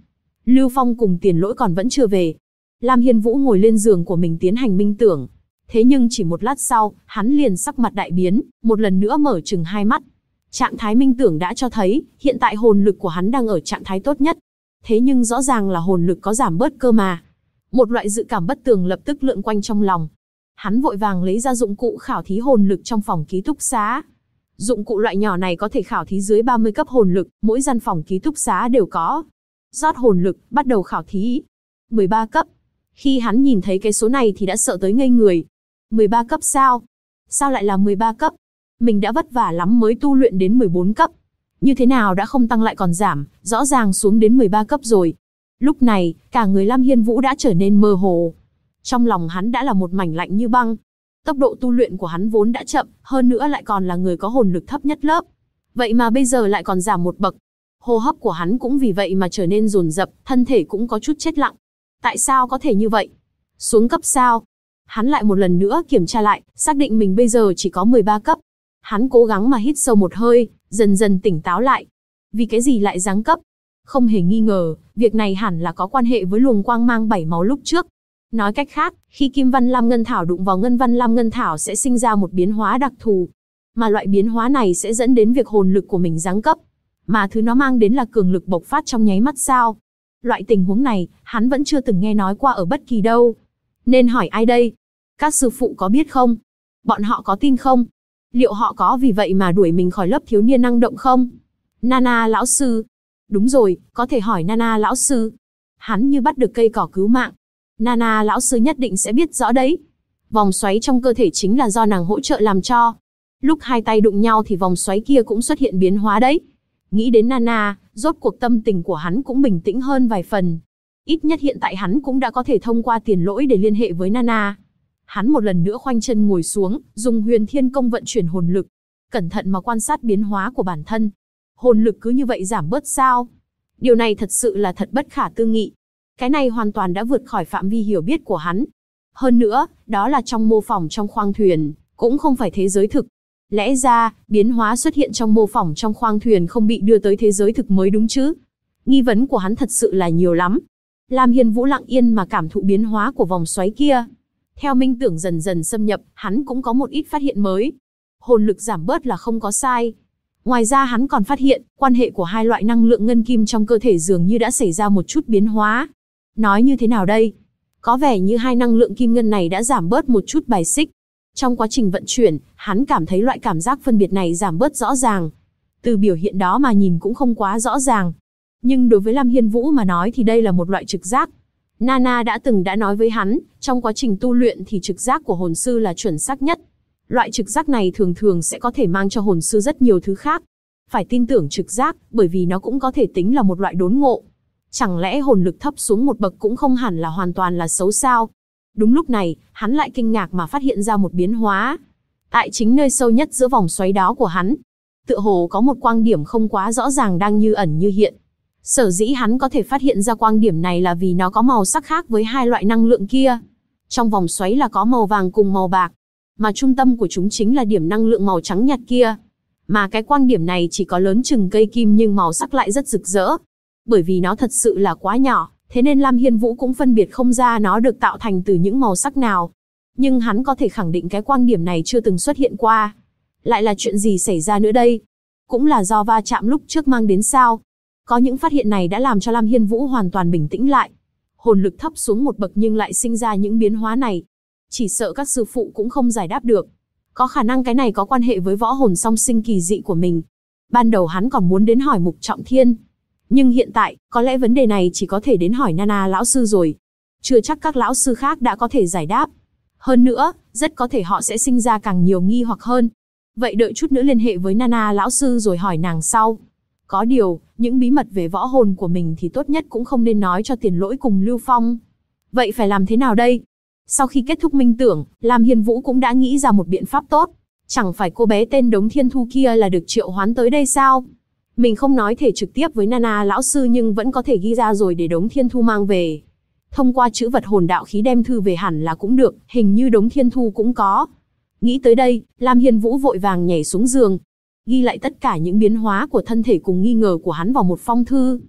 Lưu Phong cùng Tiền Lỗi còn vẫn chưa về. Lam Hiên Vũ ngồi lên giường của mình tiến hành minh tưởng. Thế nhưng chỉ một lát sau, hắn liền sắc mặt đại biến, một lần nữa mở trừng hai mắt. Trạng thái minh tưởng đã cho thấy, hiện tại hồn lực của hắn đang ở trạng thái tốt nhất. Thế nhưng rõ ràng là hồn lực có giảm bớt cơ mà. Một loại dự cảm bất tường lập tức lượn quanh trong lòng. Hắn vội vàng lấy ra dụng cụ khảo thí hồn lực trong phòng ký túc xá. Dụng cụ loại nhỏ này có thể khảo thí dưới 30 cấp hồn lực, mỗi gian phòng ký túc xá đều có. Rót hồn lực, bắt đầu khảo thí. 13 cấp. Khi hắn nhìn thấy cái số này thì đã sợ tới ngây người. 13 cấp sao? Sao lại là 13 cấp? Mình đã vất vả lắm mới tu luyện đến 14 cấp. Như thế nào đã không tăng lại còn giảm, rõ ràng xuống đến 13 cấp rồi. Lúc này, cả người Lam Hiên Vũ đã trở nên mơ hồ. Trong lòng hắn đã là một mảnh lạnh như băng. Tốc độ tu luyện của hắn vốn đã chậm, hơn nữa lại còn là người có hồn lực thấp nhất lớp. Vậy mà bây giờ lại còn giảm một bậc. Hô hấp của hắn cũng vì vậy mà trở nên dồn dập, thân thể cũng có chút chết lặng. Tại sao có thể như vậy? Xuống cấp sao? Hắn lại một lần nữa kiểm tra lại, xác định mình bây giờ chỉ có 13 cấp. Hắn cố gắng mà hít sâu một hơi, dần dần tỉnh táo lại. Vì cái gì lại giáng cấp? Không hề nghi ngờ, việc này hẳn là có quan hệ với luồng quang mang 7 máu lúc trước. Nói cách khác, khi Kim Văn Lam Ngân Thảo đụng vào Ngân Văn Lam Ngân Thảo sẽ sinh ra một biến hóa đặc thù. Mà loại biến hóa này sẽ dẫn đến việc hồn lực của mình giáng cấp. Mà thứ nó mang đến là cường lực bộc phát trong nháy mắt sao? Loại tình huống này, hắn vẫn chưa từng nghe nói qua ở bất kỳ đâu. Nên hỏi ai đây? Các sư phụ có biết không? Bọn họ có tin không? Liệu họ có vì vậy mà đuổi mình khỏi lớp thiếu niên năng động không? Nana lão sư. Đúng rồi, có thể hỏi Nana lão sư. Hắn như bắt được cây cỏ cứu mạng. Nana lão sư nhất định sẽ biết rõ đấy. Vòng xoáy trong cơ thể chính là do nàng hỗ trợ làm cho. Lúc hai tay đụng nhau thì vòng xoáy kia cũng xuất hiện biến hóa đấy. Nghĩ đến Nana, rốt cuộc tâm tình của hắn cũng bình tĩnh hơn vài phần. Ít nhất hiện tại hắn cũng đã có thể thông qua Tiền Lỗi để liên hệ với Nana. Hắn một lần nữa khoanh chân ngồi xuống, dùng Huyền Thiên Công vận chuyển hồn lực. Cẩn thận mà quan sát biến hóa của bản thân. Hồn lực cứ như vậy giảm bớt sao? Điều này thật sự là thật bất khả tư nghị. Cái này hoàn toàn đã vượt khỏi phạm vi hiểu biết của hắn. Hơn nữa, đó là trong mô phỏng trong khoang thuyền, cũng không phải thế giới thực. Lẽ ra, biến hóa xuất hiện trong mô phỏng trong khoang thuyền không bị đưa tới thế giới thực mới đúng chứ? Nghi vấn của hắn thật sự là nhiều lắm. Lam Hiên Vũ lặng yên mà cảm thụ biến hóa của vòng xoáy kia. Theo minh tưởng dần dần xâm nhập, hắn cũng có một ít phát hiện mới. Hồn lực giảm bớt là không có sai. Ngoài ra hắn còn phát hiện, quan hệ của hai loại năng lượng ngân kim trong cơ thể dường như đã xảy ra một chút biến hóa. Nói như thế nào đây? Có vẻ như hai năng lượng kim ngân này đã giảm bớt một chút bài xích. Trong quá trình vận chuyển, hắn cảm thấy loại cảm giác phân biệt này giảm bớt rõ ràng. Từ biểu hiện đó mà nhìn cũng không quá rõ ràng. Nhưng đối với Lam Hiên Vũ mà nói thì đây là một loại trực giác. Nana đã nói với hắn, trong quá trình tu luyện thì trực giác của hồn sư là chuẩn xác nhất. Loại trực giác này thường thường sẽ có thể mang cho hồn sư rất nhiều thứ khác. Phải tin tưởng trực giác, bởi vì nó cũng có thể tính là một loại đốn ngộ. Chẳng lẽ hồn lực thấp xuống một bậc cũng không hẳn là hoàn toàn là xấu sao? Đúng lúc này, hắn lại kinh ngạc mà phát hiện ra một biến hóa. Tại chính nơi sâu nhất giữa vòng xoáy đó của hắn, tựa hồ có một quang điểm không quá rõ ràng đang như ẩn như hiện. Sở dĩ hắn có thể phát hiện ra quang điểm này là vì nó có màu sắc khác với hai loại năng lượng kia. Trong vòng xoáy là có màu vàng cùng màu bạc, mà trung tâm của chúng chính là điểm năng lượng màu trắng nhạt kia. Mà cái quang điểm này chỉ có lớn chừng cây kim nhưng màu sắc lại rất rực rỡ. Bởi vì nó thật sự là quá nhỏ, thế nên Lam Hiên Vũ cũng phân biệt không ra nó được tạo thành từ những màu sắc nào. Nhưng hắn có thể khẳng định cái quang điểm này chưa từng xuất hiện qua. Lại là chuyện gì xảy ra nữa đây? Cũng là do va chạm lúc trước mang đến sao? Có những phát hiện này đã làm cho Lam Hiên Vũ hoàn toàn bình tĩnh lại. Hồn lực thấp xuống một bậc nhưng lại sinh ra những biến hóa này. Chỉ sợ các sư phụ cũng không giải đáp được. Có khả năng cái này có quan hệ với võ hồn song sinh kỳ dị của mình. Ban đầu hắn còn muốn đến hỏi Mục Trọng Thiên. Nhưng hiện tại, có lẽ vấn đề này chỉ có thể đến hỏi Nana lão sư rồi. Chưa chắc các lão sư khác đã có thể giải đáp. Hơn nữa, rất có thể họ sẽ sinh ra càng nhiều nghi hoặc hơn. Vậy đợi chút nữa liên hệ với Nana lão sư rồi hỏi nàng sau. Có điều, những bí mật về võ hồn của mình thì tốt nhất cũng không nên nói cho Tiền Lỗi cùng Lưu Phong. Vậy phải làm thế nào đây? Sau khi kết thúc minh tưởng, Lam Hiên Vũ cũng đã nghĩ ra một biện pháp tốt. Chẳng phải cô bé tên Đống Thiên Thu kia là được triệu hoán tới đây sao? Mình không nói thể trực tiếp với Nana lão sư nhưng vẫn có thể ghi ra rồi để Đống Thiên Thu mang về. Thông qua chữ vật hồn đạo khí đem thư về hẳn là cũng được, hình như Đống Thiên Thu cũng có. Nghĩ tới đây, Lam Hiên Vũ vội vàng nhảy xuống giường, ghi lại tất cả những biến hóa của thân thể cùng nghi ngờ của hắn vào một phong thư.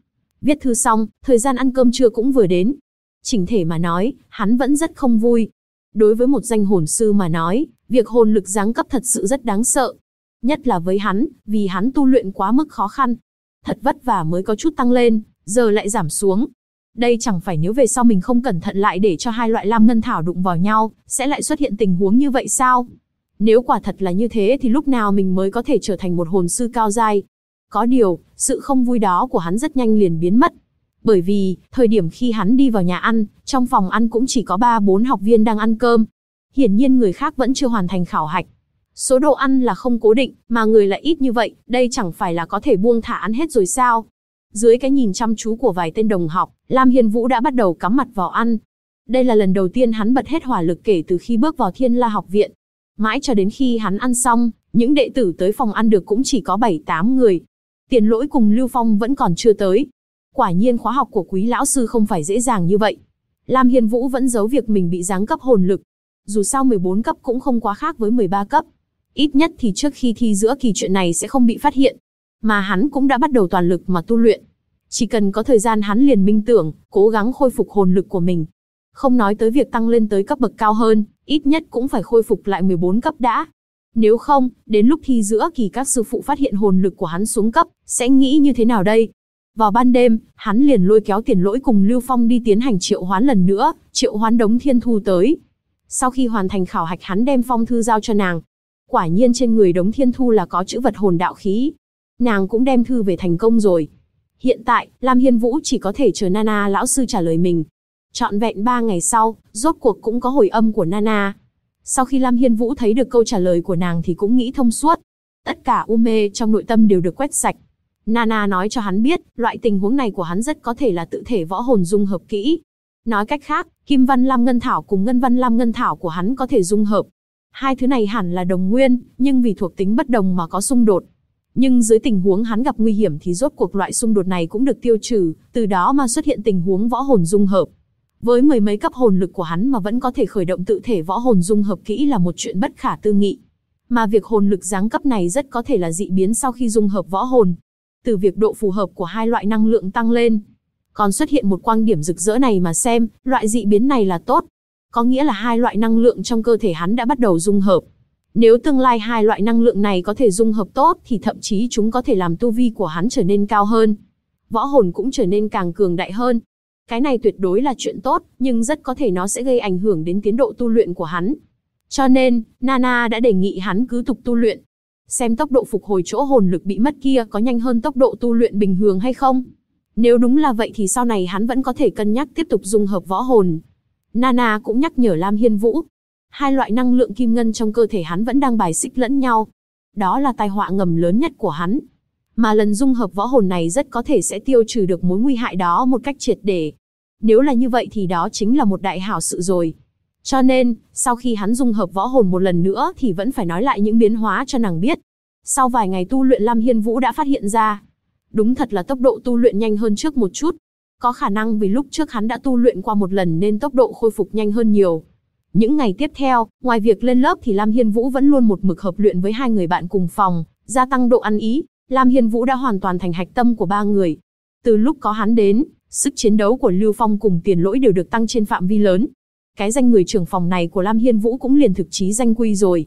Viết thư xong, thời gian ăn cơm trưa cũng vừa đến. Chỉnh thể mà nói, hắn vẫn rất không vui. Đối với một danh hồn sư mà nói, việc hồn lực giáng cấp thật sự rất đáng sợ. Nhất là với hắn, vì hắn tu luyện quá mức khó khăn. Thật vất vả mới có chút tăng lên, giờ lại giảm xuống. Đây chẳng phải nếu về sau mình không cẩn thận lại để cho hai loại lam ngân thảo đụng vào nhau, sẽ lại xuất hiện tình huống như vậy sao? Nếu quả thật là như thế thì lúc nào mình mới có thể trở thành một hồn sư cao giai? Có điều, sự không vui đó của hắn rất nhanh liền biến mất. Bởi vì, thời điểm khi hắn đi vào nhà ăn, trong phòng ăn cũng chỉ có 3-4 học viên đang ăn cơm. Hiển nhiên người khác vẫn chưa hoàn thành khảo hạch. Số đồ ăn là không cố định, mà người lại ít như vậy, đây chẳng phải là có thể buông thả ăn hết rồi sao? Dưới cái nhìn chăm chú của vài tên đồng học, Lam Hiên Vũ đã bắt đầu cắm mặt vào ăn. Đây là lần đầu tiên hắn bật hết hỏa lực kể từ khi bước vào Thiên La học viện. Mãi cho đến khi hắn ăn xong, những đệ tử tới phòng ăn được cũng chỉ có 7-8 người. Tiền Lỗi cùng Lưu Phong vẫn còn chưa tới. Quả nhiên khóa học của Quý lão sư không phải dễ dàng như vậy. Lam Hiên Vũ vẫn giấu việc mình bị giáng cấp hồn lực. Dù sao 14 cấp cũng không quá khác với 13 cấp. Ít nhất thì trước khi thi giữa kỳ chuyện này sẽ không bị phát hiện. Mà hắn cũng đã bắt đầu toàn lực mà tu luyện. Chỉ cần có thời gian hắn liền minh tưởng, cố gắng khôi phục hồn lực của mình. Không nói tới việc tăng lên tới cấp bậc cao hơn, ít nhất cũng phải khôi phục lại 14 cấp đã. Nếu không, đến lúc thi giữa kỳ các sư phụ phát hiện hồn lực của hắn xuống cấp, sẽ nghĩ như thế nào đây? Vào ban đêm, hắn liền lôi kéo Tiền Lỗi cùng Lưu Phong đi tiến hành triệu hoán lần nữa, triệu hoán Đống Thiên Thu tới. Sau khi hoàn thành khảo hạch hắn đem phong thư giao cho nàng. Quả nhiên trên người Đống Thiên Thu là có chữ vật hồn đạo khí. Nàng cũng đem thư về thành công rồi. Hiện tại, Lam Hiên Vũ chỉ có thể chờ Nana lão sư trả lời mình. Trọn vẹn 3 ngày sau, rốt cuộc cũng có hồi âm của Nana. Sau khi Lam Hiên Vũ thấy được câu trả lời của nàng thì cũng nghĩ thông suốt. Tất cả u mê trong nội tâm đều được quét sạch. Nana nói cho hắn biết, loại tình huống này của hắn rất có thể là tự thể võ hồn dung hợp kỹ. Nói cách khác, Kim Văn Lam Ngân Thảo cùng Ngân Văn Lam Ngân Thảo của hắn có thể dung hợp. Hai thứ này hẳn là đồng nguyên, nhưng vì thuộc tính bất đồng mà có xung đột. Nhưng dưới tình huống hắn gặp nguy hiểm thì rốt cuộc loại xung đột này cũng được tiêu trừ, từ đó mà xuất hiện tình huống võ hồn dung hợp. Với mười mấy cấp hồn lực của hắn mà vẫn có thể khởi động tự thể võ hồn dung hợp kỹ là một chuyện bất khả tư nghị. Mà việc hồn lực giáng cấp này rất có thể là dị biến sau khi dung hợp võ hồn. Từ việc độ phù hợp của hai loại năng lượng tăng lên, còn xuất hiện một quang điểm rực rỡ này mà xem, loại dị biến này là tốt. Có nghĩa là hai loại năng lượng trong cơ thể hắn đã bắt đầu dung hợp. Nếu tương lai hai loại năng lượng này có thể dung hợp tốt thì thậm chí chúng có thể làm tu vi của hắn trở nên cao hơn. Võ hồn cũng trở nên càng cường đại hơn. Cái này tuyệt đối là chuyện tốt, nhưng rất có thể nó sẽ gây ảnh hưởng đến tiến độ tu luyện của hắn. Cho nên, Nana đã đề nghị hắn cứ tục tu luyện. Xem tốc độ phục hồi chỗ hồn lực bị mất kia có nhanh hơn tốc độ tu luyện bình thường hay không. Nếu đúng là vậy thì sau này hắn vẫn có thể cân nhắc tiếp tục dung hợp võ hồn. Nana cũng nhắc nhở Lam Hiên Vũ. Hai loại năng lượng kim ngân trong cơ thể hắn vẫn đang bài xích lẫn nhau. Đó là tai họa ngầm lớn nhất của hắn. Mà lần dung hợp võ hồn này rất có thể sẽ tiêu trừ được mối nguy hại đó một cách triệt để. Nếu là như vậy thì đó chính là một đại hảo sự rồi. Cho nên, sau khi hắn dung hợp võ hồn một lần nữa thì vẫn phải nói lại những biến hóa cho nàng biết. Sau vài ngày tu luyện Lam Hiên Vũ đã phát hiện ra. Đúng thật là tốc độ tu luyện nhanh hơn trước một chút. Có khả năng vì lúc trước hắn đã tu luyện qua một lần nên tốc độ khôi phục nhanh hơn nhiều. Những ngày tiếp theo, ngoài việc lên lớp thì Lam Hiên Vũ vẫn luôn một mực hợp luyện với hai người bạn cùng phòng, gia tăng độ ăn ý. Lam Hiên Vũ đã hoàn toàn thành hạch tâm của ba người. Từ lúc có hắn đến, sức chiến đấu của Lưu Phong cùng Tiền Lỗi đều được tăng trên phạm vi lớn. Cái danh người trưởng phòng này của Lam Hiên Vũ cũng liền thực chí danh quy rồi.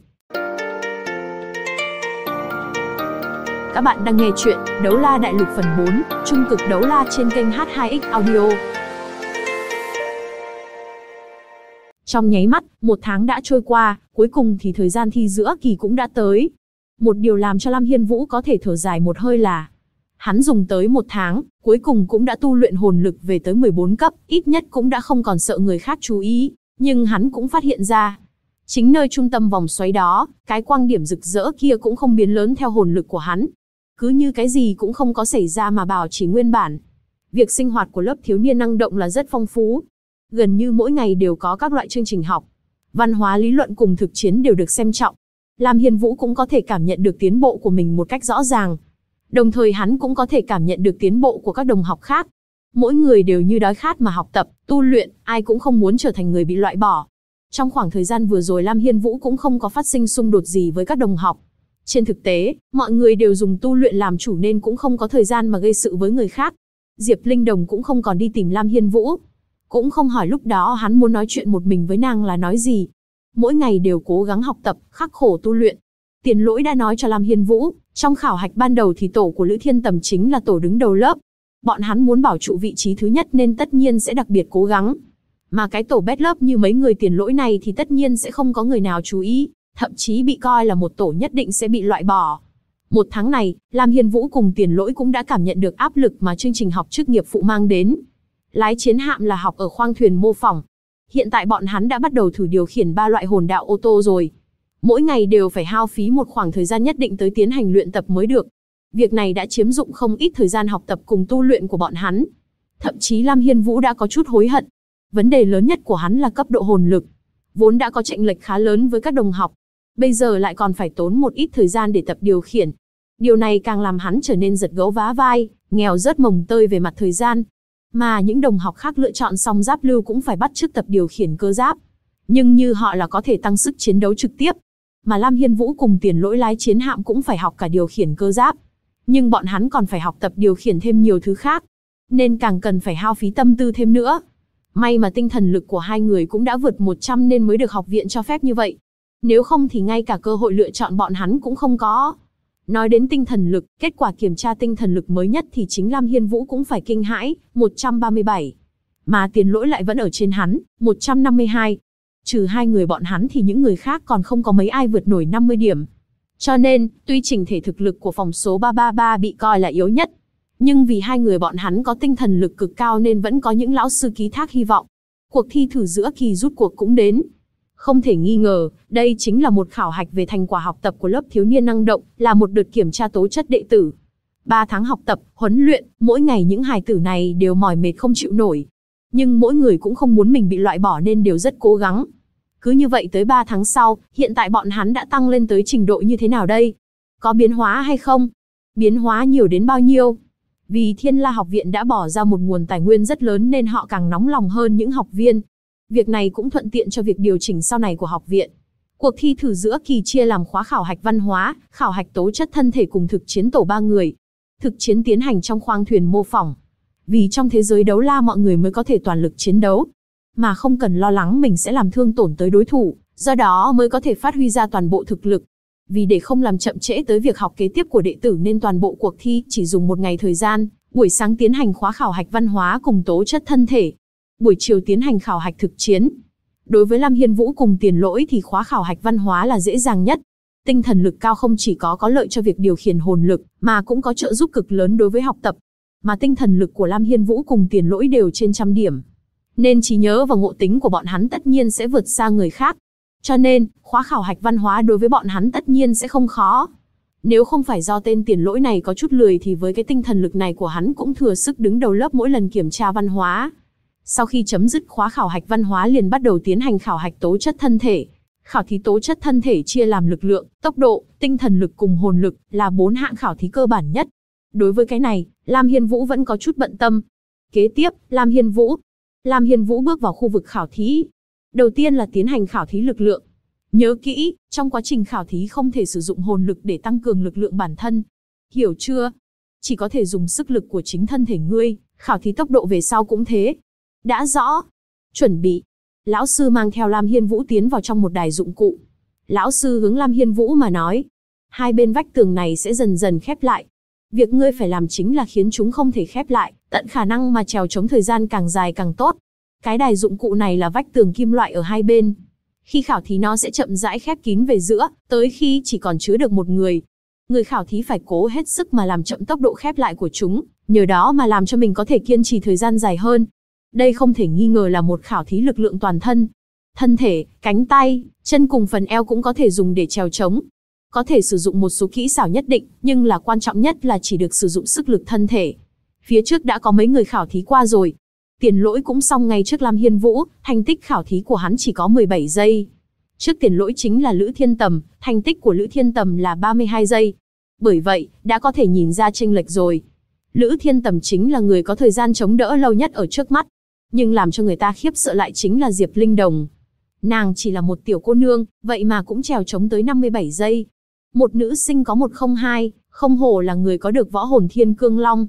Các bạn đang nghe chuyện Đấu La Đại Lục phần 4, Trung cực đấu la trên kênh H2X Audio. Trong nháy mắt, 1 tháng đã trôi qua, cuối cùng thì thời gian thi giữa kỳ cũng đã tới. Một điều làm cho Lam Hiên Vũ có thể thở dài một hơi là hắn dùng tới 1 tháng, cuối cùng cũng đã tu luyện hồn lực về tới 14 cấp, ít nhất cũng đã không còn sợ người khác chú ý. Nhưng hắn cũng phát hiện ra, chính nơi trung tâm vòng xoáy đó, cái quang điểm rực rỡ kia cũng không biến lớn theo hồn lực của hắn. Cứ như cái gì cũng không có xảy ra mà bảo chỉ nguyên bản. Việc sinh hoạt của lớp thiếu niên năng động là rất phong phú. Gần như mỗi ngày đều có các loại chương trình học. Văn hóa lý luận cùng thực chiến đều được xem trọng. Lam Hiên Vũ cũng có thể cảm nhận được tiến bộ của mình một cách rõ ràng. Đồng thời hắn cũng có thể cảm nhận được tiến bộ của các đồng học khác. Mỗi người đều như đói khát mà học tập, tu luyện, ai cũng không muốn trở thành người bị loại bỏ. Trong khoảng thời gian vừa rồi Lam Hiên Vũ cũng không có phát sinh xung đột gì với các đồng học. Trên thực tế, mọi người đều dùng tu luyện làm chủ nên cũng không có thời gian mà gây sự với người khác. Diệp Linh Đồng cũng không còn đi tìm Lam Hiên Vũ. Cũng không hỏi lúc đó hắn muốn nói chuyện một mình với nàng là nói gì. Mỗi ngày đều cố gắng học tập, khắc khổ tu luyện. Tiền Lỗi đã nói cho Lam Hiên Vũ, trong khảo hạch ban đầu thì tổ của Lữ Thiên Tầm chính là tổ đứng đầu lớp. Bọn hắn muốn bảo trụ vị trí thứ nhất nên tất nhiên sẽ đặc biệt cố gắng. Mà cái tổ bét lớp như mấy người Tiền Lỗi này thì tất nhiên sẽ không có người nào chú ý, thậm chí bị coi là một tổ nhất định sẽ bị loại bỏ. Một tháng này, Lam Hiên Vũ cùng Tiền Lỗi cũng đã cảm nhận được áp lực mà chương trình học chức nghiệp phụ mang đến. Lái chiến hạm là học ở khoang thuyền mô phỏng. Hiện tại bọn hắn đã bắt đầu thử điều khiển 3 loại hồn đạo ô tô rồi. Mỗi ngày đều phải hao phí một khoảng thời gian nhất định tới tiến hành luyện tập mới được. Việc này đã chiếm dụng không ít thời gian học tập cùng tu luyện của bọn hắn. Thậm chí Lam Hiên Vũ đã có chút hối hận. Vấn đề lớn nhất của hắn là cấp độ hồn lực. Vốn đã có chênh lệch khá lớn với các đồng học. Bây giờ lại còn phải tốn một ít thời gian để tập điều khiển. Điều này càng làm hắn trở nên giật gấu vá vai, nghèo rớt mồng tơi về mặt thời gian. Mà những đồng học khác lựa chọn song giáp lưu cũng phải bắt chước tập điều khiển cơ giáp. Nhưng như họ là có thể tăng sức chiến đấu trực tiếp. Mà Lam Hiên Vũ cùng Tiền Lỗi lái chiến hạm cũng phải học cả điều khiển cơ giáp. Nhưng bọn hắn còn phải học tập điều khiển thêm nhiều thứ khác. Nên càng cần phải hao phí tâm tư thêm nữa. May mà tinh thần lực của hai người cũng đã vượt 100 nên mới được học viện cho phép như vậy. Nếu không thì ngay cả cơ hội lựa chọn bọn hắn cũng không có. Nói đến tinh thần lực, kết quả kiểm tra tinh thần lực mới nhất thì chính Lam Hiên Vũ cũng phải kinh hãi, 137. Mà Tiền Lỗi lại vẫn ở trên hắn, 152. Trừ hai người bọn hắn thì những người khác còn không có mấy ai vượt nổi 50 điểm. Cho nên, tuy chỉnh thể thực lực của phòng số 333 bị coi là yếu nhất, nhưng vì hai người bọn hắn có tinh thần lực cực cao nên vẫn có những lão sư ký thác hy vọng. Cuộc thi thử giữa kỳ rút cuộc cũng đến. Không thể nghi ngờ, đây chính là một khảo hạch về thành quả học tập của lớp thiếu niên năng động, là một đợt kiểm tra tố chất đệ tử. 3 tháng học tập, huấn luyện, mỗi ngày những hài tử này đều mỏi mệt không chịu nổi. Nhưng mỗi người cũng không muốn mình bị loại bỏ nên đều rất cố gắng. Cứ như vậy tới 3 tháng sau, hiện tại bọn hắn đã tăng lên tới trình độ như thế nào đây? Có biến hóa hay không? Biến hóa nhiều đến bao nhiêu? Vì Thiên La học viện đã bỏ ra một nguồn tài nguyên rất lớn nên họ càng nóng lòng hơn những học viên. Việc này cũng thuận tiện cho việc điều chỉnh sau này của học viện. Cuộc thi thử giữa kỳ chia làm khóa khảo hạch văn hóa, khảo hạch tố chất thân thể cùng thực chiến tổ 3 người. Thực chiến tiến hành trong khoang thuyền mô phỏng. Vì trong thế giới đấu la mọi người mới có thể toàn lực chiến đấu, mà không cần lo lắng mình sẽ làm thương tổn tới đối thủ, do đó mới có thể phát huy ra toàn bộ thực lực. Vì để không làm chậm trễ tới việc học kế tiếp của đệ tử nên toàn bộ cuộc thi chỉ dùng một ngày thời gian, buổi sáng tiến hành khóa khảo hạch văn hóa cùng tố chất thân thể. Buổi chiều tiến hành khảo hạch thực chiến. Đối với Lam Hiên Vũ cùng Tiền Lỗi thì khóa khảo hạch văn hóa là dễ dàng nhất. Tinh thần lực cao không chỉ có lợi cho việc điều khiển hồn lực, mà cũng có trợ giúp cực lớn đối với học tập. Mà tinh thần lực của Lam Hiên Vũ cùng Tiền Lỗi đều trên 100 điểm. Nên trí nhớ và ngộ tính của bọn hắn tất nhiên sẽ vượt xa người khác. Cho nên, khóa khảo hạch văn hóa đối với bọn hắn tất nhiên sẽ không khó. Nếu không phải do tên Tiền Lỗi này có chút lười thì với cái tinh thần lực này của hắn cũng thừa sức đứng đầu lớp mỗi lần kiểm tra văn hóa. Sau khi chấm dứt khóa khảo hạch văn hóa liền bắt đầu tiến hành khảo hạch tố chất thân thể. Khảo thí tố chất thân thể chia làm lực lượng, tốc độ, tinh thần lực cùng hồn lực là 4 hạng khảo thí cơ bản nhất. Đối với cái này, Lam Hiên Vũ vẫn có chút bận tâm. Kế tiếp, Lam Hiên Vũ bước vào khu vực khảo thí. Đầu tiên là tiến hành khảo thí lực lượng. Nhớ kỹ, trong quá trình khảo thí không thể sử dụng hồn lực để tăng cường lực lượng bản thân. Hiểu chưa? Chỉ có thể dùng sức lực của chính thân thể ngươi, khảo thí tốc độ về sau cũng thế. Đã rõ. Chuẩn bị. Lão sư mang theo Lam Hiên Vũ tiến vào trong một đài dụng cụ. Lão sư hướng Lam Hiên Vũ mà nói. Hai bên vách tường này sẽ dần dần khép lại. Việc ngươi phải làm chính là khiến chúng không thể khép lại, tận khả năng mà trèo chống thời gian càng dài càng tốt. Cái đài dụng cụ này là vách tường kim loại ở hai bên. Khi khảo thí nó sẽ chậm rãi khép kín về giữa, tới khi chỉ còn chứa được một người. Người khảo thí phải cố hết sức mà làm chậm tốc độ khép lại của chúng, nhờ đó mà làm cho mình có thể kiên trì thời gian dài hơn. Đây không thể nghi ngờ là một khảo thí lực lượng toàn thân. Thân thể, cánh tay, chân cùng phần eo cũng có thể dùng để trèo chống. Có thể sử dụng một số kỹ xảo nhất định, nhưng là quan trọng nhất là chỉ được sử dụng sức lực thân thể. Phía trước đã có mấy người khảo thí qua rồi. Tiền Lỗi cũng xong ngay trước Lam Hiên Vũ, thành tích khảo thí của hắn chỉ có 17 giây. Trước Tiền Lỗi chính là Lữ Thiên Tầm, thành tích của Lữ Thiên Tầm là 32 giây. Bởi vậy, đã có thể nhìn ra chênh lệch rồi. Lữ Thiên Tầm chính là người có thời gian chống đỡ lâu nhất ở trước mắt. Nhưng làm cho người ta khiếp sợ lại chính là Diệp Linh Đồng. Nàng chỉ là một tiểu cô nương, vậy mà cũng trèo chống tới 57 giây. Một nữ sinh có 102, không hổ là người có được võ hồn Thiên Cương Long.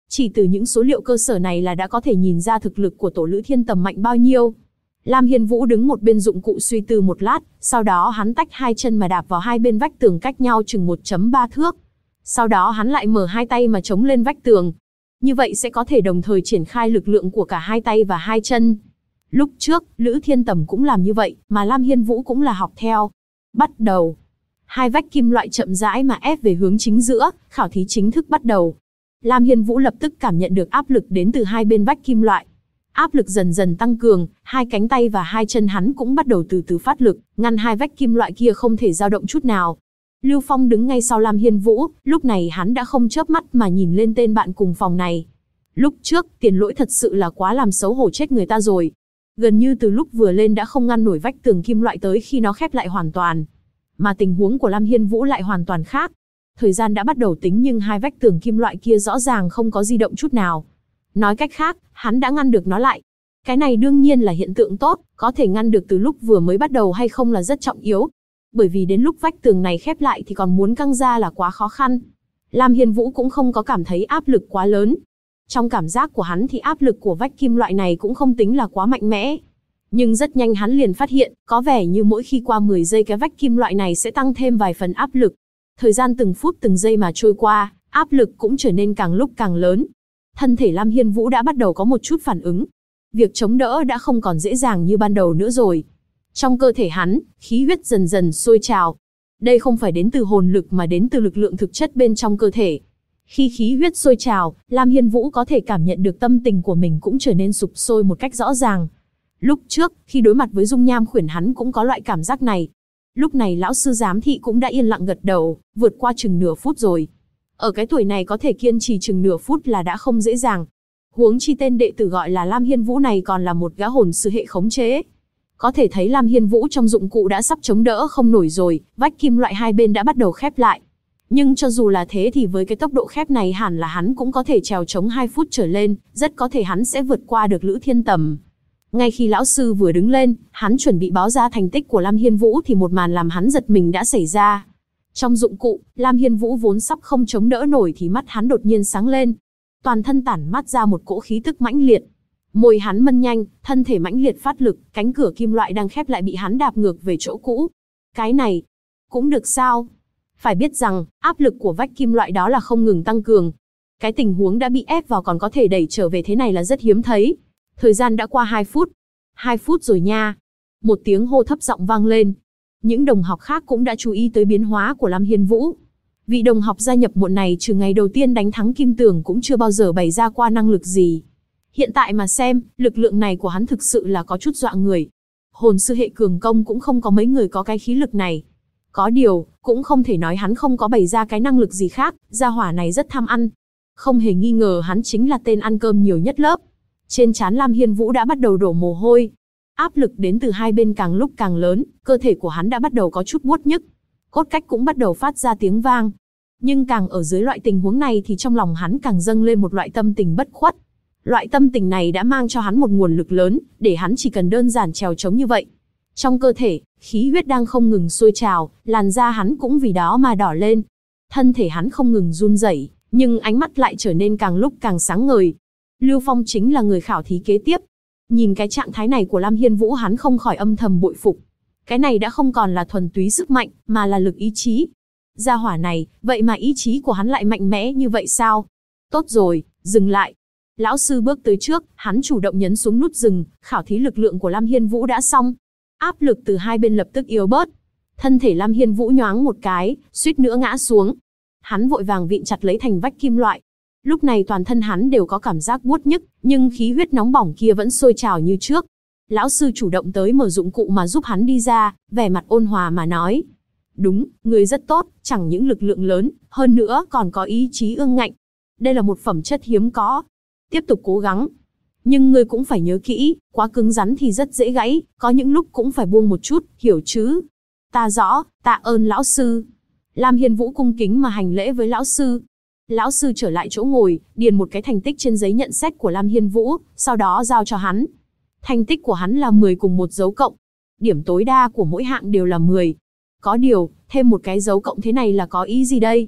Chỉ từ những số liệu cơ sở này là đã có thể nhìn ra thực lực của tổ Lữ Thiên Tầm mạnh bao nhiêu. Lam Hiên Vũ đứng một bên dụng cụ suy tư một lát, sau đó hắn tách hai chân mà đạp vào hai bên vách tường cách nhau chừng 1.3 thước. Sau đó hắn lại mở hai tay mà chống lên vách tường. Như vậy sẽ có thể đồng thời triển khai lực lượng của cả hai tay và hai chân. Lúc trước, Lữ Thiên Tầm cũng làm như vậy, mà Lam Hiên Vũ cũng là học theo. Bắt đầu. Hai vách kim loại chậm rãi mà ép về hướng chính giữa, khảo thí chính thức bắt đầu. Lam Hiên Vũ lập tức cảm nhận được áp lực đến từ hai bên vách kim loại. Áp lực dần dần tăng cường, hai cánh tay và hai chân hắn cũng bắt đầu từ từ phát lực, ngăn hai vách kim loại kia không thể dao động chút nào. Lưu Phong đứng ngay sau Lam Hiên Vũ, lúc này hắn đã không chớp mắt mà nhìn lên tên bạn cùng phòng này. Lúc trước, Tiền Lỗi thật sự là quá làm xấu hổ chết người ta rồi. Gần như từ lúc vừa lên đã không ngăn nổi vách tường kim loại tới khi nó khép lại hoàn toàn. Mà tình huống của Lam Hiên Vũ lại hoàn toàn khác. Thời gian đã bắt đầu tính nhưng hai vách tường kim loại kia rõ ràng không có di động chút nào. Nói cách khác, hắn đã ngăn được nó lại. Cái này đương nhiên là hiện tượng tốt, có thể ngăn được từ lúc vừa mới bắt đầu hay không là rất trọng yếu. Bởi vì đến lúc vách tường này khép lại thì còn muốn căng ra là quá khó khăn. Lam Hiên Vũ cũng không có cảm thấy áp lực quá lớn. Trong cảm giác của hắn thì áp lực của vách kim loại này cũng không tính là quá mạnh mẽ. Nhưng rất nhanh hắn liền phát hiện, có vẻ như mỗi khi qua 10 giây cái vách kim loại này sẽ tăng thêm vài phần áp lực. Thời gian từng phút từng giây mà trôi qua, áp lực cũng trở nên càng lúc càng lớn. Thân thể Lam Hiên Vũ đã bắt đầu có một chút phản ứng. Việc chống đỡ đã không còn dễ dàng như ban đầu nữa rồi. Trong cơ thể hắn, khí huyết dần dần sôi trào. Đây không phải đến từ hồn lực mà đến từ lực lượng thực chất bên trong cơ thể. Khi khí huyết sôi trào, Lam Hiên Vũ có thể cảm nhận được tâm tình của mình cũng trở nên sục sôi một cách rõ ràng. Lúc trước, khi đối mặt với dung nham khuyển hắn cũng có loại cảm giác này. Lúc này lão sư giám thị cũng đã yên lặng gật đầu, vượt qua chừng nửa phút rồi. Ở cái tuổi này có thể kiên trì chừng nửa phút là đã không dễ dàng. Huống chi tên đệ tử gọi là Lam Hiên Vũ này còn là một gã hồn sư hệ khống chế. Có thể thấy Lam Hiên Vũ trong dụng cụ đã sắp chống đỡ không nổi rồi, vách kim loại hai bên đã bắt đầu khép lại. Nhưng cho dù là thế thì với cái tốc độ khép này hẳn là hắn cũng có thể trèo chống 2 phút trở lên, rất có thể hắn sẽ vượt qua được Lữ Thiên Tầm. Ngay khi lão sư vừa đứng lên, hắn chuẩn bị báo ra thành tích của Lam Hiên Vũ thì một màn làm hắn giật mình đã xảy ra. Trong dụng cụ, Lam Hiên Vũ vốn sắp không chống đỡ nổi thì mắt hắn đột nhiên sáng lên. Toàn thân tản mát ra một cỗ khí tức mãnh liệt. Môi hắn mân nhanh, thân thể mãnh liệt phát lực, cánh cửa kim loại đang khép lại bị hắn đạp ngược về chỗ cũ. Cái này, cũng được sao? Phải biết rằng, áp lực của vách kim loại đó là không ngừng tăng cường. Cái tình huống đã bị ép vào còn có thể đẩy trở về thế này là rất hiếm thấy. Thời gian đã qua 2 phút. 2 phút rồi nha. Một tiếng hô thấp giọng vang lên. Những đồng học khác cũng đã chú ý tới biến hóa của Lam Hiên Vũ. Vị đồng học gia nhập muộn này trừ ngày đầu tiên đánh thắng Kim Tường cũng chưa bao giờ bày ra qua năng lực gì. Hiện tại mà xem, lực lượng này của hắn thực sự là có chút dọa người. Hồn sư hệ cường công cũng không có mấy người có cái khí lực này. Có điều, cũng không thể nói hắn không có bày ra cái năng lực gì khác, gia hỏa này rất tham ăn. Không hề nghi ngờ hắn chính là tên ăn cơm nhiều nhất lớp. Trên trán Lam Hiên Vũ đã bắt đầu đổ mồ hôi. Áp lực đến từ hai bên càng lúc càng lớn, cơ thể của hắn đã bắt đầu có chút buốt nhức. Cốt cách cũng bắt đầu phát ra tiếng vang. Nhưng càng ở dưới loại tình huống này thì trong lòng hắn càng dâng lên một loại tâm tình bất khuất. Loại tâm tình này đã mang cho hắn một nguồn lực lớn, để hắn chỉ cần đơn giản trèo trống như vậy. Trong cơ thể, khí huyết đang không ngừng sôi trào, làn da hắn cũng vì đó mà đỏ lên. Thân thể hắn không ngừng run rẩy, nhưng ánh mắt lại trở nên càng lúc càng sáng ngời. Lưu Phong chính là người khảo thí kế tiếp. Nhìn cái trạng thái này của Lam Hiên Vũ hắn không khỏi âm thầm bội phục. Cái này đã không còn là thuần túy sức mạnh, mà là lực ý chí. Gia hỏa này, vậy mà ý chí của hắn lại mạnh mẽ như vậy sao? Tốt rồi, dừng lại. Lão sư bước tới trước, hắn chủ động nhấn xuống nút dừng, khảo thí lực lượng của Lam Hiên Vũ đã xong. Áp lực từ hai bên lập tức yếu bớt. Thân thể Lam Hiên Vũ nhoáng một cái, suýt nữa ngã xuống. Hắn vội vàng vịn chặt lấy thành vách kim loại. Lúc này toàn thân hắn đều có cảm giác buốt nhức, nhưng khí huyết nóng bỏng kia vẫn sôi trào như trước. Lão sư chủ động tới mở dụng cụ mà giúp hắn đi ra, vẻ mặt ôn hòa mà nói. Đúng, người rất tốt, chẳng những lực lượng lớn, hơn nữa còn có ý chí ương ngạnh. Đây là một phẩm chất hiếm có. Tiếp tục cố gắng. Nhưng ngươi cũng phải nhớ kỹ, quá cứng rắn thì rất dễ gãy, có những lúc cũng phải buông một chút, hiểu chứ? Ta rõ, tạ ơn lão sư. Lam Hiên Vũ cung kính mà hành lễ với lão sư. Lão sư trở lại chỗ ngồi, điền một cái thành tích trên giấy nhận xét của Lam Hiên Vũ, sau đó giao cho hắn. Thành tích của hắn là 10 cùng một dấu cộng. Điểm tối đa của mỗi hạng đều là 10. Có điều, thêm một cái dấu cộng thế này là có ý gì đây?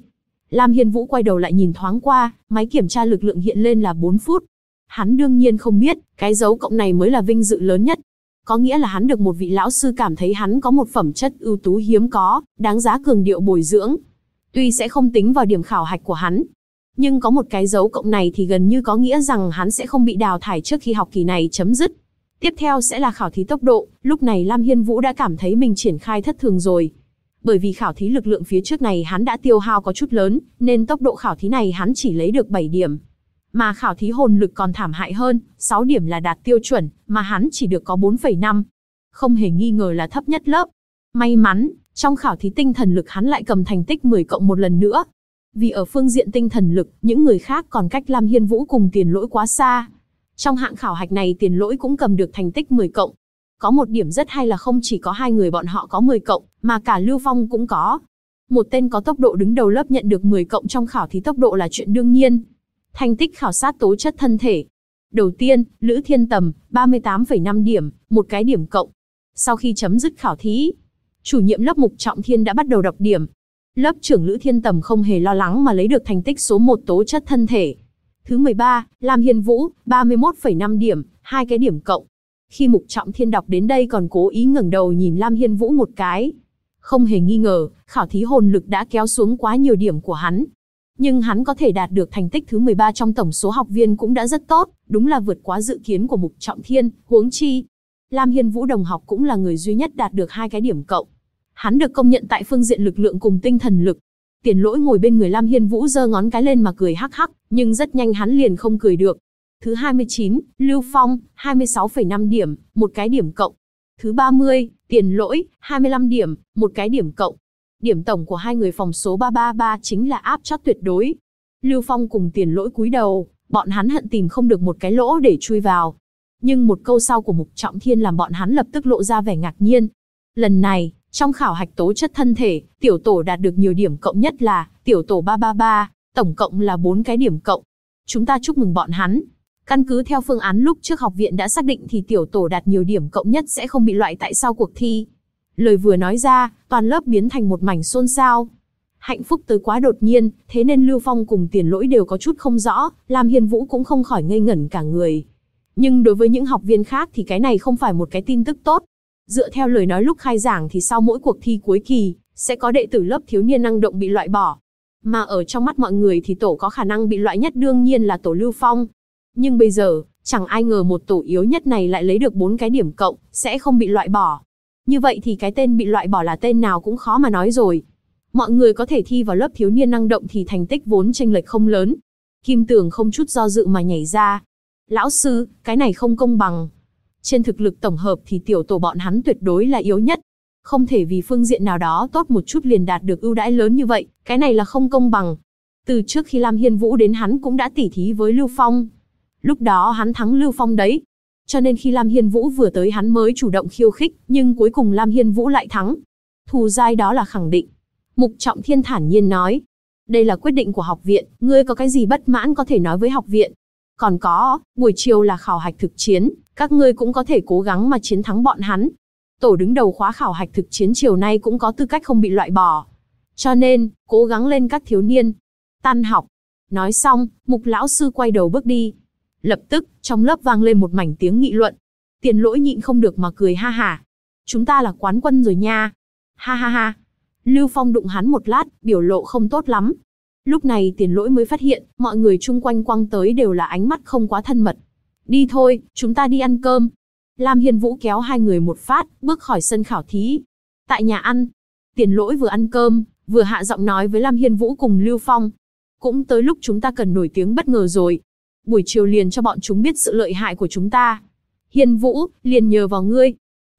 Lam Hiên Vũ quay đầu lại nhìn thoáng qua, máy kiểm tra lực lượng hiện lên là 4 phút. Hắn đương nhiên không biết, cái dấu cộng này mới là vinh dự lớn nhất. Có nghĩa là hắn được một vị lão sư cảm thấy hắn có một phẩm chất ưu tú hiếm có, đáng giá cường điệu bồi dưỡng. Tuy sẽ không tính vào điểm khảo hạch của hắn, nhưng có một cái dấu cộng này thì gần như có nghĩa rằng hắn sẽ không bị đào thải trước khi học kỳ này chấm dứt. Tiếp theo sẽ là khảo thí tốc độ, lúc này Lam Hiên Vũ đã cảm thấy mình triển khai thất thường rồi. Bởi vì khảo thí lực lượng phía trước này hắn đã tiêu hao có chút lớn, nên tốc độ khảo thí này hắn chỉ lấy được 7 điểm. Mà khảo thí hồn lực còn thảm hại hơn, 6 điểm là đạt tiêu chuẩn, mà hắn chỉ được có 4,5. Không hề nghi ngờ là thấp nhất lớp. May mắn, trong khảo thí tinh thần lực hắn lại cầm thành tích 10 cộng một lần nữa. Vì ở phương diện tinh thần lực, những người khác còn cách Lam Hiên Vũ cùng Tiền Lỗi quá xa. Trong hạng khảo hạch này Tiền Lỗi cũng cầm được thành tích 10 cộng. Có một điểm rất hay là không chỉ có hai người bọn họ có 10 cộng, mà cả Lưu Phong cũng có. Một tên có tốc độ đứng đầu lớp nhận được 10 cộng trong khảo thí tốc độ là chuyện đương nhiên. Thành tích khảo sát tố chất thân thể. Đầu tiên, Lữ Thiên Tầm, 38,5 điểm, một cái điểm cộng. Sau khi chấm dứt khảo thí, chủ nhiệm lớp Mục Trọng Thiên đã bắt đầu đọc điểm. Lớp trưởng Lữ Thiên Tầm không hề lo lắng mà lấy được thành tích số 1 tố chất thân thể. Thứ 13, Lam Hiên Vũ, 31,5 điểm, hai cái điểm cộng. Khi Mục Trọng Thiên đọc đến đây còn cố ý ngẩng đầu nhìn Lam Hiên Vũ một cái. Không hề nghi ngờ, khảo thí hồn lực đã kéo xuống quá nhiều điểm của hắn. Nhưng hắn có thể đạt được thành tích thứ 13 trong tổng số học viên cũng đã rất tốt, đúng là vượt quá dự kiến của Mục Trọng Thiên, huống chi. Lam Hiên Vũ đồng học cũng là người duy nhất đạt được hai cái điểm cộng. Hắn được công nhận tại phương diện lực lượng cùng tinh thần lực. Tiền Lỗi ngồi bên người Lam Hiên Vũ giơ ngón cái lên mà cười hắc hắc, nhưng rất nhanh hắn liền không cười được. Thứ 29, Lưu Phong, 26,5 điểm, một cái điểm cộng. Thứ 30, Tiền Lỗi, 25 điểm, một cái điểm cộng. Điểm tổng của hai người phòng số 333 chính là áp chót tuyệt đối. Lưu Phong cùng Tiền Lỗi cúi đầu, bọn hắn hận tìm không được một cái lỗ để chui vào. Nhưng một câu sau của Mục Trọng Thiên làm bọn hắn lập tức lộ ra vẻ ngạc nhiên. Lần này, trong khảo hạch tố chất thân thể, tiểu tổ đạt được nhiều điểm cộng nhất là tiểu tổ 333, tổng cộng là 4 cái điểm cộng. Chúng ta chúc mừng bọn hắn. Căn cứ theo phương án lúc trước học viện đã xác định thì tiểu tổ đạt nhiều điểm cộng nhất sẽ không bị loại tại sau cuộc thi. Lời vừa nói ra, toàn lớp biến thành một mảnh xôn xao. Hạnh phúc tới quá đột nhiên, thế nên Lưu Phong cùng Tiền Lỗi đều có chút không rõ, Lam Hiên Vũ cũng không khỏi ngây ngẩn cả người. Nhưng đối với những học viên khác thì cái này không phải một cái tin tức tốt. Dựa theo lời nói lúc khai giảng thì sau mỗi cuộc thi cuối kỳ, sẽ có đệ tử lớp thiếu niên năng động bị loại bỏ. Mà ở trong mắt mọi người thì tổ có khả năng bị loại nhất đương nhiên là tổ Lưu Phong. Nhưng bây giờ, chẳng ai ngờ một tổ yếu nhất này lại lấy được 4 cái điểm cộng, sẽ không bị loại bỏ. Như vậy thì cái tên bị loại bỏ là tên nào cũng khó mà nói rồi. Mọi người có thể thi vào lớp thiếu niên năng động thì thành tích vốn chênh lệch không lớn. Kim Tường không chút do dự mà nhảy ra. Lão sư, cái này không công bằng. Trên thực lực tổng hợp thì tiểu tổ bọn hắn tuyệt đối là yếu nhất. Không thể vì phương diện nào đó tốt một chút liền đạt được ưu đãi lớn như vậy, cái này là không công bằng. Từ trước khi Lam Hiên Vũ đến hắn cũng đã tỉ thí với Lưu Phong. Lúc đó hắn thắng Lưu Phong đấy. Cho nên khi Lam Hiên Vũ vừa tới hắn mới chủ động khiêu khích, nhưng cuối cùng Lam Hiên Vũ lại thắng. Thù dai đó là khẳng định. Mục Trọng Thiên thản nhiên nói. Đây là quyết định của học viện, ngươi có cái gì bất mãn có thể nói với học viện. Còn có, buổi chiều là khảo hạch thực chiến, các ngươi cũng có thể cố gắng mà chiến thắng bọn hắn. Tổ đứng đầu khóa khảo hạch thực chiến chiều nay cũng có tư cách không bị loại bỏ. Cho nên, cố gắng lên các thiếu niên. Tan học. Nói xong, Mục lão sư quay đầu bước đi. Lập tức, trong lớp vang lên một mảnh tiếng nghị luận. Tiền Lỗi nhịn không được mà cười ha hả. Chúng ta là quán quân rồi nha. Ha ha ha. Lưu Phong đụng hắn một lát, biểu lộ không tốt lắm. Lúc này Tiền Lỗi mới phát hiện, mọi người chung quanh quăng tới đều là ánh mắt không quá thân mật. Đi thôi, chúng ta đi ăn cơm. Lam Hiên Vũ kéo hai người một phát, bước khỏi sân khảo thí. Tại nhà ăn, Tiền Lỗi vừa ăn cơm, vừa hạ giọng nói với Lam Hiên Vũ cùng Lưu Phong. Cũng tới lúc chúng ta cần nổi tiếng bất ngờ rồi. Buổi chiều liền cho bọn chúng biết sự lợi hại của chúng ta. Hiên Vũ, liền nhờ vào ngươi.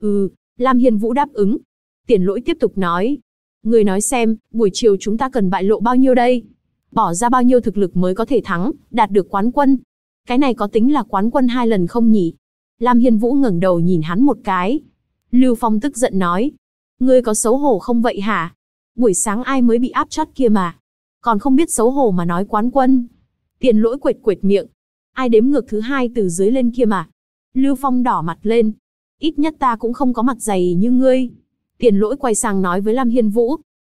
Lam Hiên Vũ đáp ứng. Tiền Lỗi tiếp tục nói. Ngươi nói xem, buổi chiều chúng ta cần bại lộ bao nhiêu đây? Bỏ ra bao nhiêu thực lực mới có thể thắng, đạt được quán quân? Cái này có tính là quán quân 2 lần không nhỉ? Lam Hiên Vũ ngẩng đầu nhìn hắn một cái. Lưu Phong tức giận nói. Ngươi có xấu hổ không vậy hả? Buổi sáng ai mới bị áp chót kia mà. Còn không biết xấu hổ mà nói quán quân. Tiền Lỗi quệt quệt miệng. Ai đếm ngược thứ 2 từ dưới lên kia mà. Lưu Phong đỏ mặt lên. Ít nhất ta cũng không có mặt dày như ngươi. Tiền Lỗi quay sang nói với Lam Hiên Vũ.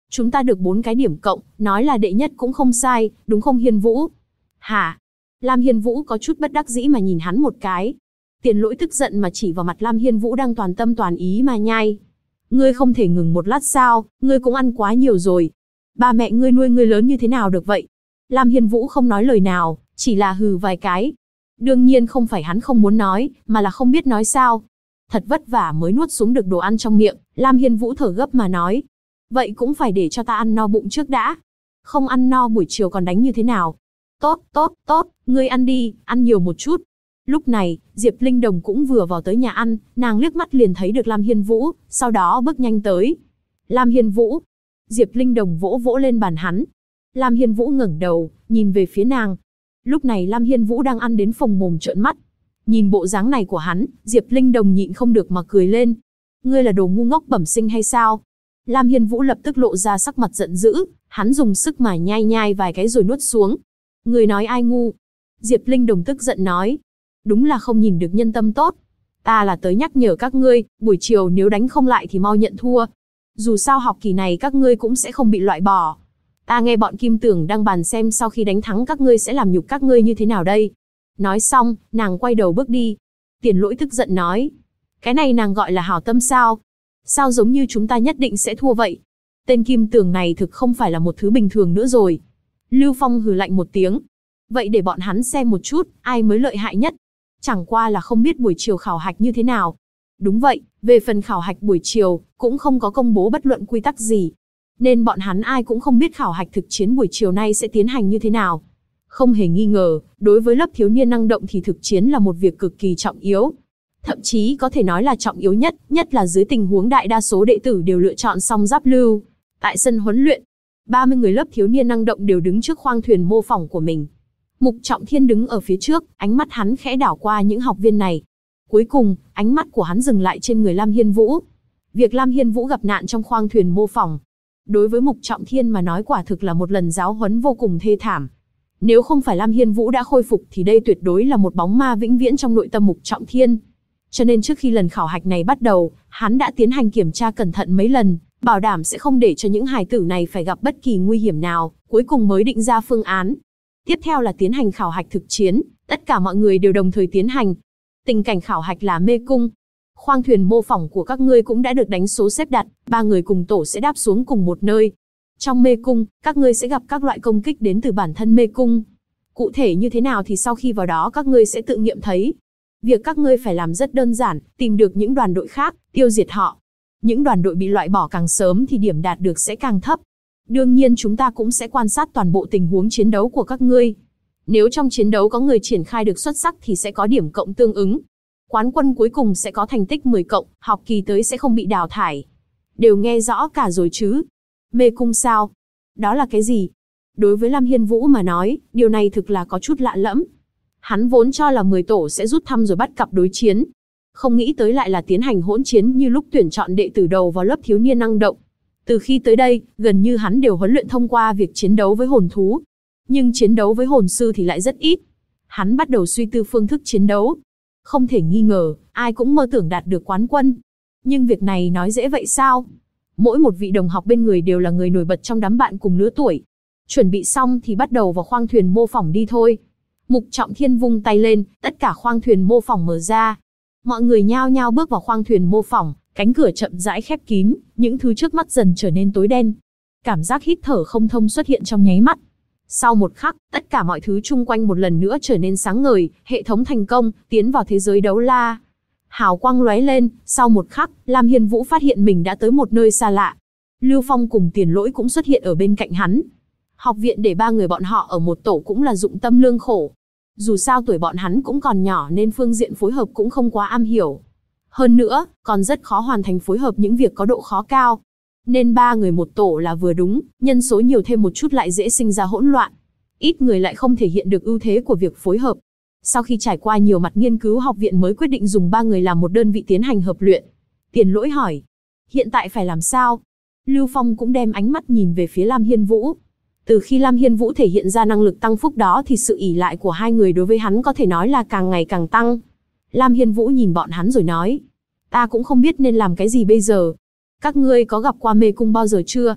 Chúng ta được 4 cái điểm cộng, nói là đệ nhất cũng không sai, đúng không Hiên Vũ? Hả? Lam Hiên Vũ có chút bất đắc dĩ mà nhìn hắn một cái. Tiền Lỗi tức giận mà chỉ vào mặt Lam Hiên Vũ đang toàn tâm toàn ý mà nhai. Ngươi không thể ngừng một lát sao, ngươi cũng ăn quá nhiều rồi. Ba mẹ ngươi nuôi ngươi lớn như thế nào được vậy? Lam Hiên Vũ không nói lời nào, chỉ là hừ vài cái. Đương nhiên không phải hắn không muốn nói, mà là không biết nói sao. Thật vất vả mới nuốt xuống được đồ ăn trong miệng, Lam Hiên Vũ thở gấp mà nói. Vậy cũng phải để cho ta ăn no bụng trước đã. Không ăn no buổi chiều còn đánh như thế nào? Tốt, tốt, tốt, ngươi ăn đi, ăn nhiều một chút. Lúc này, Diệp Linh Đồng cũng vừa vào tới nhà ăn, nàng liếc mắt liền thấy được Lam Hiên Vũ, sau đó bước nhanh tới. Lam Hiên Vũ. Diệp Linh Đồng vỗ vỗ lên bàn hắn. Lam Hiên Vũ ngẩng đầu, nhìn về phía nàng. Lúc này Lam Hiên Vũ đang ăn đến phồng mồm trợn mắt. Nhìn bộ dáng này của hắn, Diệp Linh Đồng nhịn không được mà cười lên. Ngươi là đồ ngu ngốc bẩm sinh hay sao? Lam Hiên Vũ lập tức lộ ra sắc mặt giận dữ, hắn dùng sức mà nhai nhai vài cái rồi nuốt xuống. Ngươi nói ai ngu? Diệp Linh Đồng tức giận nói. Đúng là không nhìn được nhân tâm tốt. Ta là tới nhắc nhở các ngươi, buổi chiều nếu đánh không lại thì mau nhận thua. Dù sao học kỳ này các ngươi cũng sẽ không bị loại bỏ. Ta nghe bọn Kim Tưởng đang bàn xem sau khi đánh thắng các ngươi sẽ làm nhục các ngươi như thế nào đây. Nói xong, nàng quay đầu bước đi. Tiền Lỗi tức giận nói. Cái này nàng gọi là hảo tâm sao? Sao giống như chúng ta nhất định sẽ thua vậy? Tên Kim Tưởng này thực không phải là một thứ bình thường nữa rồi. Lưu Phong hừ lạnh một tiếng. Vậy để bọn hắn xem một chút, ai mới lợi hại nhất. Chẳng qua là không biết buổi chiều khảo hạch như thế nào. Đúng vậy, về phần khảo hạch buổi chiều, cũng không có công bố bất luận quy tắc gì. Nên bọn hắn ai cũng không biết khảo hạch thực chiến buổi chiều nay sẽ tiến hành như thế nào. Không hề nghi ngờ, đối với lớp thiếu niên năng động thì thực chiến là một việc cực kỳ trọng yếu. Thậm chí có thể nói là trọng yếu nhất, nhất là dưới tình huống đại đa số đệ tử đều lựa chọn song giáp lưu. Tại sân huấn luyện, 30 người lớp thiếu niên năng động đều đứng trước khoang thuyền mô phỏng của mình. Mục Trọng Thiên đứng ở phía trước, ánh mắt hắn khẽ đảo qua những học viên này. Cuối cùng, ánh mắt của hắn dừng lại trên người Lam Hiên Vũ. Việc Lam Hiên Vũ gặp nạn trong khoang thuyền mô phỏng, đối với Mục Trọng Thiên mà nói quả thực là một lần giáo huấn vô cùng thê thảm. Nếu không phải Lam Hiên Vũ đã khôi phục thì đây tuyệt đối là một bóng ma vĩnh viễn trong nội tâm Mục Trọng Thiên. Cho nên trước khi lần khảo hạch này bắt đầu, hắn đã tiến hành kiểm tra cẩn thận mấy lần, bảo đảm sẽ không để cho những hài tử này phải gặp bất kỳ nguy hiểm nào, cuối cùng mới định ra phương án. Tiếp theo là tiến hành khảo hạch thực chiến, tất cả mọi người đều đồng thời tiến hành. Tình cảnh khảo hạch là mê cung. Khoang thuyền mô phỏng của các ngươi cũng đã được đánh số xếp đặt, 3 người cùng tổ sẽ đáp xuống cùng một nơi. Trong mê cung, các ngươi sẽ gặp các loại công kích đến từ bản thân mê cung. Cụ thể như thế nào thì sau khi vào đó các ngươi sẽ tự nghiệm thấy. Việc các ngươi phải làm rất đơn giản, tìm được những đoàn đội khác, tiêu diệt họ. Những đoàn đội bị loại bỏ càng sớm thì điểm đạt được sẽ càng thấp. Đương nhiên chúng ta cũng sẽ quan sát toàn bộ tình huống chiến đấu của các ngươi. Nếu trong chiến đấu có người triển khai được xuất sắc thì sẽ có điểm cộng tương ứng. Quán quân cuối cùng sẽ có thành tích 10 cộng, học kỳ tới sẽ không bị đào thải. Đều nghe rõ cả rồi chứ? Mê cung sao? Đó là cái gì? Đối với Lam Hiên Vũ mà nói, điều này thực là có chút lạ lẫm. Hắn vốn cho là 10 tổ sẽ rút thăm rồi bắt cặp đối chiến. Không nghĩ tới lại là tiến hành hỗn chiến như lúc tuyển chọn đệ tử đầu vào lớp thiếu niên năng động. Từ khi tới đây, gần như hắn đều huấn luyện thông qua việc chiến đấu với hồn thú. Nhưng chiến đấu với hồn sư thì lại rất ít. Hắn bắt đầu suy tư phương thức chiến đấu. Không thể nghi ngờ, ai cũng mơ tưởng đạt được quán quân. Nhưng việc này nói dễ vậy sao? Mỗi một vị đồng học bên người đều là người nổi bật trong đám bạn cùng lứa tuổi. Chuẩn bị xong thì bắt đầu vào khoang thuyền mô phỏng đi thôi. Mục Trọng Thiên vung tay lên, tất cả khoang thuyền mô phỏng mở ra. Mọi người nhao nhao bước vào khoang thuyền mô phỏng, cánh cửa chậm rãi khép kín, những thứ trước mắt dần trở nên tối đen. Cảm giác hít thở không thông xuất hiện trong nháy mắt. Sau một khắc, tất cả mọi thứ chung quanh một lần nữa trở nên sáng ngời, hệ thống thành công, tiến vào thế giới đấu la. Hào quang lóe lên, sau một khắc, Lam Hiên Vũ phát hiện mình đã tới một nơi xa lạ. Lưu Phong cùng Tiền Lỗi cũng xuất hiện ở bên cạnh hắn. Học viện để 3 người bọn họ ở một tổ cũng là dụng tâm lương khổ. Dù sao tuổi bọn hắn cũng còn nhỏ nên phương diện phối hợp cũng không quá am hiểu. Hơn nữa, còn rất khó hoàn thành phối hợp những việc có độ khó cao. Nên 3 người một tổ là vừa đúng, nhân số nhiều thêm một chút lại dễ sinh ra hỗn loạn. Ít người lại không thể hiện được ưu thế của việc phối hợp. Sau khi trải qua nhiều mặt nghiên cứu, học viện mới quyết định dùng 3 người làm một đơn vị tiến hành hợp luyện. Tiền Lỗi hỏi, hiện tại phải làm sao? Lưu Phong cũng đem ánh mắt nhìn về phía Lam Hiên Vũ. Từ khi Lam Hiên Vũ thể hiện ra năng lực tăng phúc đó thì sự ỷ lại của hai người đối với hắn có thể nói là càng ngày càng tăng. Lam Hiên Vũ nhìn bọn hắn rồi nói, ta cũng không biết nên làm cái gì bây giờ. Các ngươi có gặp qua mê cung bao giờ chưa?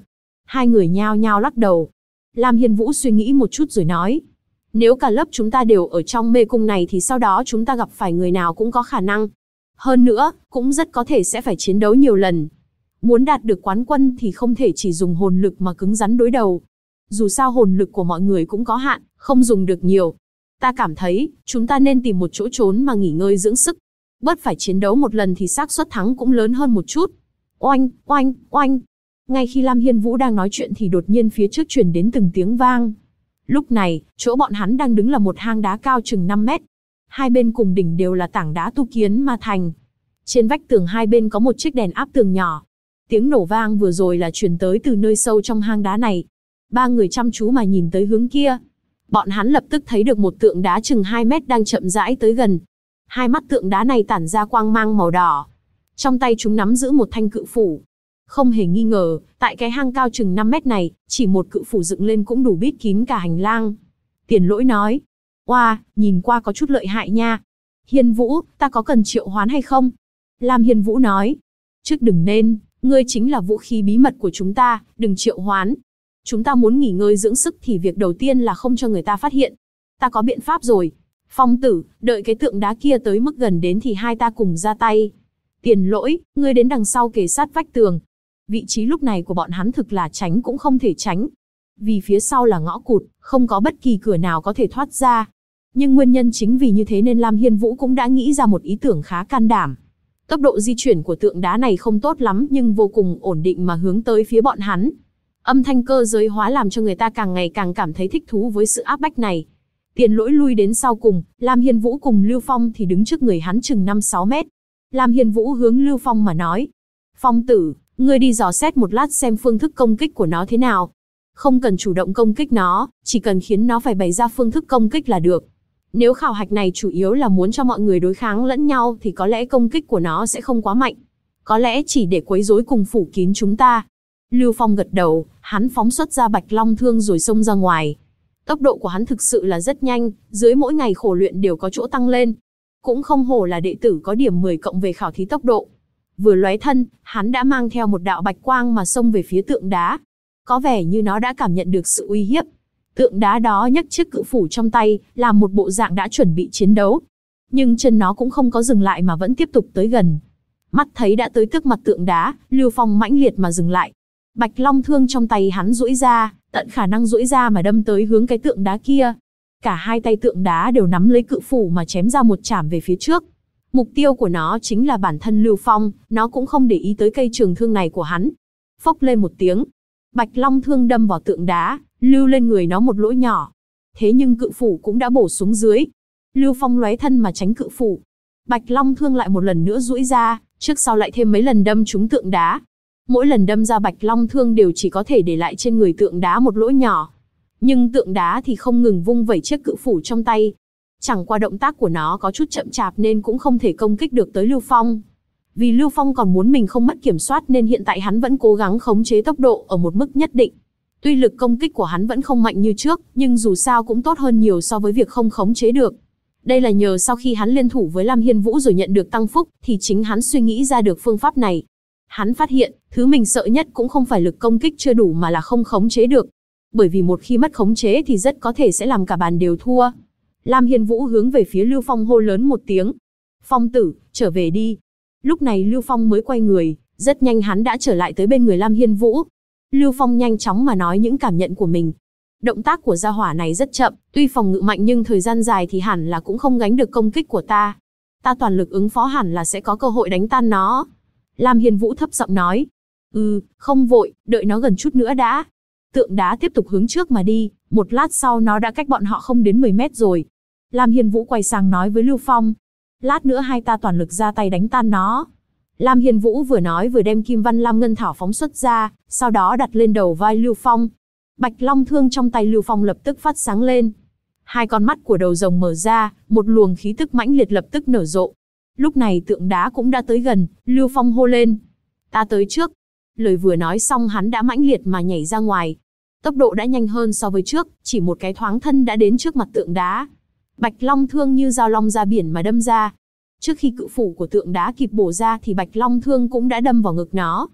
Hai người nhao nhao lắc đầu. Lam Hiên Vũ suy nghĩ một chút rồi nói. Nếu cả lớp chúng ta đều ở trong mê cung này thì sau đó chúng ta gặp phải người nào cũng có khả năng. Hơn nữa, cũng rất có thể sẽ phải chiến đấu nhiều lần. Muốn đạt được quán quân thì không thể chỉ dùng hồn lực mà cứng rắn đối đầu. Dù sao hồn lực của mọi người cũng có hạn, không dùng được nhiều. Ta cảm thấy, chúng ta nên tìm một chỗ trốn mà nghỉ ngơi dưỡng sức. Bớt phải chiến đấu một lần thì xác suất thắng cũng lớn hơn một chút. Oanh, oanh, oanh. Ngay khi Lam Hiên Vũ đang nói chuyện thì đột nhiên phía trước truyền đến từng tiếng vang. Lúc này, chỗ bọn hắn đang đứng là một hang đá cao chừng 5 mét. Hai bên cùng đỉnh đều là tảng đá tu kiến mà thành. Trên vách tường hai bên có một chiếc đèn áp tường nhỏ. Tiếng nổ vang vừa rồi là truyền tới từ nơi sâu trong hang đá này. Ba người chăm chú mà nhìn tới hướng kia. Bọn hắn lập tức thấy được một tượng đá chừng 2 mét đang chậm rãi tới gần. Hai mắt tượng đá này tản ra quang mang màu đỏ. Trong tay chúng nắm giữ một thanh cự phủ. Không hề nghi ngờ, tại cái hang cao chừng 5 mét này, chỉ một cự phủ dựng lên cũng đủ bít kín cả hành lang. Tiền Lỗi nói. Oa, nhìn qua có chút lợi hại nha. Hiên Vũ, ta có cần triệu hoán hay không? Lam Hiên Vũ nói. Trước đừng nên, ngươi chính là vũ khí bí mật của chúng ta, đừng triệu hoán. Chúng ta muốn nghỉ ngơi dưỡng sức thì việc đầu tiên là không cho người ta phát hiện. Ta có biện pháp rồi. Phong Tử, đợi cái tượng đá kia tới mức gần đến thì hai ta cùng ra tay. Tiền Lỗi, ngươi đến đằng sau kề sát vách tường. Vị trí lúc này của bọn hắn thực là tránh cũng không thể tránh. Vì phía sau là ngõ cụt, không có bất kỳ cửa nào có thể thoát ra. Nhưng nguyên nhân chính vì như thế nên Lam Hiên Vũ cũng đã nghĩ ra một ý tưởng khá can đảm. Tốc độ di chuyển của tượng đá này không tốt lắm nhưng vô cùng ổn định mà hướng tới phía bọn hắn. Âm thanh cơ giới hóa làm cho người ta càng ngày càng cảm thấy thích thú với sự áp bách này. Tiền Lỗi lui đến sau cùng, Lam Hiên Vũ cùng Lưu Phong thì đứng trước người hắn chừng 5-6 mét. Lam Hiên Vũ hướng Lưu Phong mà nói. Phong Tử, ngươi đi dò xét một lát xem phương thức công kích của nó thế nào. Không cần chủ động công kích nó, chỉ cần khiến nó phải bày ra phương thức công kích là được. Nếu khảo hạch này chủ yếu là muốn cho mọi người đối kháng lẫn nhau thì có lẽ công kích của nó sẽ không quá mạnh. Có lẽ chỉ để quấy rối cùng phủ kín chúng ta. Lưu Phong gật đầu, hắn phóng xuất ra Bạch Long Thương rồi xông ra ngoài. Tốc độ của hắn thực sự là rất nhanh, dưới mỗi ngày khổ luyện đều có chỗ tăng lên. Cũng không hổ là đệ tử có điểm 10 cộng về khảo thí tốc độ. Vừa lóe thân, hắn đã mang theo một đạo bạch quang mà xông về phía tượng đá. Có vẻ như nó đã cảm nhận được sự uy hiếp. Tượng đá đó nhấc chiếc cự phủ trong tay, làm một bộ dạng đã chuẩn bị chiến đấu. Nhưng chân nó cũng không có dừng lại mà vẫn tiếp tục tới gần. Mắt thấy đã tới trước mặt tượng đá, Lưu Phong mãnh liệt mà dừng lại. Bạch Long Thương trong tay hắn duỗi ra, tận khả năng duỗi ra mà đâm tới hướng cái tượng đá kia. Cả hai tay tượng đá đều nắm lấy cự phủ mà chém ra một chảm về phía trước. Mục tiêu của nó chính là bản thân Lưu Phong, nó cũng không để ý tới cây trường thương này của hắn. Phốc lên một tiếng, Bạch Long Thương đâm vào tượng đá, lưu lên người nó một lỗ nhỏ. Thế nhưng cự phủ cũng đã bổ xuống dưới. Lưu Phong lóe thân mà tránh cự phủ. Bạch Long Thương lại một lần nữa duỗi ra, trước sau lại thêm mấy lần đâm trúng tượng đá. Mỗi lần đâm ra Bạch Long Thương đều chỉ có thể để lại trên người tượng đá một lỗ nhỏ. Nhưng tượng đá thì không ngừng vung vẩy chiếc cự phủ trong tay. Chẳng qua động tác của nó có chút chậm chạp nên cũng không thể công kích được tới Lưu Phong. Vì Lưu Phong còn muốn mình không mất kiểm soát nên hiện tại hắn vẫn cố gắng khống chế tốc độ ở một mức nhất định. Tuy lực công kích của hắn vẫn không mạnh như trước, nhưng dù sao cũng tốt hơn nhiều so với việc không khống chế được. Đây là nhờ sau khi hắn liên thủ với Lam Hiên Vũ rồi nhận được tăng phúc, thì chính hắn suy nghĩ ra được phương pháp này. Hắn phát hiện, thứ mình sợ nhất cũng không phải lực công kích chưa đủ mà là không khống chế được. Bởi vì một khi mất khống chế thì rất có thể sẽ làm cả bàn đều thua. Lam Hiên Vũ hướng về phía Lưu Phong hô lớn một tiếng. Phong Tử, trở về đi. Lúc này Lưu Phong mới quay người, rất nhanh hắn đã trở lại tới bên người Lam Hiên Vũ. Lưu Phong nhanh chóng mà nói những cảm nhận của mình. Động tác của gia hỏa này rất chậm, tuy phòng ngự mạnh nhưng thời gian dài thì hẳn là cũng không gánh được công kích của ta. Ta toàn lực ứng phó hẳn là sẽ có cơ hội đánh tan nó. Lam Hiên Vũ thấp giọng nói. Không vội, đợi nó gần chút nữa đã. Tượng đá tiếp tục hướng trước mà đi, một lát sau nó đã cách bọn họ không đến 10 mét rồi. Lam Hiên Vũ quay sang nói với Lưu Phong. Lát nữa hai ta toàn lực ra tay đánh tan nó. Lam Hiên Vũ vừa nói vừa đem Kim Văn Lam Ngân Thảo phóng xuất ra, sau đó đặt lên đầu vai Lưu Phong. Bạch Long Thương trong tay Lưu Phong lập tức phát sáng lên. Hai con mắt của đầu rồng mở ra, một luồng khí tức mãnh liệt lập tức nở rộ. Lúc này tượng đá cũng đã tới gần, Lưu Phong hô lên. Ta tới trước. Lời vừa nói xong hắn đã mãnh liệt mà nhảy ra ngoài. Tốc độ đã nhanh hơn so với trước, chỉ một cái thoáng thân đã đến trước mặt tượng đá. Bạch Long Thương như dao long ra biển mà đâm ra. Trước khi cự phủ của tượng đá kịp bổ ra thì Bạch Long Thương cũng đã đâm vào ngực nó.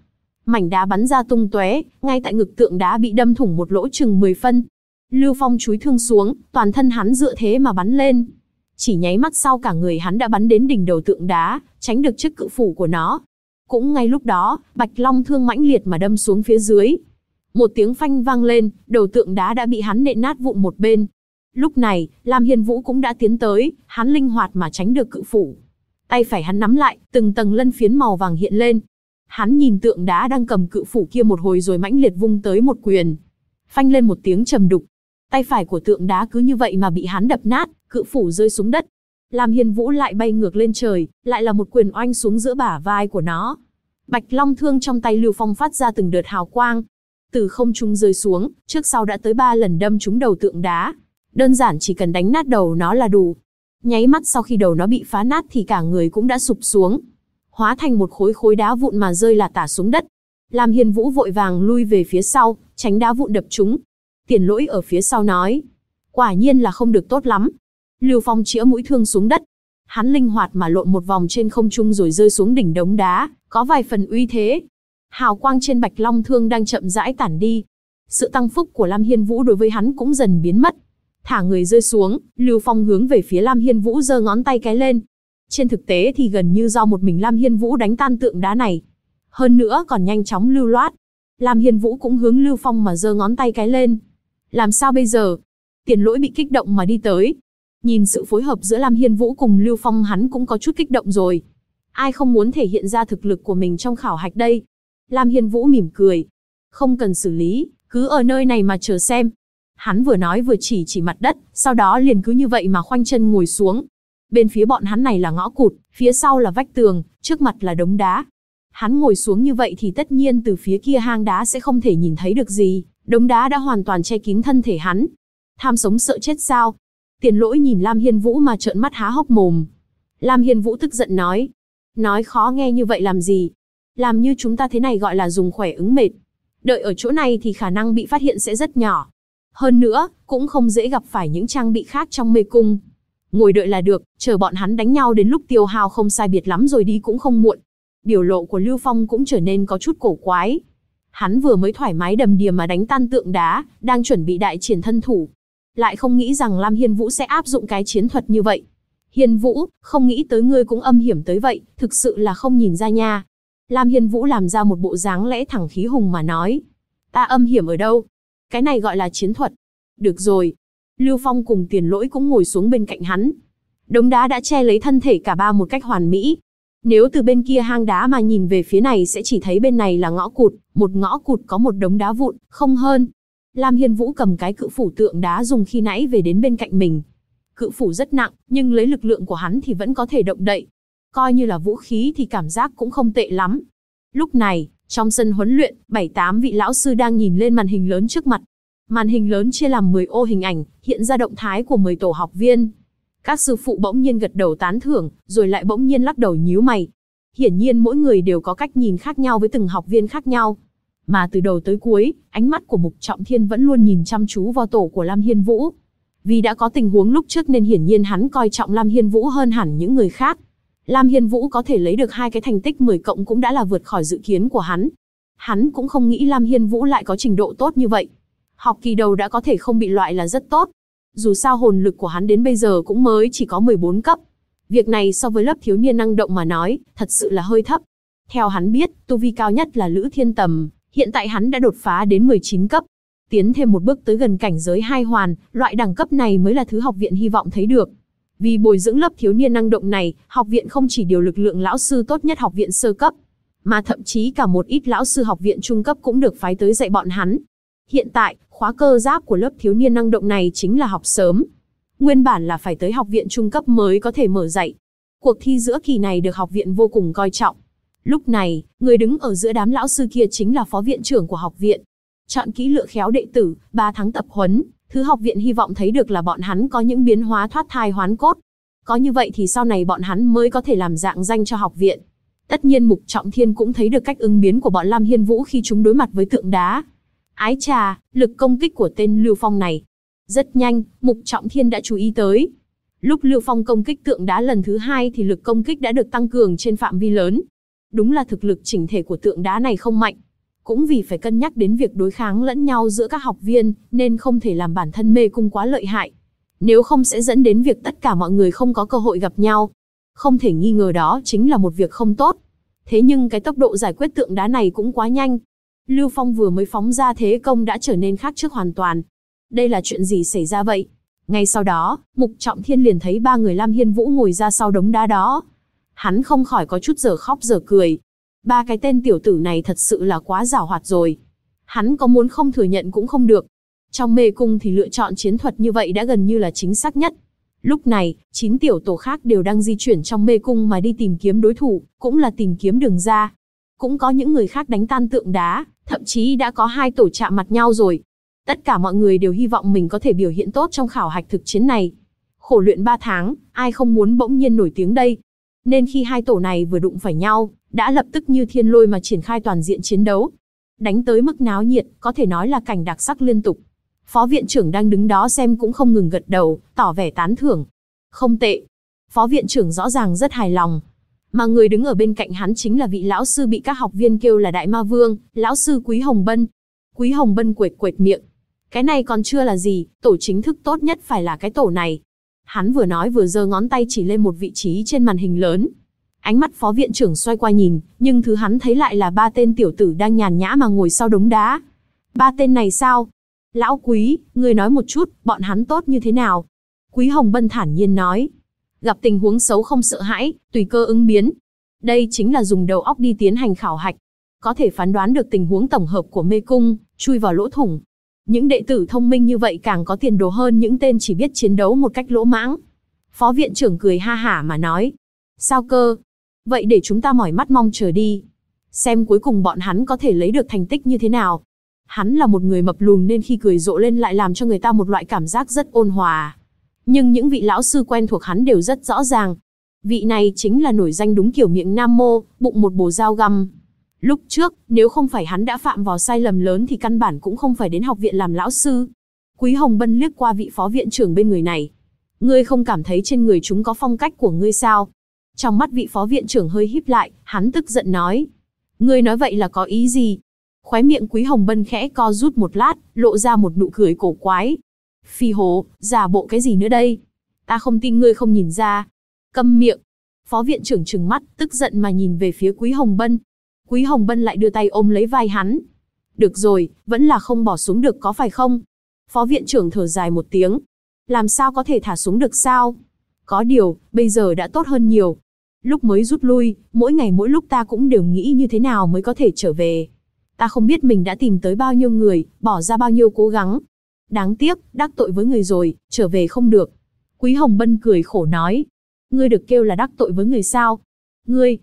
Mảnh đá bắn ra tung tóe, ngay tại ngực tượng đá bị đâm thủng một lỗ chừng 10 phân. Lưu Phong chúi thương xuống, toàn thân hắn dựa thế mà bắn lên. Chỉ nháy mắt sau cả người hắn đã bắn đến đỉnh đầu tượng đá, tránh được chiếc cự phủ của nó. Cũng ngay lúc đó, Bạch Long thương mãnh liệt mà đâm xuống phía dưới. Một tiếng phanh vang lên, đầu tượng đá đã bị hắn nện nát vụn một bên. Lúc này, Lam Hiên Vũ cũng đã tiến tới, hắn linh hoạt mà tránh được cự phủ. Tay phải hắn nắm lại, từng tầng lân phiến màu vàng hiện lên. Hắn nhìn tượng đá đang cầm cự phủ kia một hồi rồi mãnh liệt vung tới một quyền. Phanh lên một tiếng trầm đục. Tay phải của tượng đá cứ như vậy mà bị hắn đập nát, cự phủ rơi xuống đất. Lam Hiên Vũ lại bay ngược lên trời, lại là một quyền oanh xuống giữa bả vai của nó. Bạch Long thương trong tay Lưu Phong phát ra từng đợt hào quang. Từ không trung rơi xuống, trước sau đã tới 3 lần đâm trúng đầu tượng đá. Đơn giản chỉ cần đánh nát đầu nó là đủ. Nháy mắt sau khi đầu nó bị phá nát thì cả người cũng đã sụp xuống, hóa thành một khối đá vụn mà rơi lả tả xuống đất. Lam Hiên Vũ vội vàng lui về phía sau, tránh đá vụn đập trúng. Tiền Lỗi ở phía sau nói, quả nhiên là không được tốt lắm. Lưu Phong chĩa mũi thương xuống đất. Hắn linh hoạt mà lộn một vòng trên không trung rồi rơi xuống đỉnh đống đá, có vài phần uy thế. Hào quang trên Bạch Long thương đang chậm rãi tản đi. Sự tăng phúc của Lam Hiên Vũ đối với hắn cũng dần biến mất. Thả người rơi xuống, Lưu Phong hướng về phía Lam Hiên Vũ giơ ngón tay cái lên. Trên thực tế thì gần như do một mình Lam Hiên Vũ đánh tan tượng đá này. Hơn nữa còn nhanh chóng lưu loát. Lam Hiên Vũ cũng hướng Lưu Phong mà giơ ngón tay cái lên. Làm sao bây giờ? Tiền Lỗi bị kích động mà đi tới. Nhìn sự phối hợp giữa Lam Hiên Vũ cùng Lưu Phong hắn cũng có chút kích động rồi. Ai không muốn thể hiện ra thực lực của mình trong khảo hạch đây? Lam Hiên Vũ mỉm cười. Không cần xử lý, cứ ở nơi này mà chờ xem. Hắn vừa nói vừa chỉ mặt đất, sau đó liền cứ như vậy mà khoanh chân ngồi xuống. Bên phía bọn hắn này là ngõ cụt, phía sau là vách tường, trước mặt là đống đá. Hắn ngồi xuống như vậy thì tất nhiên từ phía kia hang đá sẽ không thể nhìn thấy được gì, đống đá đã hoàn toàn che kín thân thể hắn. Tham sống sợ chết sao? Tiền Lỗi nhìn Lam Hiên Vũ mà trợn mắt há hốc mồm. Lam Hiên Vũ tức giận nói khó nghe như vậy làm gì? Làm như chúng ta thế này gọi là dùng khỏe ứng mệt. Đợi ở chỗ này thì khả năng bị phát hiện sẽ rất nhỏ. Hơn nữa, cũng không dễ gặp phải những trang bị khác trong mê cung. Ngồi đợi là được, chờ bọn hắn đánh nhau đến lúc tiêu hao không sai biệt lắm rồi đi cũng không muộn. Biểu lộ của Lưu Phong cũng trở nên có chút cổ quái. Hắn vừa mới thoải mái đầm đìa mà đánh tan tượng đá, đang chuẩn bị đại triển thân thủ. Lại không nghĩ rằng Lam Hiên Vũ sẽ áp dụng cái chiến thuật như vậy. Hiên Vũ, không nghĩ tới ngươi cũng âm hiểm tới vậy, thực sự là không nhìn ra nha. Lam Hiên Vũ làm ra một bộ dáng lẽ thẳng khí hùng mà nói. Ta âm hiểm ở đâu? Cái này gọi là chiến thuật. Được rồi. Lưu Phong cùng Tiền Lỗi cũng ngồi xuống bên cạnh hắn. Đống đá đã che lấy thân thể cả ba một cách hoàn mỹ. Nếu từ bên kia hang đá mà nhìn về phía này sẽ chỉ thấy bên này là ngõ cụt, một ngõ cụt có một đống đá vụn, không hơn. Lam Hiên Vũ cầm cái cự phủ tượng đá dùng khi nãy về đến bên cạnh mình. Cự phủ rất nặng, nhưng lấy lực lượng của hắn thì vẫn có thể động đậy. Coi như là vũ khí thì cảm giác cũng không tệ lắm. Lúc này, trong sân huấn luyện, 7-8 vị lão sư đang nhìn lên màn hình lớn trước mặt. Màn hình lớn chia làm 10 ô hình ảnh, hiện ra động thái của 10 tổ học viên. Các sư phụ bỗng nhiên gật đầu tán thưởng, rồi lại bỗng nhiên lắc đầu nhíu mày. Hiển nhiên mỗi người đều có cách nhìn khác nhau với từng học viên khác nhau. Mà từ đầu tới cuối, ánh mắt của Mục Trọng Thiên vẫn luôn nhìn chăm chú vào tổ của Lam Hiên Vũ. Vì đã có tình huống lúc trước nên hiển nhiên hắn coi trọng Lam Hiên Vũ hơn hẳn những người khác. Lam Hiên Vũ có thể lấy được 2 cái thành tích 10 cộng cũng đã là vượt khỏi dự kiến của hắn. Hắn cũng không nghĩ Lam Hiên Vũ lại có trình độ tốt như vậy. Học kỳ đầu đã có thể không bị loại là rất tốt. Dù sao hồn lực của hắn đến bây giờ cũng mới chỉ có 14 cấp. Việc này so với lớp thiếu niên năng động mà nói, thật sự là hơi thấp. Theo hắn biết, tu vi cao nhất là Lữ Thiên Tầm, hiện tại hắn đã đột phá đến 19 cấp. Tiến thêm một bước tới gần cảnh giới 2 hoàn, loại đẳng cấp này mới là thứ học viện hy vọng thấy được. Vì bồi dưỡng lớp thiếu niên năng động này, học viện không chỉ điều lực lượng lão sư tốt nhất học viện sơ cấp, mà thậm chí cả một ít lão sư học viện trung cấp cũng được phái tới dạy bọn hắn. Hiện tại, khóa cơ giáp của lớp thiếu niên năng động này chính là học sớm. Nguyên bản là phải tới học viện trung cấp mới có thể mở dạy. Cuộc thi giữa kỳ này được học viện vô cùng coi trọng. Lúc này, người đứng ở giữa đám lão sư kia chính là phó viện trưởng của học viện. Chọn kỹ lựa khéo đệ tử, 3 tháng tập huấn, thứ học viện hy vọng thấy được là bọn hắn có những biến hóa thoát thai hoán cốt. Có như vậy thì sau này bọn hắn mới có thể làm dạng danh cho học viện. Tất nhiên Mục Trọng Thiên cũng thấy được cách ứng biến của bọn Lam Hiên Vũ khi chúng đối mặt với tượng đá. Ái chà, lực công kích của tên Lưu Phong này. Rất nhanh, Mục Trọng Thiên đã chú ý tới. Lúc Lưu Phong công kích tượng đá lần thứ 2 thì lực công kích đã được tăng cường trên phạm vi lớn. Đúng là thực lực chỉnh thể của tượng đá này không mạnh. Cũng vì phải cân nhắc đến việc đối kháng lẫn nhau giữa các học viên, nên không thể làm bản thân mê cung quá lợi hại. Nếu không sẽ dẫn đến việc tất cả mọi người không có cơ hội gặp nhau. Không thể nghi ngờ đó chính là một việc không tốt. Thế nhưng cái tốc độ giải quyết tượng đá này cũng quá nhanh. Lưu Phong vừa mới phóng ra thế công đã trở nên khác trước hoàn toàn. Đây là chuyện gì xảy ra vậy? Ngay sau đó, Mục Trọng Thiên liền thấy ba người Lam Hiên Vũ ngồi ra sau đống đá đó. Hắn không khỏi có chút dở khóc dở cười. Ba cái tên tiểu tử này thật sự là quá giảo hoạt rồi. Hắn có muốn không thừa nhận cũng không được. Trong mê cung thì lựa chọn chiến thuật như vậy đã gần như là chính xác nhất. Lúc này, 9 tiểu tổ khác đều đang di chuyển trong mê cung mà đi tìm kiếm đối thủ, cũng là tìm kiếm đường ra. Cũng có những người khác đánh tan tượng đá, thậm chí đã có 2 tổ chạm mặt nhau rồi. Tất cả mọi người đều hy vọng mình có thể biểu hiện tốt trong khảo hạch thực chiến này. Khổ luyện 3 tháng, ai không muốn bỗng nhiên nổi tiếng đây. Nên khi 2 tổ này vừa đụng phải nhau, đã lập tức như thiên lôi mà triển khai toàn diện chiến đấu. Đánh tới mức náo nhiệt, có thể nói là cảnh đặc sắc liên tục. Phó viện trưởng đang đứng đó xem cũng không ngừng gật đầu, tỏ vẻ tán thưởng. Không tệ. Phó viện trưởng rõ ràng rất hài lòng. Mà người đứng ở bên cạnh hắn chính là vị lão sư bị các học viên kêu là Đại Ma Vương, lão sư Quý Hồng Bân. Quý Hồng Bân quệt quệt miệng. Cái này còn chưa là gì, tổ chính thức tốt nhất phải là cái tổ này. Hắn vừa nói vừa giơ ngón tay chỉ lên một vị trí trên màn hình lớn. Ánh mắt phó viện trưởng xoay qua nhìn, nhưng thứ hắn thấy lại là 3 tên tiểu tử đang nhàn nhã mà ngồi sau đống đá. 3 tên này sao? Lão Quý, ngươi nói một chút, bọn hắn tốt như thế nào? Quý Hồng Bân thản nhiên nói. Gặp tình huống xấu không sợ hãi, tùy cơ ứng biến. Đây chính là dùng đầu óc đi tiến hành khảo hạch. Có thể phán đoán được tình huống tổng hợp của mê cung, chui vào lỗ thủng. Những đệ tử thông minh như vậy càng có tiền đồ hơn những tên chỉ biết chiến đấu một cách lỗ mãng. Phó viện trưởng cười ha hả mà nói. Sao cơ? Vậy để chúng ta mỏi mắt mong chờ đi. Xem cuối cùng bọn hắn có thể lấy được thành tích như thế nào. Hắn là một người mập lùn nên khi cười rộ lên lại làm cho người ta một loại cảm giác rất ôn hòa. Nhưng những vị lão sư quen thuộc hắn đều rất rõ ràng. Vị này chính là nổi danh đúng kiểu miệng nam mô, bụng một bồ dao găm. Lúc trước, nếu không phải hắn đã phạm vào sai lầm lớn thì căn bản cũng không phải đến học viện làm lão sư. Quý Hồng Bân liếc qua vị phó viện trưởng bên người này. Ngươi không cảm thấy trên người chúng có phong cách của ngươi sao? Trong mắt vị phó viện trưởng hơi híp lại, hắn tức giận nói. Ngươi nói vậy là có ý gì? Khóe miệng Quý Hồng Bân khẽ co rút một lát, lộ ra một nụ cười cổ quái. Phi hồ, giả bộ cái gì nữa đây? Ta không tin ngươi không nhìn ra. Câm miệng. Phó viện trưởng trừng mắt, tức giận mà nhìn về phía Quý Hồng Bân. Quý Hồng Bân lại đưa tay ôm lấy vai hắn. Được rồi, vẫn là không bỏ xuống được có phải không? Phó viện trưởng thở dài một tiếng. Làm sao có thể thả xuống được sao? Có điều, bây giờ đã tốt hơn nhiều. Lúc mới rút lui, mỗi ngày mỗi lúc ta cũng đều nghĩ như thế nào mới có thể trở về. Ta không biết mình đã tìm tới bao nhiêu người, bỏ ra bao nhiêu cố gắng. Đáng tiếc, đắc tội với người rồi, trở về không được. Quý Hồng Bân cười khổ nói. Ngươi được kêu là đắc tội với người sao? Ngươi...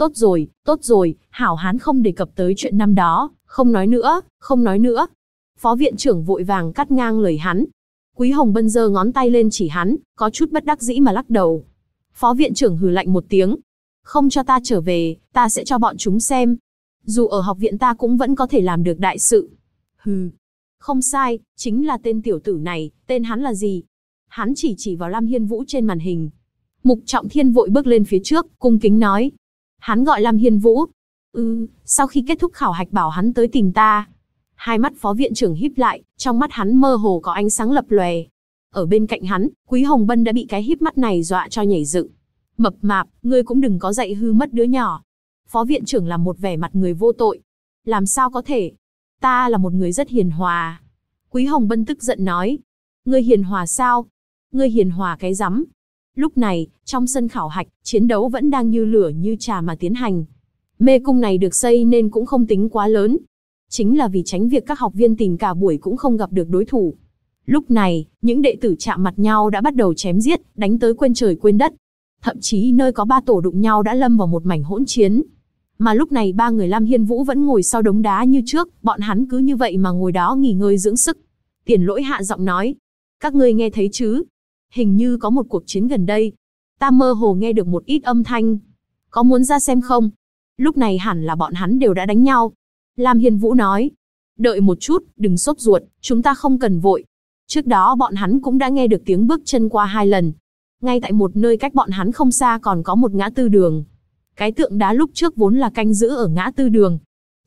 Tốt rồi, hảo hán không đề cập tới chuyện năm đó, không nói nữa, không nói nữa. Phó viện trưởng vội vàng cắt ngang lời hắn. Quý Hồng Bân giơ ngón tay lên chỉ hắn, có chút bất đắc dĩ mà lắc đầu. Phó viện trưởng hừ lạnh một tiếng. Không cho ta trở về, ta sẽ cho bọn chúng xem. Dù ở học viện ta cũng vẫn có thể làm được đại sự. Hừ. Không sai, chính là tên tiểu tử này, tên hắn là gì? Hắn chỉ vào Lam Hiên Vũ trên màn hình. Mục Trọng Thiên vội bước lên phía trước, cung kính nói. Hắn gọi Lam Hiên Vũ. Sau khi kết thúc khảo hạch bảo hắn tới tìm ta. Hai mắt phó viện trưởng híp lại, trong mắt hắn mơ hồ có ánh sáng lập lòe. Ở bên cạnh hắn, Quý Hồng Bân đã bị cái híp mắt này dọa cho nhảy dựng. Mập mạp, ngươi cũng đừng có dạy hư mất đứa nhỏ. Phó viện trưởng làm một vẻ mặt người vô tội. Làm sao có thể? Ta là một người rất hiền hòa. Quý Hồng Bân tức giận nói. Ngươi hiền hòa sao? Ngươi hiền hòa cái rắm. Lúc này, trong sân khảo hạch, chiến đấu vẫn đang như lửa như trà mà tiến hành. Mê cung này được xây nên cũng không tính quá lớn. Chính là vì tránh việc các học viên tìm cả buổi cũng không gặp được đối thủ. Lúc này, những đệ tử chạm mặt nhau đã bắt đầu chém giết, đánh tới quên trời quên đất. Thậm chí nơi có 3 tổ đụng nhau đã lâm vào một mảnh hỗn chiến. Mà lúc này 3 người Lam Hiên Vũ vẫn ngồi sau đống đá như trước, bọn hắn cứ như vậy mà ngồi đó nghỉ ngơi dưỡng sức. Tiền Lỗi hạ giọng nói. Các ngươi nghe thấy chứ? Hình như có một cuộc chiến gần đây. Ta mơ hồ nghe được một ít âm thanh. Có muốn ra xem không? Lúc này hẳn là bọn hắn đều đã đánh nhau. Lam Hiên Vũ nói. Đợi một chút, đừng sốt ruột, chúng ta không cần vội. Trước đó bọn hắn cũng đã nghe được tiếng bước chân qua 2 lần. Ngay tại một nơi cách bọn hắn không xa còn có một ngã tư đường. Cái tượng đá lúc trước vốn là canh giữ ở ngã tư đường.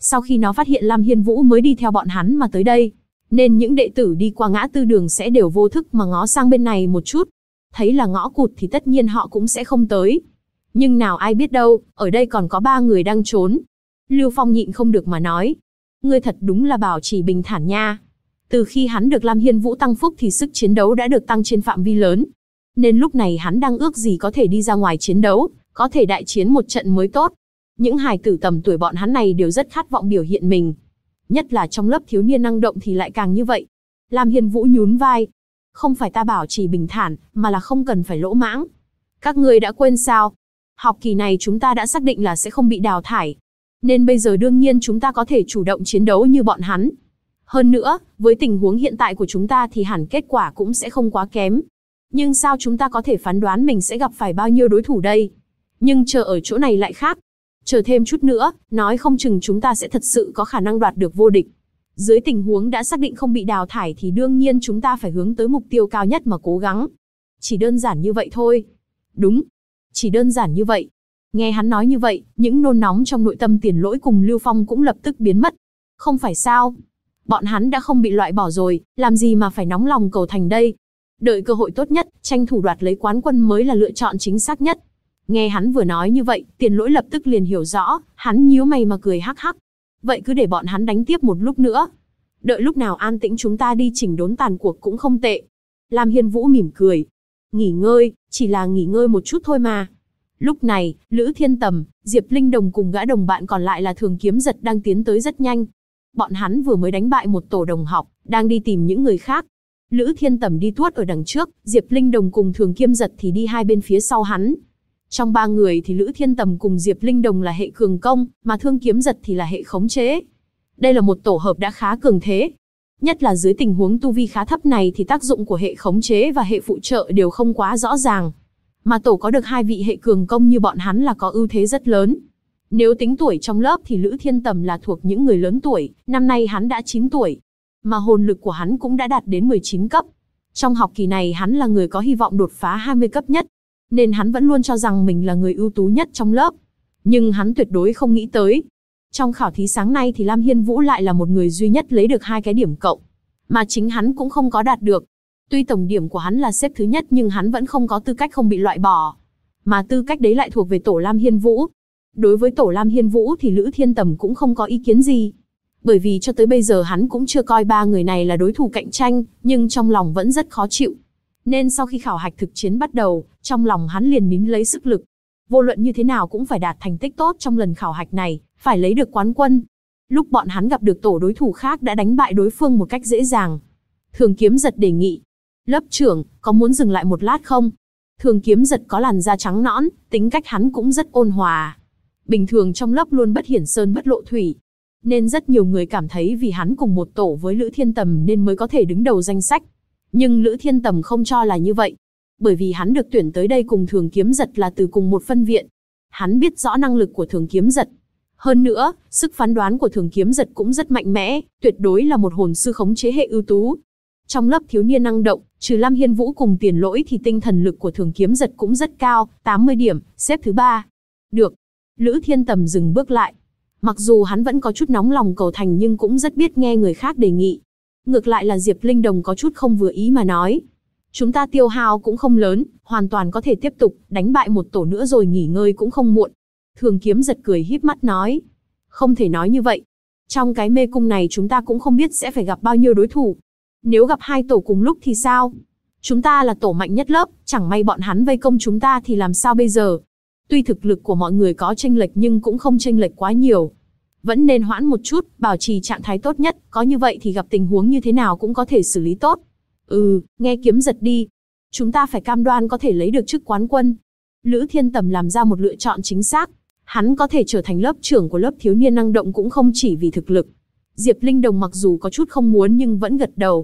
Sau khi nó phát hiện Lam Hiên Vũ mới đi theo bọn hắn mà tới đây, nên những đệ tử đi qua ngã tư đường sẽ đều vô thức mà ngó sang bên này một chút. Thấy là ngõ cụt thì tất nhiên họ cũng sẽ không tới. Nhưng nào ai biết đâu, ở đây còn có 3 người đang trốn. Lưu Phong nhịn không được mà nói. Ngươi thật đúng là bảo trì bình thản nha. Từ khi hắn được Lam Hiên Vũ tăng phúc thì sức chiến đấu đã được tăng trên phạm vi lớn. Nên lúc này hắn đang ước gì có thể đi ra ngoài chiến đấu, có thể đại chiến một trận mới tốt. Những hài tử tầm tuổi bọn hắn này đều rất khát vọng biểu hiện mình. Nhất là trong lớp thiếu niên năng động thì lại càng như vậy. Lam Hiên Vũ nhún vai. Không phải ta bảo trì bình thản, mà là không cần phải lỗ mãng. Các ngươi đã quên sao? Học kỳ này chúng ta đã xác định là sẽ không bị đào thải. Nên bây giờ đương nhiên chúng ta có thể chủ động chiến đấu như bọn hắn. Hơn nữa, với tình huống hiện tại của chúng ta thì hẳn kết quả cũng sẽ không quá kém. Nhưng sao chúng ta có thể phán đoán mình sẽ gặp phải bao nhiêu đối thủ đây? Nhưng chờ ở chỗ này lại khác. Chờ thêm chút nữa, nói không chừng chúng ta sẽ thật sự có khả năng đoạt được vô địch. Dưới tình huống đã xác định không bị đào thải thì đương nhiên chúng ta phải hướng tới mục tiêu cao nhất mà cố gắng. Chỉ đơn giản như vậy thôi. Đúng. Chỉ đơn giản như vậy. Nghe hắn nói như vậy, những nôn nóng trong nội tâm Tiền Lỗi cùng Lưu Phong cũng lập tức biến mất. Không phải sao? Bọn hắn đã không bị loại bỏ rồi, làm gì mà phải nóng lòng cầu thành đây? Đợi cơ hội tốt nhất, tranh thủ đoạt lấy quán quân mới là lựa chọn chính xác nhất. Nghe hắn vừa nói như vậy, Tiền Lỗi lập tức liền hiểu rõ, hắn nhíu mày mà cười hắc hắc. Vậy cứ để bọn hắn đánh tiếp một lúc nữa. Đợi lúc nào an tĩnh chúng ta đi chỉnh đốn tàn cuộc cũng không tệ. Lam Hiên Vũ mỉm cười. Nghỉ ngơi, chỉ là nghỉ ngơi một chút thôi mà. Lúc này, Lữ Thiên Tầm, Diệp Linh Đồng cùng gã đồng bạn còn lại là Thường Kiếm Giật đang tiến tới rất nhanh. Bọn hắn vừa mới đánh bại một tổ đồng học, đang đi tìm những người khác. Lữ Thiên Tầm đi tuốt ở đằng trước, Diệp Linh Đồng cùng Thường Kiếm Giật thì đi hai bên phía sau hắn. Trong 3 người thì Lữ Thiên Tầm cùng Diệp Linh Đồng là hệ cường công, mà Thương Kiếm Giật thì là hệ khống chế. Đây là một tổ hợp đã khá cường thế. Nhất là dưới tình huống tu vi khá thấp này thì tác dụng của hệ khống chế và hệ phụ trợ đều không quá rõ ràng. Mà tổ có được 2 vị hệ cường công như bọn hắn là có ưu thế rất lớn. Nếu tính tuổi trong lớp thì Lữ Thiên Tầm là thuộc những người lớn tuổi, năm nay hắn đã 9 tuổi. Mà hồn lực của hắn cũng đã đạt đến 19 cấp. Trong học kỳ này hắn là người có hy vọng đột phá 20 cấp nhất. Nên hắn vẫn luôn cho rằng mình là người ưu tú nhất trong lớp. Nhưng hắn tuyệt đối không nghĩ tới. Trong khảo thí sáng nay thì Lam Hiên Vũ lại là một người duy nhất lấy được 2 cái điểm cộng. Mà chính hắn cũng không có đạt được. Tuy tổng điểm của hắn là xếp thứ nhất nhưng hắn vẫn không có tư cách không bị loại bỏ. Mà tư cách đấy lại thuộc về tổ Lam Hiên Vũ. Đối với tổ Lam Hiên Vũ thì Lữ Thiên Tầm cũng không có ý kiến gì. Bởi vì cho tới bây giờ hắn cũng chưa coi 3 người này là đối thủ cạnh tranh, nhưng trong lòng vẫn rất khó chịu. Nên sau khi khảo hạch thực chiến bắt đầu, trong lòng hắn liền nín lấy sức lực. Vô luận như thế nào cũng phải đạt thành tích tốt trong lần khảo hạch này, phải lấy được quán quân. Lúc bọn hắn gặp được tổ đối thủ khác đã đánh bại đối phương một cách dễ dàng. Thường Kiếm Giật đề nghị. Lớp trưởng, có muốn dừng lại một lát không? Thường Kiếm Giật có làn da trắng nõn, tính cách hắn cũng rất ôn hòa. Bình thường trong lớp luôn bất hiển sơn bất lộ thủy. Nên rất nhiều người cảm thấy vì hắn cùng một tổ với Lữ Thiên Tầm nên mới có thể đứng đầu danh sách. Nhưng Lữ Thiên Tầm không cho là như vậy. Bởi vì hắn được tuyển tới đây cùng Thường Kiếm Giật là từ cùng một phân viện. Hắn biết rõ năng lực của Thường Kiếm Giật. Hơn nữa, sức phán đoán của Thường Kiếm Giật cũng rất mạnh mẽ, tuyệt đối là một hồn sư khống chế hệ ưu tú. Trong lớp thiếu niên năng động, trừ Lam Hiên Vũ cùng Tiền Lỗi thì tinh thần lực của Thường Kiếm Giật cũng rất cao, 80 điểm, xếp thứ 3. Được. Lữ Thiên Tầm dừng bước lại. Mặc dù hắn vẫn có chút nóng lòng cầu thành nhưng cũng rất biết nghe người khác đề nghị. Ngược lại là Diệp Linh Đồng có chút không vừa ý mà nói. Chúng ta tiêu hao cũng không lớn, hoàn toàn có thể tiếp tục, đánh bại một tổ nữa rồi nghỉ ngơi cũng không muộn. Thường Kiếm Giật cười híp mắt nói. Không thể nói như vậy. Trong cái mê cung này chúng ta cũng không biết sẽ phải gặp bao nhiêu đối thủ. Nếu gặp 2 tổ cùng lúc thì sao? Chúng ta là tổ mạnh nhất lớp, chẳng may bọn hắn vây công chúng ta thì làm sao bây giờ? Tuy thực lực của mọi người có chênh lệch nhưng cũng không chênh lệch quá nhiều. Vẫn nên hoãn một chút, bảo trì trạng thái tốt nhất, có như vậy thì gặp tình huống như thế nào cũng có thể xử lý tốt. Nghe Kiếm Giật đi. Chúng ta phải cam đoan có thể lấy được chức quán quân. Lữ Thiên Tầm làm ra một lựa chọn chính xác. Hắn có thể trở thành lớp trưởng của lớp thiếu niên năng động cũng không chỉ vì thực lực. Diệp Linh Đồng mặc dù có chút không muốn nhưng vẫn gật đầu.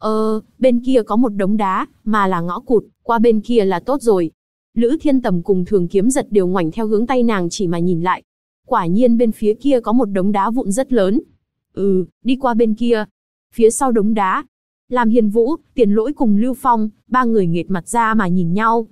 Bên kia có một đống đá, mà là ngõ cụt, qua bên kia là tốt rồi. Lữ Thiên Tầm cùng Thường Kiếm Giật đều ngoảnh theo hướng tay nàng chỉ mà nhìn lại. Quả nhiên bên phía kia có một đống đá vụn rất lớn. Đi qua bên kia. Phía sau đống đá, Lam Hiên Vũ, Tiền Lỗi cùng Lưu Phong, 3 người nghệt mặt ra mà nhìn nhau.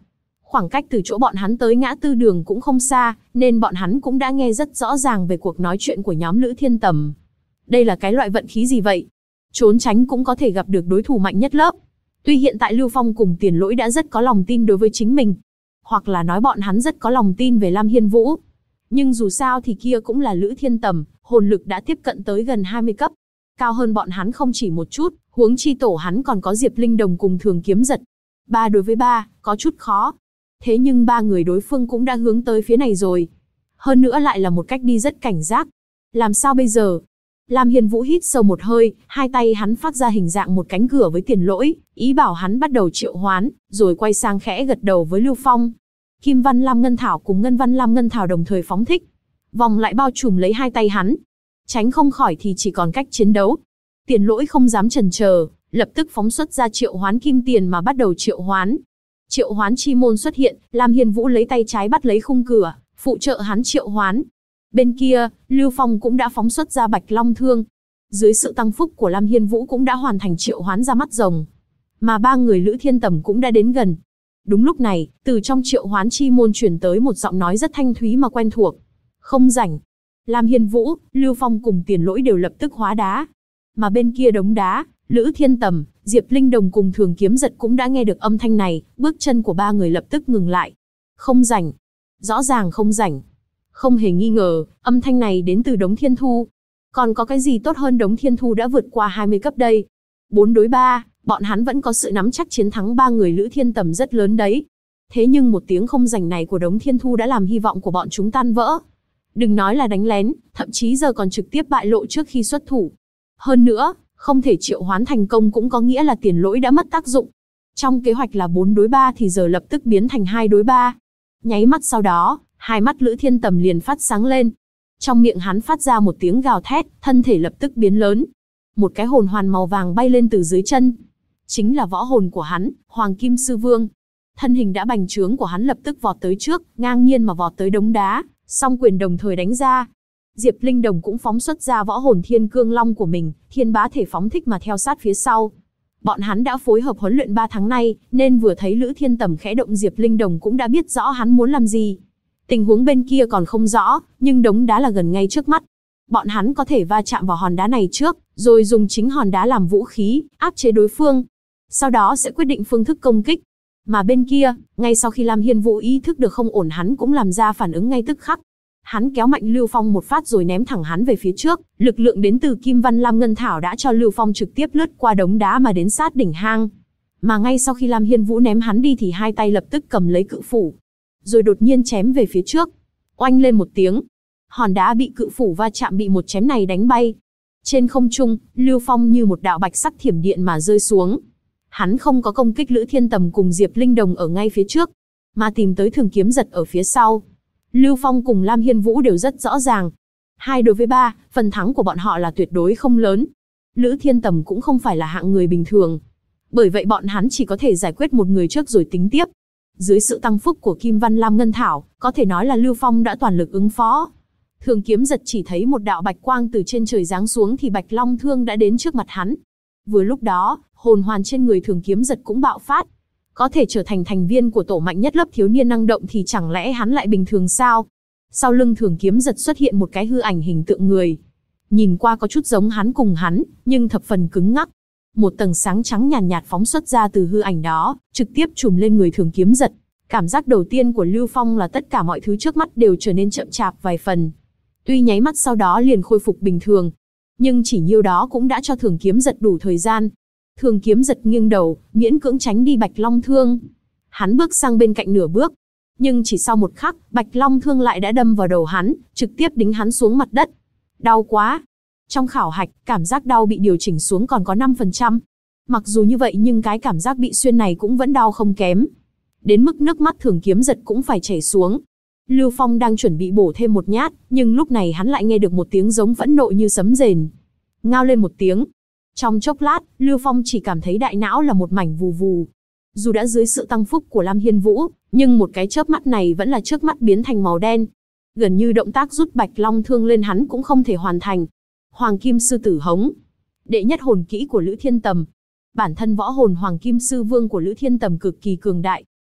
Khoảng cách từ chỗ bọn hắn tới ngã tư đường cũng không xa, nên bọn hắn cũng đã nghe rất rõ ràng về cuộc nói chuyện của nhóm Lữ Thiên Tầm. Đây là cái loại vận khí gì vậy? Trốn tránh cũng có thể gặp được đối thủ mạnh nhất lớp. Tuy hiện tại Lưu Phong cùng Tiền Lỗi đã rất có lòng tin đối với chính mình, hoặc là nói bọn hắn rất có lòng tin về Lam Hiên Vũ. Nhưng dù sao thì kia cũng là Lữ Thiên Tầm, hồn lực đã tiếp cận tới gần 20 cấp. Cao hơn bọn hắn không chỉ một chút, huống chi tổ hắn còn có Diệp Linh Đồng cùng Thường Kiếm Giật. 3 đối với 3, có chút khó. Thế nhưng 3 người đối phương cũng đã hướng tới phía này rồi. Hơn nữa lại là một cách đi rất cảnh giác. Làm sao bây giờ? Lam Hiên Vũ hít sâu một hơi, hai tay hắn phát ra hình dạng một cánh cửa với Tiền Lỗi, ý bảo hắn bắt đầu triệu hoán, rồi quay sang khẽ gật đầu với Lưu Phong. Kim Văn Lam Ngân Thảo cùng Ngân Văn Lam Ngân Thảo đồng thời phóng thích. Vòng lại bao trùm lấy hai tay hắn. Tránh không khỏi thì chỉ còn cách chiến đấu. Tiền Lỗi không dám chần chờ, lập tức phóng xuất ra triệu hoán kim tiền mà bắt đầu triệu hoán. Triệu hoán chi môn xuất hiện, Lam Hiên Vũ lấy tay trái bắt lấy khung cửa, phụ trợ hắn triệu hoán. Bên kia, Lưu Phong cũng đã phóng xuất ra Bạch Long Thương. Dưới sự tăng phúc của Lam Hiên Vũ cũng đã hoàn thành triệu hoán ra mắt rồng. Mà 3 người Lữ Thiên Tầm cũng đã đến gần. Đúng lúc này, từ trong triệu hoán chi môn truyền tới một giọng nói rất thanh thúy mà quen thuộc. Không rảnh. Lam Hiên Vũ, Lưu Phong cùng Tiền Lỗi đều lập tức hóa đá. Mà bên kia đống đá, Lữ Thiên Tầm, Diệp Linh Đồng cùng Thường Kiếm Giật cũng đã nghe được âm thanh này, bước chân của 3 người lập tức ngừng lại. Không rảnh. Rõ ràng không rảnh. Không hề nghi ngờ, âm thanh này đến từ đống thiên thu. Còn có cái gì tốt hơn đống thiên thu đã vượt qua 20 cấp đây? 4 đối 3, bọn hắn vẫn có sự nắm chắc chiến thắng 3 người Lữ Thiên Tầm rất lớn đấy. Thế nhưng một tiếng không rảnh này của đống thiên thu đã làm hy vọng của bọn chúng tan vỡ. Đừng nói là đánh lén, thậm chí giờ còn trực tiếp bại lộ trước khi xuất thủ. Hơn nữa, không thể triệu hoán thành công cũng có nghĩa là Tiền Lỗi đã mất tác dụng. Trong kế hoạch là 4 đối 3 thì giờ lập tức biến thành 2 đối 3. Nháy mắt sau đó, hai mắt Lữ Thiên Tầm liền phát sáng lên. Trong miệng hắn phát ra một tiếng gào thét, thân thể lập tức biến lớn. Một cái hồn hoàn màu vàng bay lên từ dưới chân. Chính là võ hồn của hắn, Hoàng Kim Sư Vương. Thân hình đã bành trướng của hắn lập tức vọt tới trước, ngang nhiên mà vọt tới đống đá, song quyền đồng thời đánh ra. Diệp Linh Đồng cũng phóng xuất ra võ hồn Thiên Cương Long của mình, Thiên Bá Thể phóng thích mà theo sát phía sau. Bọn hắn đã phối hợp huấn luyện 3 tháng nay, nên vừa thấy Lữ Thiên Tầm khẽ động Diệp Linh Đồng cũng đã biết rõ hắn muốn làm gì. Tình huống bên kia còn không rõ, nhưng đống đá là gần ngay trước mắt. Bọn hắn có thể va chạm vào hòn đá này trước, rồi dùng chính hòn đá làm vũ khí, áp chế đối phương. Sau đó sẽ quyết định phương thức công kích. Mà bên kia, ngay sau khi Lam Hiên Vũ ý thức được không ổn hắn cũng làm ra phản ứng ngay tức khắc. Hắn kéo mạnh Lưu Phong một phát rồi ném thẳng hắn về phía trước, lực lượng đến từ Kim Văn Lam Ngân Thảo đã cho Lưu Phong trực tiếp lướt qua đống đá mà đến sát đỉnh hang. Mà ngay sau khi Lam Hiên Vũ ném hắn đi thì hai tay lập tức cầm lấy cự phủ, rồi đột nhiên chém về phía trước. Oanh lên một tiếng, hòn đá bị cự phủ va chạm bị một chém này đánh bay. Trên không trung, Lưu Phong như một đạo bạch sắc thiểm điện mà rơi xuống. Hắn không có công kích Lữ Thiên Tầm cùng Diệp Linh Đồng ở ngay phía trước, mà tìm tới Thường Kiếm Giật ở phía sau. Lưu Phong cùng Lam Hiên Vũ đều rất rõ ràng. 2 đối với 3, phần thắng của bọn họ là tuyệt đối không lớn. Lữ Thiên Tầm cũng không phải là hạng người bình thường. Bởi vậy bọn hắn chỉ có thể giải quyết một người trước rồi tính tiếp. Dưới sự tăng phúc của Kim Văn Lam Ngân Thảo, có thể nói là Lưu Phong đã toàn lực ứng phó. Thường Kiếm Giật chỉ thấy một đạo bạch quang từ trên trời giáng xuống thì Bạch Long Thương đã đến trước mặt hắn. Vừa lúc đó, hồn hoàn trên người Thường Kiếm Giật cũng bạo phát. Có thể trở thành thành viên của tổ mạnh nhất lớp thiếu niên năng động thì chẳng lẽ hắn lại bình thường sao? Sau lưng Thường Kiếm Giật xuất hiện một cái hư ảnh hình tượng người. Nhìn qua có chút giống hắn cùng hắn, nhưng thập phần cứng ngắc. Một tầng sáng trắng nhàn nhạt phóng xuất ra từ hư ảnh đó, trực tiếp trùm lên người Thường Kiếm Giật. Cảm giác đầu tiên của Lưu Phong là tất cả mọi thứ trước mắt đều trở nên chậm chạp vài phần. Tuy nháy mắt sau đó liền khôi phục bình thường, nhưng chỉ nhiêu đó cũng đã cho Thường Kiếm Giật đủ thời gian. Thường Kiếm Giật nghiêng đầu, miễn cưỡng tránh đi Bạch Long Thương. Hắn bước sang bên cạnh nửa bước, nhưng chỉ sau một khắc, Bạch Long Thương lại đã đâm vào đầu hắn, trực tiếp đính hắn xuống mặt đất. Đau quá. Trong khảo hạch, cảm giác đau bị điều chỉnh xuống còn có 5%. Mặc dù như vậy nhưng cái cảm giác bị xuyên này cũng vẫn đau không kém. Đến mức nước mắt Thường Kiếm Giật cũng phải chảy xuống. Lưu Phong đang chuẩn bị bổ thêm một nhát, nhưng lúc này hắn lại nghe được một tiếng giống phẫn nộ như sấm rền. Ngao lên một tiếng. Trong chốc lát, Lưu Phong chỉ cảm thấy đại não là một mảnh vù vù. Dù đã dưới sự tăng phúc của Lam Hiên Vũ, nhưng một cái chớp mắt này vẫn là trước mắt biến thành màu đen. Gần như động tác rút Bạch Long Thương lên hắn cũng không thể hoàn thành. Hoàng Kim Sư Tử Hống. Đệ nhất hồn kỹ của Lữ Thiên Tầm. Bản thân võ hồn Hoàng Kim Sư Vương của Lữ Thiên Tầm cực kỳ cường đại.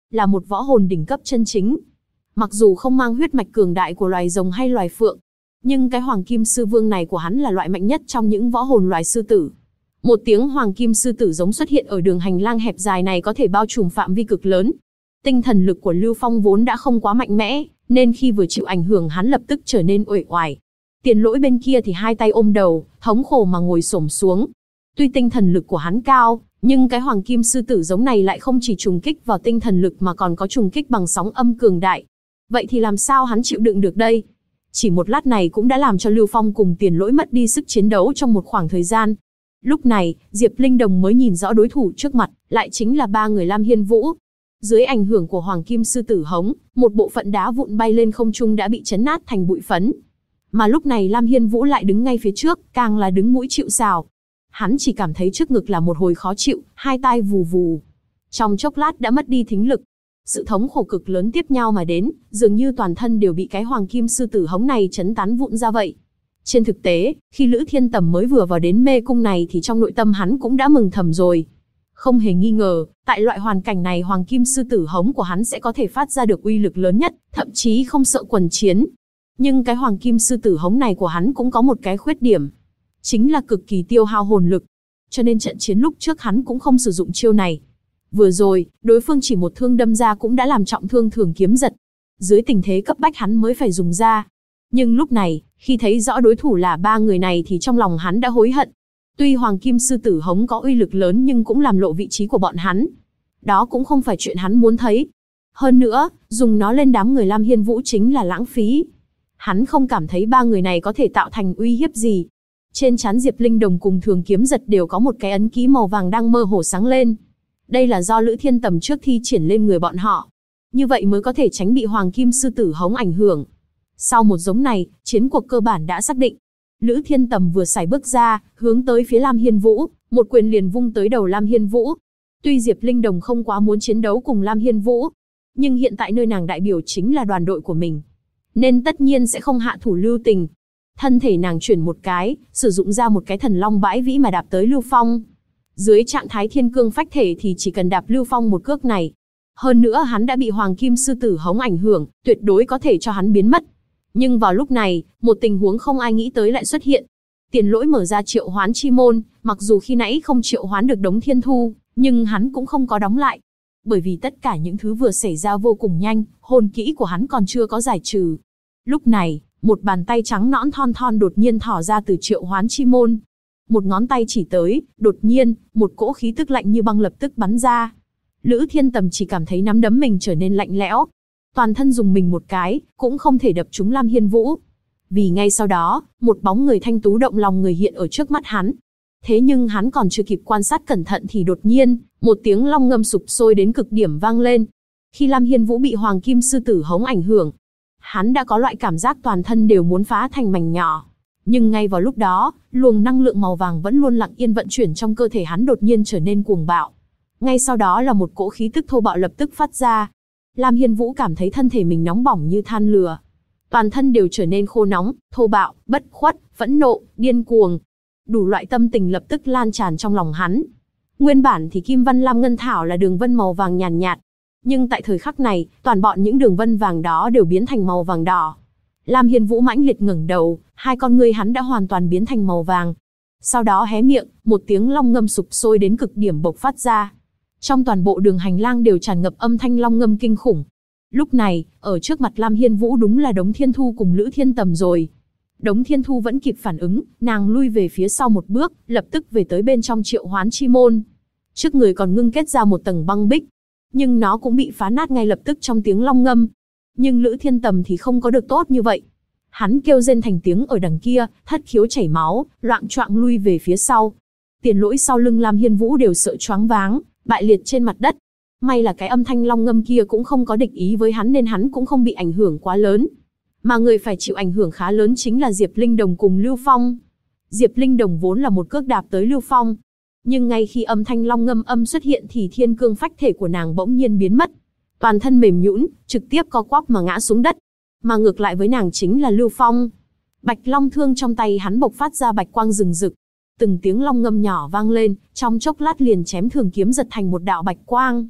là một võ hồn đỉnh cấp chân chính. Mặc dù không mang huyết mạch cường đại của loài rồng hay loài phượng, nhưng cái Hoàng Kim Sư Vương này của hắn là loại mạnh nhất trong những võ hồn loài sư tử. Một tiếng Hoàng Kim Sư Tử giống xuất hiện ở đường hành lang hẹp dài này có thể bao trùm phạm vi cực lớn. Tinh thần lực của Lưu Phong vốn đã không quá mạnh mẽ, nên khi vừa chịu ảnh hưởng hắn lập tức trở nên uể oải. Tiền Lỗi bên kia thì hai tay ôm đầu, thống khổ mà ngồi xổm xuống. Tuy tinh thần lực của hắn cao, nhưng cái Hoàng Kim Sư Tử giống này lại không chỉ trùng kích vào tinh thần lực mà còn có trùng kích bằng sóng âm cường đại. Vậy thì làm sao hắn chịu đựng được đây? Chỉ một lát này cũng đã làm cho Lưu Phong cùng Tiền Lỗi mất đi sức chiến đấu trong một khoảng thời gian. Lúc này, Diệp Linh Đồng mới nhìn rõ đối thủ trước mặt, lại chính là ba người Lam Hiên Vũ. Dưới ảnh hưởng của Hoàng Kim Sư Tử hống, một bộ phận đá vụn bay lên không trung đã bị chấn nát thành bụi phấn. Mà lúc này Lam Hiên Vũ lại đứng ngay phía trước, càng là đứng mũi chịu sào. Hắn chỉ cảm thấy trước ngực là một hồi khó chịu, hai tai vù vù. Trong chốc lát đã mất đi thính lực. Sự thống khổ cực lớn tiếp nhau mà đến, dường như toàn thân đều bị cái Hoàng Kim Sư Tử hống này chấn tán vụn ra vậy. Trên thực tế, khi Lữ Thiên Tầm mới vừa vào đến mê cung này thì trong nội tâm hắn cũng đã mừng thầm rồi. Không hề nghi ngờ, tại loại hoàn cảnh này Hoàng Kim Sư Tử hống của hắn sẽ có thể phát ra được uy lực lớn nhất, thậm chí không sợ quần chiến. Nhưng cái Hoàng Kim Sư Tử hống này của hắn cũng có một cái khuyết điểm. Chính là cực kỳ tiêu hao hồn lực. Cho nên trận chiến lúc trước hắn cũng không sử dụng chiêu này. Vừa rồi, đối phương chỉ một thương đâm ra cũng đã làm trọng thương Thường Kiếm Giật. Dưới tình thế cấp bách hắn mới phải dùng ra. Nhưng lúc này, khi thấy rõ đối thủ là ba người này thì trong lòng hắn đã hối hận. Tuy Hoàng Kim Sư Tử hống có uy lực lớn nhưng cũng làm lộ vị trí của bọn hắn. Đó cũng không phải chuyện hắn muốn thấy. Hơn nữa, dùng nó lên đám người Lam Hiên Vũ chính là lãng phí. Hắn không cảm thấy ba người này có thể tạo thành uy hiếp gì. Trên trán Diệp Linh Đồng cùng Thường Kiếm Giật đều có một cái ấn ký màu vàng đang mơ hồ sáng lên. Đây là do Lữ Thiên Tầm trước thi triển lên người bọn họ. Như vậy mới có thể tránh bị Hoàng Kim Sư Tử hống ảnh hưởng. Sau một giống này, chiến cuộc cơ bản đã xác định. Lữ Thiên Tầm vừa sải bước ra, hướng tới phía Lam Hiên Vũ, một quyền liền vung tới đầu Lam Hiên Vũ. Tuy Diệp Linh Đồng không quá muốn chiến đấu cùng Lam Hiên Vũ, nhưng hiện tại nơi nàng đại biểu chính là đoàn đội của mình, nên tất nhiên sẽ không hạ thủ lưu tình. Thân thể nàng chuyển một cái, sử dụng ra một cái thần long bãi vĩ mà đạp tới Lưu Phong. Dưới trạng thái thiên cương phách thể thì chỉ cần đạp Lưu Phong một cước này. Hơn nữa hắn đã bị Hoàng Kim Sư Tử hống ảnh hưởng, tuyệt đối có thể cho hắn biến mất. Nhưng vào lúc này, một tình huống không ai nghĩ tới lại xuất hiện. Tiền Lỗi mở ra triệu hoán chi môn, mặc dù khi nãy không triệu hoán được Đống Thiên Thu, nhưng hắn cũng không có đóng lại. Bởi vì tất cả những thứ vừa xảy ra vô cùng nhanh, hồn kỹ của hắn còn chưa có giải trừ. Lúc này, một bàn tay trắng nõn thon thon đột nhiên thỏ ra từ triệu hoán chi môn. Một ngón tay chỉ tới, đột nhiên, một cỗ khí tức lạnh như băng lập tức bắn ra. Lữ Thiên Tầm chỉ cảm thấy nắm đấm mình trở nên lạnh lẽo. Toàn thân dùng mình một cái, cũng không thể đập trúng Lam Hiên Vũ. Vì ngay sau đó, một bóng người thanh tú động lòng người hiện ở trước mắt hắn. Thế nhưng hắn còn chưa kịp quan sát cẩn thận thì đột nhiên, một tiếng long ngâm sục sôi đến cực điểm vang lên. Khi Lam Hiên Vũ bị Hoàng Kim Sư Tử hống ảnh hưởng, hắn đã có loại cảm giác toàn thân đều muốn phá thành mảnh nhỏ. Nhưng ngay vào lúc đó, luồng năng lượng màu vàng vẫn luôn lặng yên vận chuyển trong cơ thể hắn đột nhiên trở nên cuồng bạo. Ngay sau đó là một cỗ khí tức thô bạo lập tức phát ra. Lam Hiên Vũ cảm thấy thân thể mình nóng bỏng như than lửa. Toàn thân đều trở nên khô nóng, thô bạo, bất khuất, phẫn nộ, điên cuồng. Đủ loại tâm tình lập tức lan tràn trong lòng hắn. Nguyên bản thì Kim Văn Lam Ngân Thảo là đường vân màu vàng nhàn nhạt. Nhưng tại thời khắc này, toàn bọn những đường vân vàng đó đều biến thành màu vàng đỏ. Lam Hiên Vũ mãnh liệt ngẩng đầu, hai con ngươi hắn đã hoàn toàn biến thành màu vàng. Sau đó hé miệng, một tiếng long ngâm sục sôi đến cực điểm bộc phát ra. Trong toàn bộ đường hành lang đều tràn ngập âm thanh long ngâm kinh khủng. Lúc này, ở trước mặt Lam Hiên Vũ đúng là Đống Thiên Thu cùng Lữ Thiên Tầm rồi. Đống Thiên Thu vẫn kịp phản ứng, nàng lui về phía sau một bước, lập tức về tới bên trong triệu hoán chi môn. Trước người còn ngưng kết ra một tầng băng bích, nhưng nó cũng bị phá nát ngay lập tức trong tiếng long ngâm. Nhưng Lữ Thiên Tầm thì không có được tốt như vậy. Hắn kêu rên thành tiếng ở đằng kia, thất khiếu chảy máu, loạng choạng lui về phía sau. Tiền Lỗi sau lưng Lam Hiên Vũ đều sợ choáng váng, bại liệt trên mặt đất. May là cái âm thanh long ngâm kia cũng không có địch ý với hắn nên hắn cũng không bị ảnh hưởng quá lớn. Mà người phải chịu ảnh hưởng khá lớn chính là Diệp Linh Đồng cùng Lưu Phong. Diệp Linh Đồng vốn là một cước đạp tới Lưu Phong. Nhưng ngay khi âm thanh long ngâm âm xuất hiện thì thiên cương phách thể của nàng bỗng nhiên biến mất. Toàn thân mềm nhũn, trực tiếp co quắp mà ngã xuống đất. Mà ngược lại với nàng chính là Lưu Phong. Bạch long thương trong tay hắn bộc phát ra bạch quang rừng rực. Từng tiếng long ngâm nhỏ vang lên, trong chốc lát liền chém Thường Kiếm Giật thành một đạo bạch quang.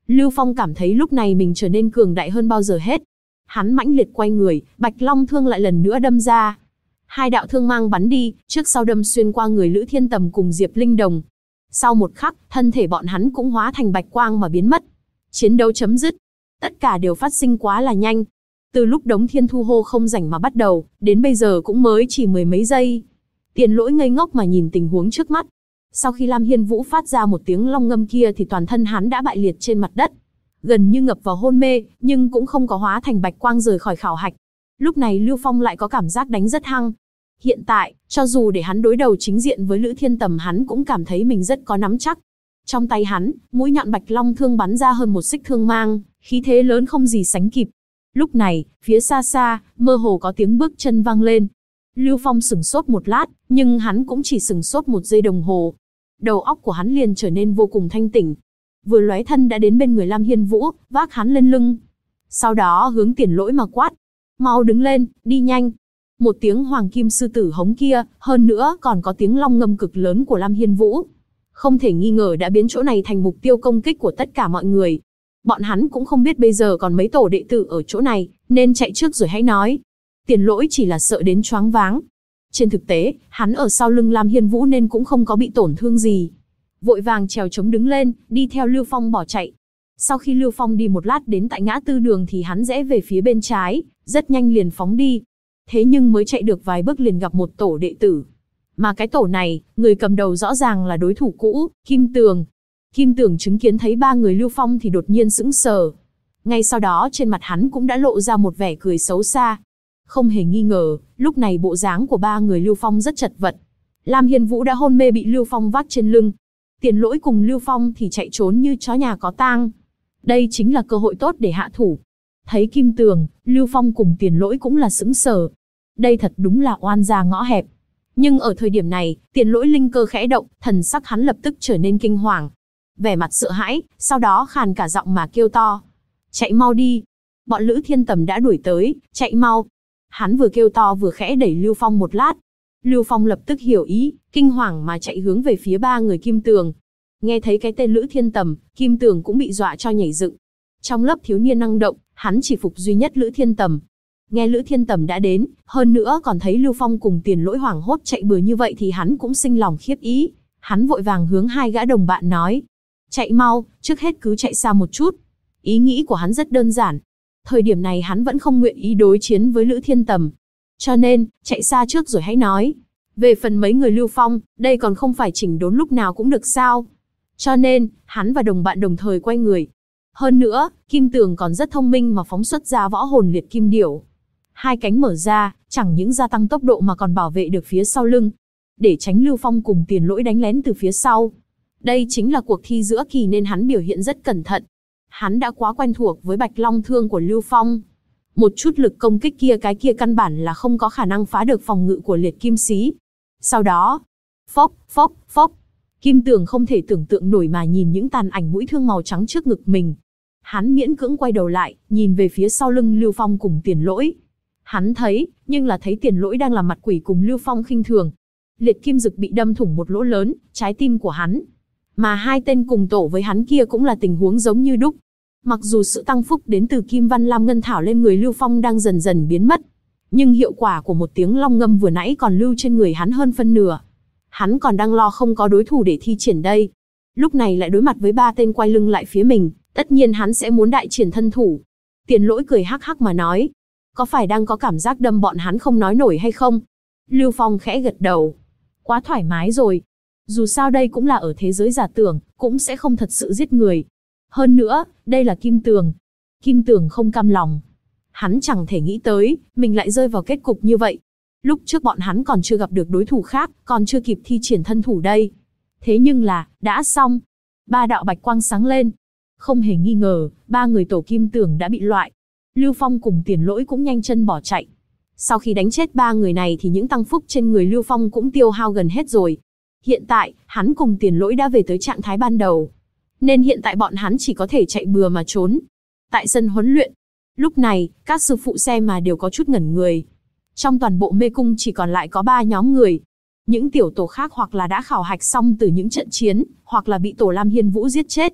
Lưu Phong cảm thấy lúc này mình trở nên cường đại hơn bao giờ hết. Hắn mãnh liệt quay người, Bạch Long thương lại lần nữa đâm ra. Hai đạo thương mang bắn đi, trước sau đâm xuyên qua người Lữ Thiên Tầm cùng Diệp Linh Đồng. Sau một khắc, thân thể bọn hắn cũng hóa thành bạch quang mà biến mất. Chiến đấu chấm dứt. Tất cả đều phát sinh quá là nhanh. Từ lúc Đống Thiên Thu hô không rảnh mà bắt đầu, đến bây giờ cũng mới chỉ mười mấy giây. Tiền Lỗi ngây ngốc mà nhìn tình huống trước mắt. Sau khi Lam Hiên Vũ phát ra một tiếng long ngâm kia thì toàn thân hắn đã bại liệt trên mặt đất. Gần như ngập vào hôn mê, nhưng cũng không có hóa thành bạch quang rời khỏi khảo hạch. Lúc này Lưu Phong lại có cảm giác đánh rất hăng. Hiện tại, cho dù để hắn đối đầu chính diện với Lữ Thiên Tầm hắn cũng cảm thấy mình rất có nắm chắc. Trong tay hắn, mũi nhọn bạch long thương bắn ra hơn một xích thương mang, khí thế lớn không gì sánh kịp. Lúc này, phía xa xa, mơ hồ có tiếng bước chân vang lên. Lưu Phong sửng sốt một lát, nhưng hắn cũng chỉ sửng sốt một giây đồng hồ. Đầu óc của hắn liền trở nên vô cùng thanh tỉnh. Vừa lóe thân đã đến bên người Lam Hiên Vũ, vác hắn lên lưng. Sau đó hướng Tiền Lỗi mà quát. Mau đứng lên, đi nhanh. Một tiếng hoàng kim sư tử hống kia, hơn nữa còn có tiếng long ngâm cực lớn của Lam Hiên Vũ. Không thể nghi ngờ đã biến chỗ này thành mục tiêu công kích của tất cả mọi người. Bọn hắn cũng không biết bây giờ còn mấy tổ đệ tử ở chỗ này, nên chạy trước rồi hãy nói. Tiền Lỗi chỉ là sợ đến choáng váng. Trên thực tế, hắn ở sau lưng Lam Hiên Vũ nên cũng không có bị tổn thương gì. Vội vàng trèo chống đứng lên, đi theo Lưu Phong bỏ chạy. Sau khi Lưu Phong đi một lát đến tại ngã tư đường thì hắn rẽ về phía bên trái, rất nhanh liền phóng đi. Thế nhưng mới chạy được vài bước liền gặp một tổ đệ tử. Mà cái tổ này, người cầm đầu rõ ràng là đối thủ cũ, Kim Tường. Kim Tường chứng kiến thấy ba người Lưu Phong thì đột nhiên sững sờ. Ngay sau đó trên mặt hắn cũng đã lộ ra một vẻ cười xấu xa. Không hề nghi ngờ, lúc này bộ dáng của ba người Lưu Phong rất chật vật. Lam Hiên Vũ đã hôn mê bị Lưu Phong vác trên lưng. Tiền Lỗi cùng Lưu Phong thì chạy trốn như chó nhà có tang. Đây chính là cơ hội tốt để hạ thủ. Thấy Kim Tường, Lưu Phong cùng Tiền Lỗi cũng là sững sờ. Đây thật đúng là oan gia ngõ hẹp. Nhưng ở thời điểm này, Tiền Lỗi linh cơ khẽ động, thần sắc hắn lập tức trở nên kinh hoàng. Vẻ mặt sợ hãi, sau đó khàn cả giọng mà kêu to. Chạy mau đi. Bọn Lữ Thiên Tầm đã đuổi tới, chạy mau. Hắn vừa kêu to vừa khẽ đẩy Lưu Phong một lát. Lưu Phong lập tức hiểu ý, kinh hoàng mà chạy hướng về phía ba người Kim Tường. Nghe thấy cái tên Lữ Thiên Tầm, Kim Tường cũng bị dọa cho nhảy dựng. Trong lớp thiếu niên năng động, hắn chỉ phục duy nhất Lữ Thiên Tầm. Nghe Lữ Thiên Tầm đã đến, hơn nữa còn thấy Lưu Phong cùng Tiền Lỗi hoảng hốt chạy bừa như vậy thì hắn cũng sinh lòng khiếp ý. Hắn vội vàng hướng hai gã đồng bạn nói. Chạy mau, trước hết cứ chạy xa một chút. Ý nghĩ của hắn rất đơn giản. Thời điểm này hắn vẫn không nguyện ý đối chiến với Lữ Thiên Tầm. Cho nên, chạy xa trước rồi hãy nói. Về phần mấy người Lưu Phong, đây còn không phải chỉnh đốn lúc nào cũng được sao. Cho nên, hắn và đồng bạn đồng thời quay người. Hơn nữa, Kim Tường còn rất thông minh mà phóng xuất ra võ hồn liệt kim điểu. Hai cánh mở ra, chẳng những gia tăng tốc độ mà còn bảo vệ được phía sau lưng. Để tránh Lưu Phong cùng Tiền Lỗi đánh lén từ phía sau. Đây chính là cuộc thi giữa kỳ nên hắn biểu hiện rất cẩn thận. Hắn đã quá quen thuộc với Bạch Long thương của Lưu Phong. Một chút lực công kích kia cái kia căn bản là không có khả năng phá được phòng ngự của liệt kim xí. Sau đó, phốc, phốc, phốc. Kim Tường không thể tưởng tượng nổi mà nhìn những tàn ảnh mũi thương màu trắng trước ngực mình. Hắn miễn cưỡng quay đầu lại, nhìn về phía sau lưng Lưu Phong cùng Tiền Lỗi. Hắn thấy, nhưng là thấy Tiền Lỗi đang làm mặt quỷ cùng Lưu Phong khinh thường. Liệt kim dực bị đâm thủng một lỗ lớn, trái tim của hắn. Mà hai tên cùng tổ với hắn kia cũng là tình huống giống như đúc. Mặc dù sự tăng phúc đến từ Kim Văn Lam Ngân Thảo lên người Lưu Phong đang dần dần biến mất, nhưng hiệu quả của một tiếng long ngâm vừa nãy còn lưu trên người hắn hơn phân nửa. Hắn còn đang lo không có đối thủ để thi triển đây. Lúc này lại đối mặt với ba tên quay lưng lại phía mình, tất nhiên hắn sẽ muốn đại triển thân thủ. Tiền Lỗi cười hắc hắc mà nói. Có phải đang có cảm giác đâm bọn hắn không nói nổi hay không? Lưu Phong khẽ gật đầu. Quá thoải mái rồi. Dù sao đây cũng là ở thế giới giả tưởng, cũng sẽ không thật sự giết người. Hơn nữa, đây là Kim Tường. Kim Tường không cam lòng. Hắn chẳng thể nghĩ tới, mình lại rơi vào kết cục như vậy. Lúc trước bọn hắn còn chưa gặp được đối thủ khác, còn chưa kịp thi triển thân thủ đây. Thế nhưng là, đã xong. Ba đạo bạch quang sáng lên. Không hề nghi ngờ, ba người tổ Kim Tường đã bị loại. Lưu Phong cùng Tiền Lỗi cũng nhanh chân bỏ chạy. Sau khi đánh chết ba người này thì những tăng phúc trên người Lưu Phong cũng tiêu hao gần hết rồi. Hiện tại, hắn cùng Tiền Lỗi đã về tới trạng thái ban đầu. Nên hiện tại bọn hắn chỉ có thể chạy bừa mà trốn. Tại sân huấn luyện, lúc này, các sư phụ xem mà đều có chút ngẩn người. Trong toàn bộ mê cung chỉ còn lại có 3 nhóm người. Những tiểu tổ khác hoặc là đã khảo hạch xong từ những trận chiến, hoặc là bị tổ Lam Hiên Vũ giết chết.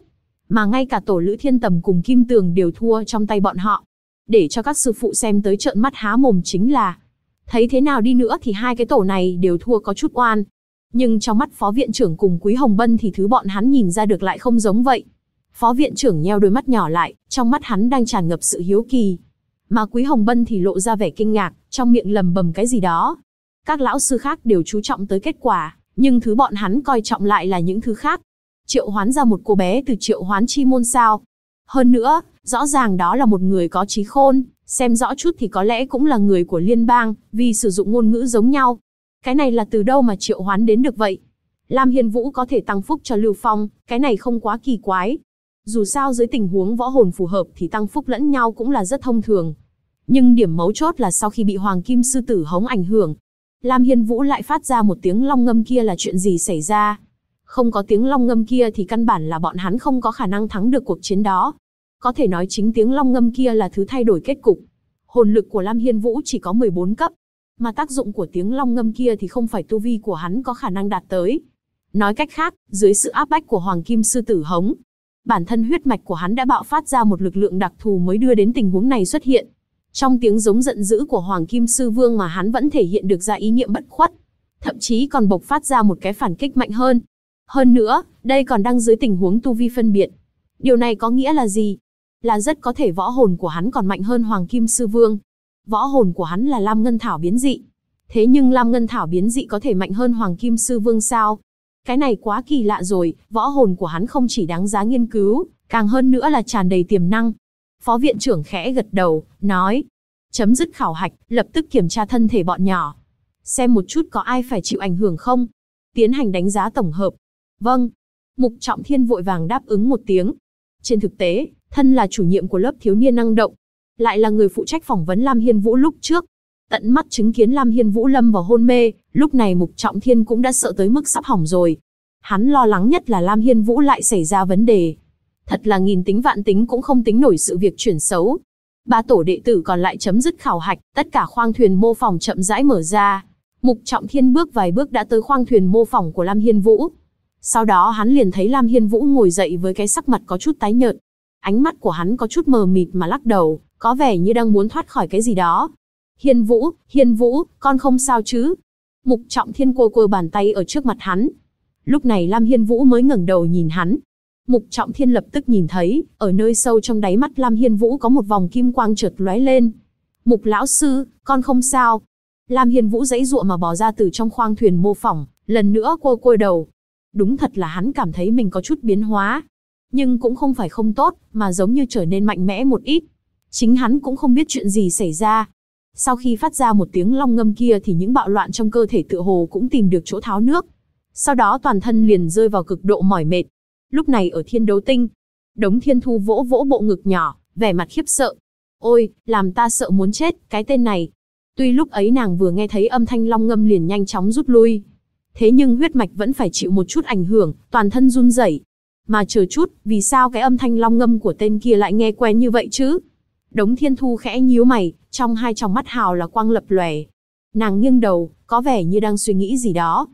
Mà ngay cả tổ Lữ Thiên Tầm cùng Kim Tường đều thua trong tay bọn họ. Để cho các sư phụ xem tới trợn mắt há mồm chính là, thấy thế nào đi nữa thì hai cái tổ này đều thua có chút oan. Nhưng trong mắt phó viện trưởng cùng Quý Hồng Bân thì thứ bọn hắn nhìn ra được lại không giống vậy. Phó viện trưởng nheo đôi mắt nhỏ lại, trong mắt hắn đang tràn ngập sự hiếu kỳ. Mà Quý Hồng Bân thì lộ ra vẻ kinh ngạc, trong miệng lầm bầm cái gì đó. Các lão sư khác đều chú trọng tới kết quả, nhưng thứ bọn hắn coi trọng lại là những thứ khác. Triệu hoán ra một cô bé từ Triệu Hoán Chi Môn sao? Hơn nữa, rõ ràng đó là một người có trí khôn, xem rõ chút thì có lẽ cũng là người của liên bang, vì sử dụng ngôn ngữ giống nhau. Cái này là từ đâu mà triệu hoán đến được vậy? Lam Hiên Vũ có thể tăng phúc cho Lưu Phong, cái này không quá kỳ quái. Dù sao dưới tình huống võ hồn phù hợp thì tăng phúc lẫn nhau cũng là rất thông thường. Nhưng điểm mấu chốt là sau khi bị Hoàng Kim Sư Tử hống ảnh hưởng, Lam Hiên Vũ lại phát ra một tiếng long ngâm kia là chuyện gì xảy ra? Không có tiếng long ngâm kia thì căn bản là bọn hắn không có khả năng thắng được cuộc chiến đó. Có thể nói chính tiếng long ngâm kia là thứ thay đổi kết cục. Hồn lực của Lam Hiên Vũ chỉ có 14 cấp. Mà tác dụng của tiếng long ngâm kia thì không phải tu vi của hắn có khả năng đạt tới. Nói cách khác, dưới sự áp bách của Hoàng Kim Sư Tử hống, bản thân huyết mạch của hắn đã bạo phát ra một lực lượng đặc thù mới đưa đến tình huống này xuất hiện. Trong tiếng giống giận dữ của Hoàng Kim Sư Vương mà hắn vẫn thể hiện được ra ý niệm bất khuất. Thậm chí còn bộc phát ra một cái phản kích mạnh hơn. Hơn nữa, đây còn đang dưới tình huống tu vi phân biệt. Điều này có nghĩa là gì? Là rất có thể võ hồn của hắn còn mạnh hơn Hoàng Kim Sư Vương. Võ hồn của hắn là Lam Ngân Thảo biến dị. Thế nhưng Lam Ngân Thảo biến dị có thể mạnh hơn Hoàng Kim Sư Vương sao? Cái này quá kỳ lạ rồi, võ hồn của hắn không chỉ đáng giá nghiên cứu, càng hơn nữa là tràn đầy tiềm năng. Phó viện trưởng khẽ gật đầu, nói. Chấm dứt khảo hạch, lập tức kiểm tra thân thể bọn nhỏ. Xem một chút có ai phải chịu ảnh hưởng không? Tiến hành đánh giá tổng hợp. Vâng. Mục Trọng Thiên vội vàng đáp ứng một tiếng. Trên thực tế, thân là chủ nhiệm của lớp thiếu niên năng động, lại là người phụ trách phỏng vấn Lam Hiên Vũ lúc trước. Tận mắt chứng kiến Lam Hiên Vũ lâm vào hôn mê, lúc này Mục Trọng Thiên cũng đã sợ tới mức sắp hỏng rồi. Hắn lo lắng nhất là Lam Hiên Vũ lại xảy ra vấn đề. Thật là nghìn tính vạn tính cũng không tính nổi sự việc chuyển xấu. 3 tổ đệ tử còn lại chấm dứt khảo hạch, tất cả khoang thuyền mô phỏng chậm rãi mở ra. Mục Trọng Thiên bước vài bước đã tới khoang thuyền mô phỏng của Lam Hiên Vũ. Sau đó hắn liền thấy Lam Hiên Vũ ngồi dậy với cái sắc mặt có chút tái nhợt. Ánh mắt của hắn có chút mờ mịt mà lắc đầu, có vẻ như đang muốn thoát khỏi cái gì đó. Hiên Vũ, con không sao chứ? Mục Trọng Thiên quơ bàn tay ở trước mặt hắn. Lúc này Lam Hiên Vũ mới ngẩng đầu nhìn hắn. Mục Trọng Thiên lập tức nhìn thấy, ở nơi sâu trong đáy mắt Lam Hiên Vũ có một vòng kim quang chợt lóe lên. Mục lão sư, con không sao. Lam Hiên Vũ giãy giụa mà bò ra từ trong khoang thuyền mô phỏng, lần nữa quơ đầu. Đúng thật là hắn cảm thấy mình có chút biến hóa. Nhưng cũng không phải không tốt, mà giống như trở nên mạnh mẽ một ít. Chính hắn cũng không biết chuyện gì xảy ra. Sau khi phát ra một tiếng long ngâm kia thì những bạo loạn trong cơ thể tựa hồ cũng tìm được chỗ tháo nước. Sau đó toàn thân liền rơi vào cực độ mỏi mệt. Lúc này ở Thiên Đấu Tinh, Đống Thiên Thu vỗ vỗ bộ ngực nhỏ, vẻ mặt khiếp sợ. Ôi, làm ta sợ muốn chết, cái tên này. Tuy lúc ấy nàng vừa nghe thấy âm thanh long ngâm liền nhanh chóng rút lui. Thế nhưng huyết mạch vẫn phải chịu một chút ảnh hưởng, toàn thân run rẩy. Mà chờ chút, vì sao cái âm thanh long ngâm của tên kia lại nghe quen như vậy chứ? Đống Thiên Thu khẽ nhíu mày, trong hai tròng mắt hào là quang lập lòe. Nàng nghiêng đầu, có vẻ như đang suy nghĩ gì đó.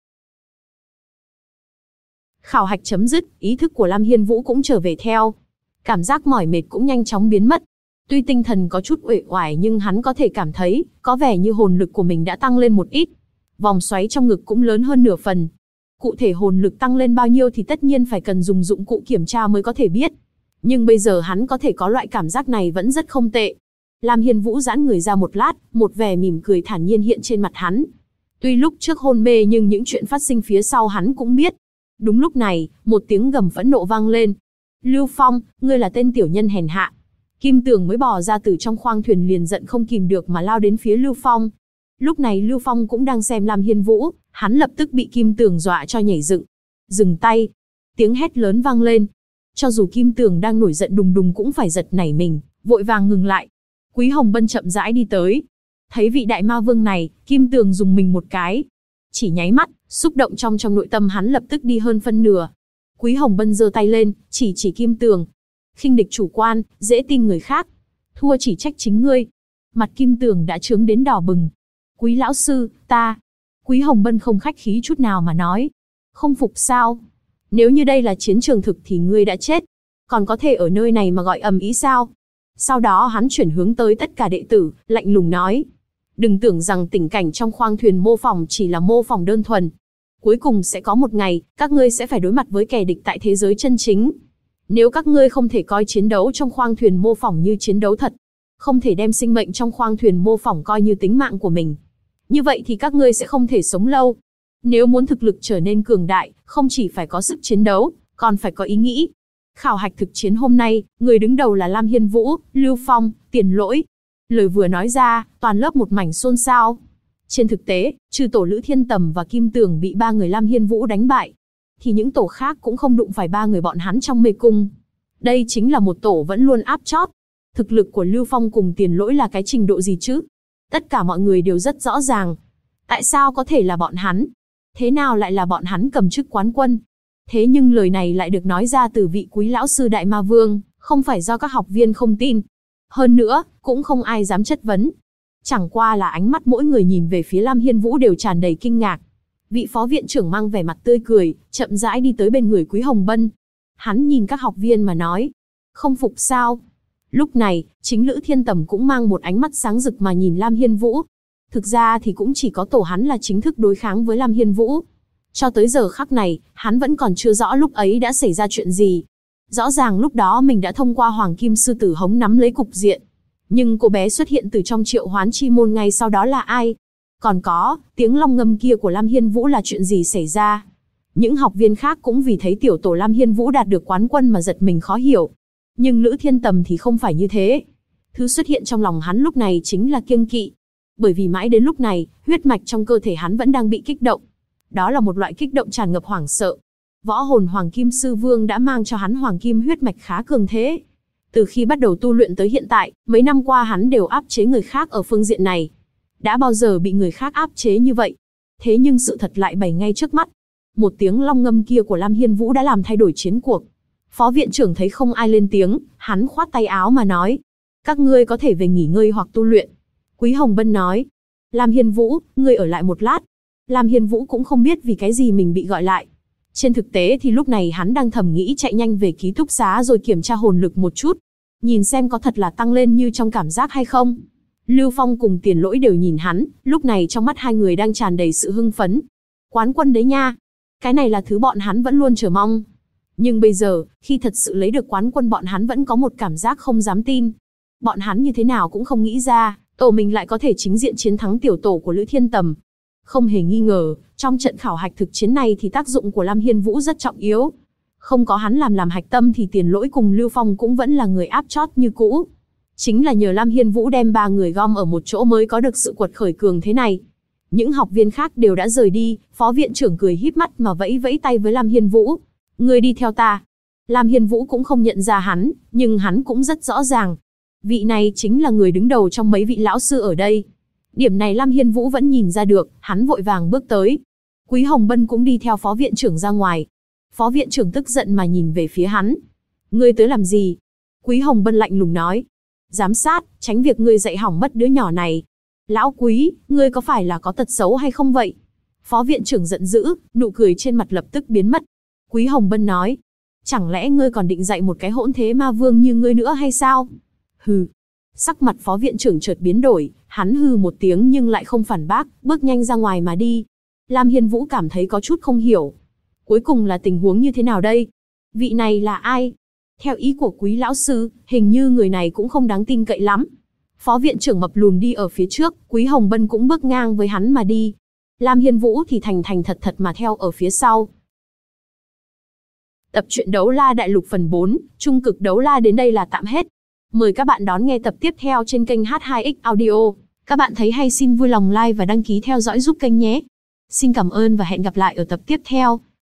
Khảo hạch chấm dứt, ý thức của Lam Hiên Vũ cũng trở về theo. Cảm giác mỏi mệt cũng nhanh chóng biến mất. Tuy tinh thần có chút uể oải nhưng hắn có thể cảm thấy, có vẻ như hồn lực của mình đã tăng lên một ít. Vòng xoáy trong ngực cũng lớn hơn nửa phần. Cụ thể hồn lực tăng lên bao nhiêu thì tất nhiên phải cần dùng dụng cụ kiểm tra mới có thể biết. Nhưng bây giờ hắn có thể có loại cảm giác này vẫn rất không tệ. Lam Hiên Vũ giãn người ra một lát, một vẻ mỉm cười thản nhiên hiện trên mặt hắn. Tuy lúc trước hôn mê nhưng những chuyện phát sinh phía sau hắn cũng biết. Đúng lúc này, một tiếng gầm phẫn nộ vang lên. Lưu Phong, ngươi là tên tiểu nhân hèn hạ. Kim Tường mới bò ra từ trong khoang thuyền liền giận không kìm được mà lao đến phía Lưu Phong. Lúc này Lưu Phong cũng đang xem Lam Hiên Vũ, hắn lập tức bị Kim Tường dọa cho nhảy dựng. Dừng tay. Tiếng hét lớn vang lên. Cho dù Kim Tường đang nổi giận đùng đùng cũng phải giật nảy mình, vội vàng ngừng lại. Quý Hồng Bân chậm rãi đi tới. Thấy vị đại ma vương này, Kim Tường dùng mình một cái. Chỉ nháy mắt, xúc động trong nội tâm hắn lập tức đi hơn phân nửa. Quý Hồng Bân giơ tay lên, chỉ Kim Tường. Khinh địch chủ quan, dễ tin người khác. Thua chỉ trách chính ngươi. Mặt Kim Tường đã trướng đến đỏ bừng. Quý lão sư, ta. Quý Hồng Bân không khách khí chút nào mà nói. Không phục sao? Nếu như đây là chiến trường thực thì ngươi đã chết. Còn có thể ở nơi này mà gọi ầm ĩ sao? Sau đó hắn chuyển hướng tới tất cả đệ tử, lạnh lùng nói. Đừng tưởng rằng tình cảnh trong khoang thuyền mô phỏng chỉ là mô phỏng đơn thuần. Cuối cùng sẽ có một ngày, các ngươi sẽ phải đối mặt với kẻ địch tại thế giới chân chính. Nếu các ngươi không thể coi chiến đấu trong khoang thuyền mô phỏng như chiến đấu thật, không thể đem sinh mệnh trong khoang thuyền mô phỏng coi như tính mạng của mình, như vậy thì các ngươi sẽ không thể sống lâu. Nếu muốn thực lực trở nên cường đại, không chỉ phải có sức chiến đấu, còn phải có ý nghĩ. Khảo hạch thực chiến hôm nay, người đứng đầu là Lam Hiên Vũ, Lưu Phong, Tiền Lỗi. Lời vừa nói ra, toàn lớp một mảnh xôn xao. Trên thực tế, trừ tổ Lữ Thiên Tầm và Kim Tường bị ba người Lam Hiên Vũ đánh bại, thì những tổ khác cũng không đụng phải ba người bọn hắn trong mê cung. Đây chính là một tổ vẫn luôn áp chót. Thực lực của Lưu Phong cùng Tiền Lỗi là cái trình độ gì chứ? Tất cả mọi người đều rất rõ ràng. Tại sao có thể là bọn hắn? Thế nào lại là bọn hắn cầm chức quán quân? Thế nhưng lời này lại được nói ra từ vị quý lão sư Đại Ma Vương, không phải do các học viên không tin. Hơn nữa, cũng không ai dám chất vấn. Chẳng qua là ánh mắt mỗi người nhìn về phía Lam Hiên Vũ đều tràn đầy kinh ngạc. Vị phó viện trưởng mang vẻ mặt tươi cười, chậm rãi đi tới bên người Quý Hồng Bân. Hắn nhìn các học viên mà nói. Không phục sao? Lúc này, chính Lữ Thiên Tầm cũng mang một ánh mắt sáng rực mà nhìn Lam Hiên Vũ. Thực ra thì cũng chỉ có tổ hắn là chính thức đối kháng với Lam Hiên Vũ. Cho tới giờ khắc này, hắn vẫn còn chưa rõ lúc ấy đã xảy ra chuyện gì. Rõ ràng lúc đó mình đã thông qua Hoàng Kim Sư Tử Hống nắm lấy cục diện. Nhưng cô bé xuất hiện từ trong triệu hoán chi môn ngay sau đó là ai? Còn có, tiếng long ngâm kia của Lam Hiên Vũ là chuyện gì xảy ra? Những học viên khác cũng vì thấy tiểu tổ Lam Hiên Vũ đạt được quán quân mà giật mình khó hiểu. Nhưng Lữ Thiên Tầm thì không phải như thế. Thứ xuất hiện trong lòng hắn lúc này chính là kiêng kỵ. Bởi vì mãi đến lúc này, huyết mạch trong cơ thể hắn vẫn đang bị kích động. Đó là một loại kích động tràn ngập hoảng sợ. Võ hồn Hoàng Kim Sư Vương đã mang cho hắn Hoàng Kim huyết mạch khá cường thế. Từ khi bắt đầu tu luyện tới hiện tại, mấy năm qua hắn đều áp chế người khác ở phương diện này. Đã bao giờ bị người khác áp chế như vậy? Thế nhưng sự thật lại bày ngay trước mắt. Một tiếng long ngâm kia của Lam Hiên Vũ đã làm thay đổi chiến cuộc. Phó viện trưởng thấy không ai lên tiếng, hắn khoát tay áo mà nói. Các ngươi có thể về nghỉ ngơi hoặc tu luyện. Quý Hồng Bân nói. Lam Hiên Vũ, ngươi ở lại một lát. Lam Hiên Vũ cũng không biết vì cái gì mình bị gọi lại. Trên thực tế thì lúc này hắn đang thầm nghĩ chạy nhanh về ký túc xá rồi kiểm tra hồn lực một chút. Nhìn xem có thật là tăng lên như trong cảm giác hay không. Lưu Phong cùng Tiền Lỗi đều nhìn hắn, lúc này trong mắt hai người đang tràn đầy sự hưng phấn. Quán quân đấy nha. Cái này là thứ bọn hắn vẫn luôn chờ mong. Nhưng bây giờ, khi thật sự lấy được quán quân bọn hắn vẫn có một cảm giác không dám tin. Bọn hắn như thế nào cũng không nghĩ ra, tổ mình lại có thể chính diện chiến thắng tiểu tổ của Lữ Thiên Tầm. Không hề nghi ngờ, trong trận khảo hạch thực chiến này thì tác dụng của Lam Hiên Vũ rất trọng yếu. Không có hắn làm hạch tâm thì Tiền Lỗi cùng Lưu Phong cũng vẫn là người áp chót như cũ. Chính là nhờ Lam Hiên Vũ đem ba người gom ở một chỗ mới có được sự quật khởi cường thế này. Những học viên khác đều đã rời đi, phó viện trưởng cười híp mắt mà vẫy vẫy tay với Lam Hiên Vũ. Người đi theo ta. Lam Hiên Vũ cũng không nhận ra hắn, nhưng hắn cũng rất rõ ràng. Vị này chính là người đứng đầu trong mấy vị lão sư ở đây. Điểm này Lam Hiên Vũ vẫn nhìn ra được, hắn vội vàng bước tới. Quý Hồng Bân cũng đi theo phó viện trưởng ra ngoài. Phó viện trưởng tức giận mà nhìn về phía hắn. Ngươi tới làm gì? Quý Hồng Bân lạnh lùng nói. Giám sát, tránh việc ngươi dạy hỏng mất đứa nhỏ này. Lão Quý, ngươi có phải là có tật xấu hay không vậy? Phó viện trưởng giận dữ, nụ cười trên mặt lập tức biến mất. Quý Hồng Bân nói. Chẳng lẽ ngươi còn định dạy một cái hỗn thế ma vương như ngươi nữa hay sao? Hừ. Sắc mặt phó viện trưởng chợt biến đổi, hắn hừ một tiếng nhưng lại không phản bác, bước nhanh ra ngoài mà đi. Lam Hiên Vũ cảm thấy có chút không hiểu. Cuối cùng là tình huống như thế nào đây? Vị này là ai? Theo ý của Quý lão sư, hình như người này cũng không đáng tin cậy lắm. Phó viện trưởng mập lùn đi ở phía trước, Quý Hồng Bân cũng bước ngang với hắn mà đi. Lam Hiên Vũ thì thành thành thật thật mà theo ở phía sau. Tập truyện Đấu La Đại Lục phần 4, Trung cực Đấu La đến đây là tạm hết. Mời các bạn đón nghe tập tiếp theo trên kênh H2X Audio. Các bạn thấy hay xin vui lòng like và đăng ký theo dõi giúp kênh nhé. Xin cảm ơn và hẹn gặp lại ở tập tiếp theo.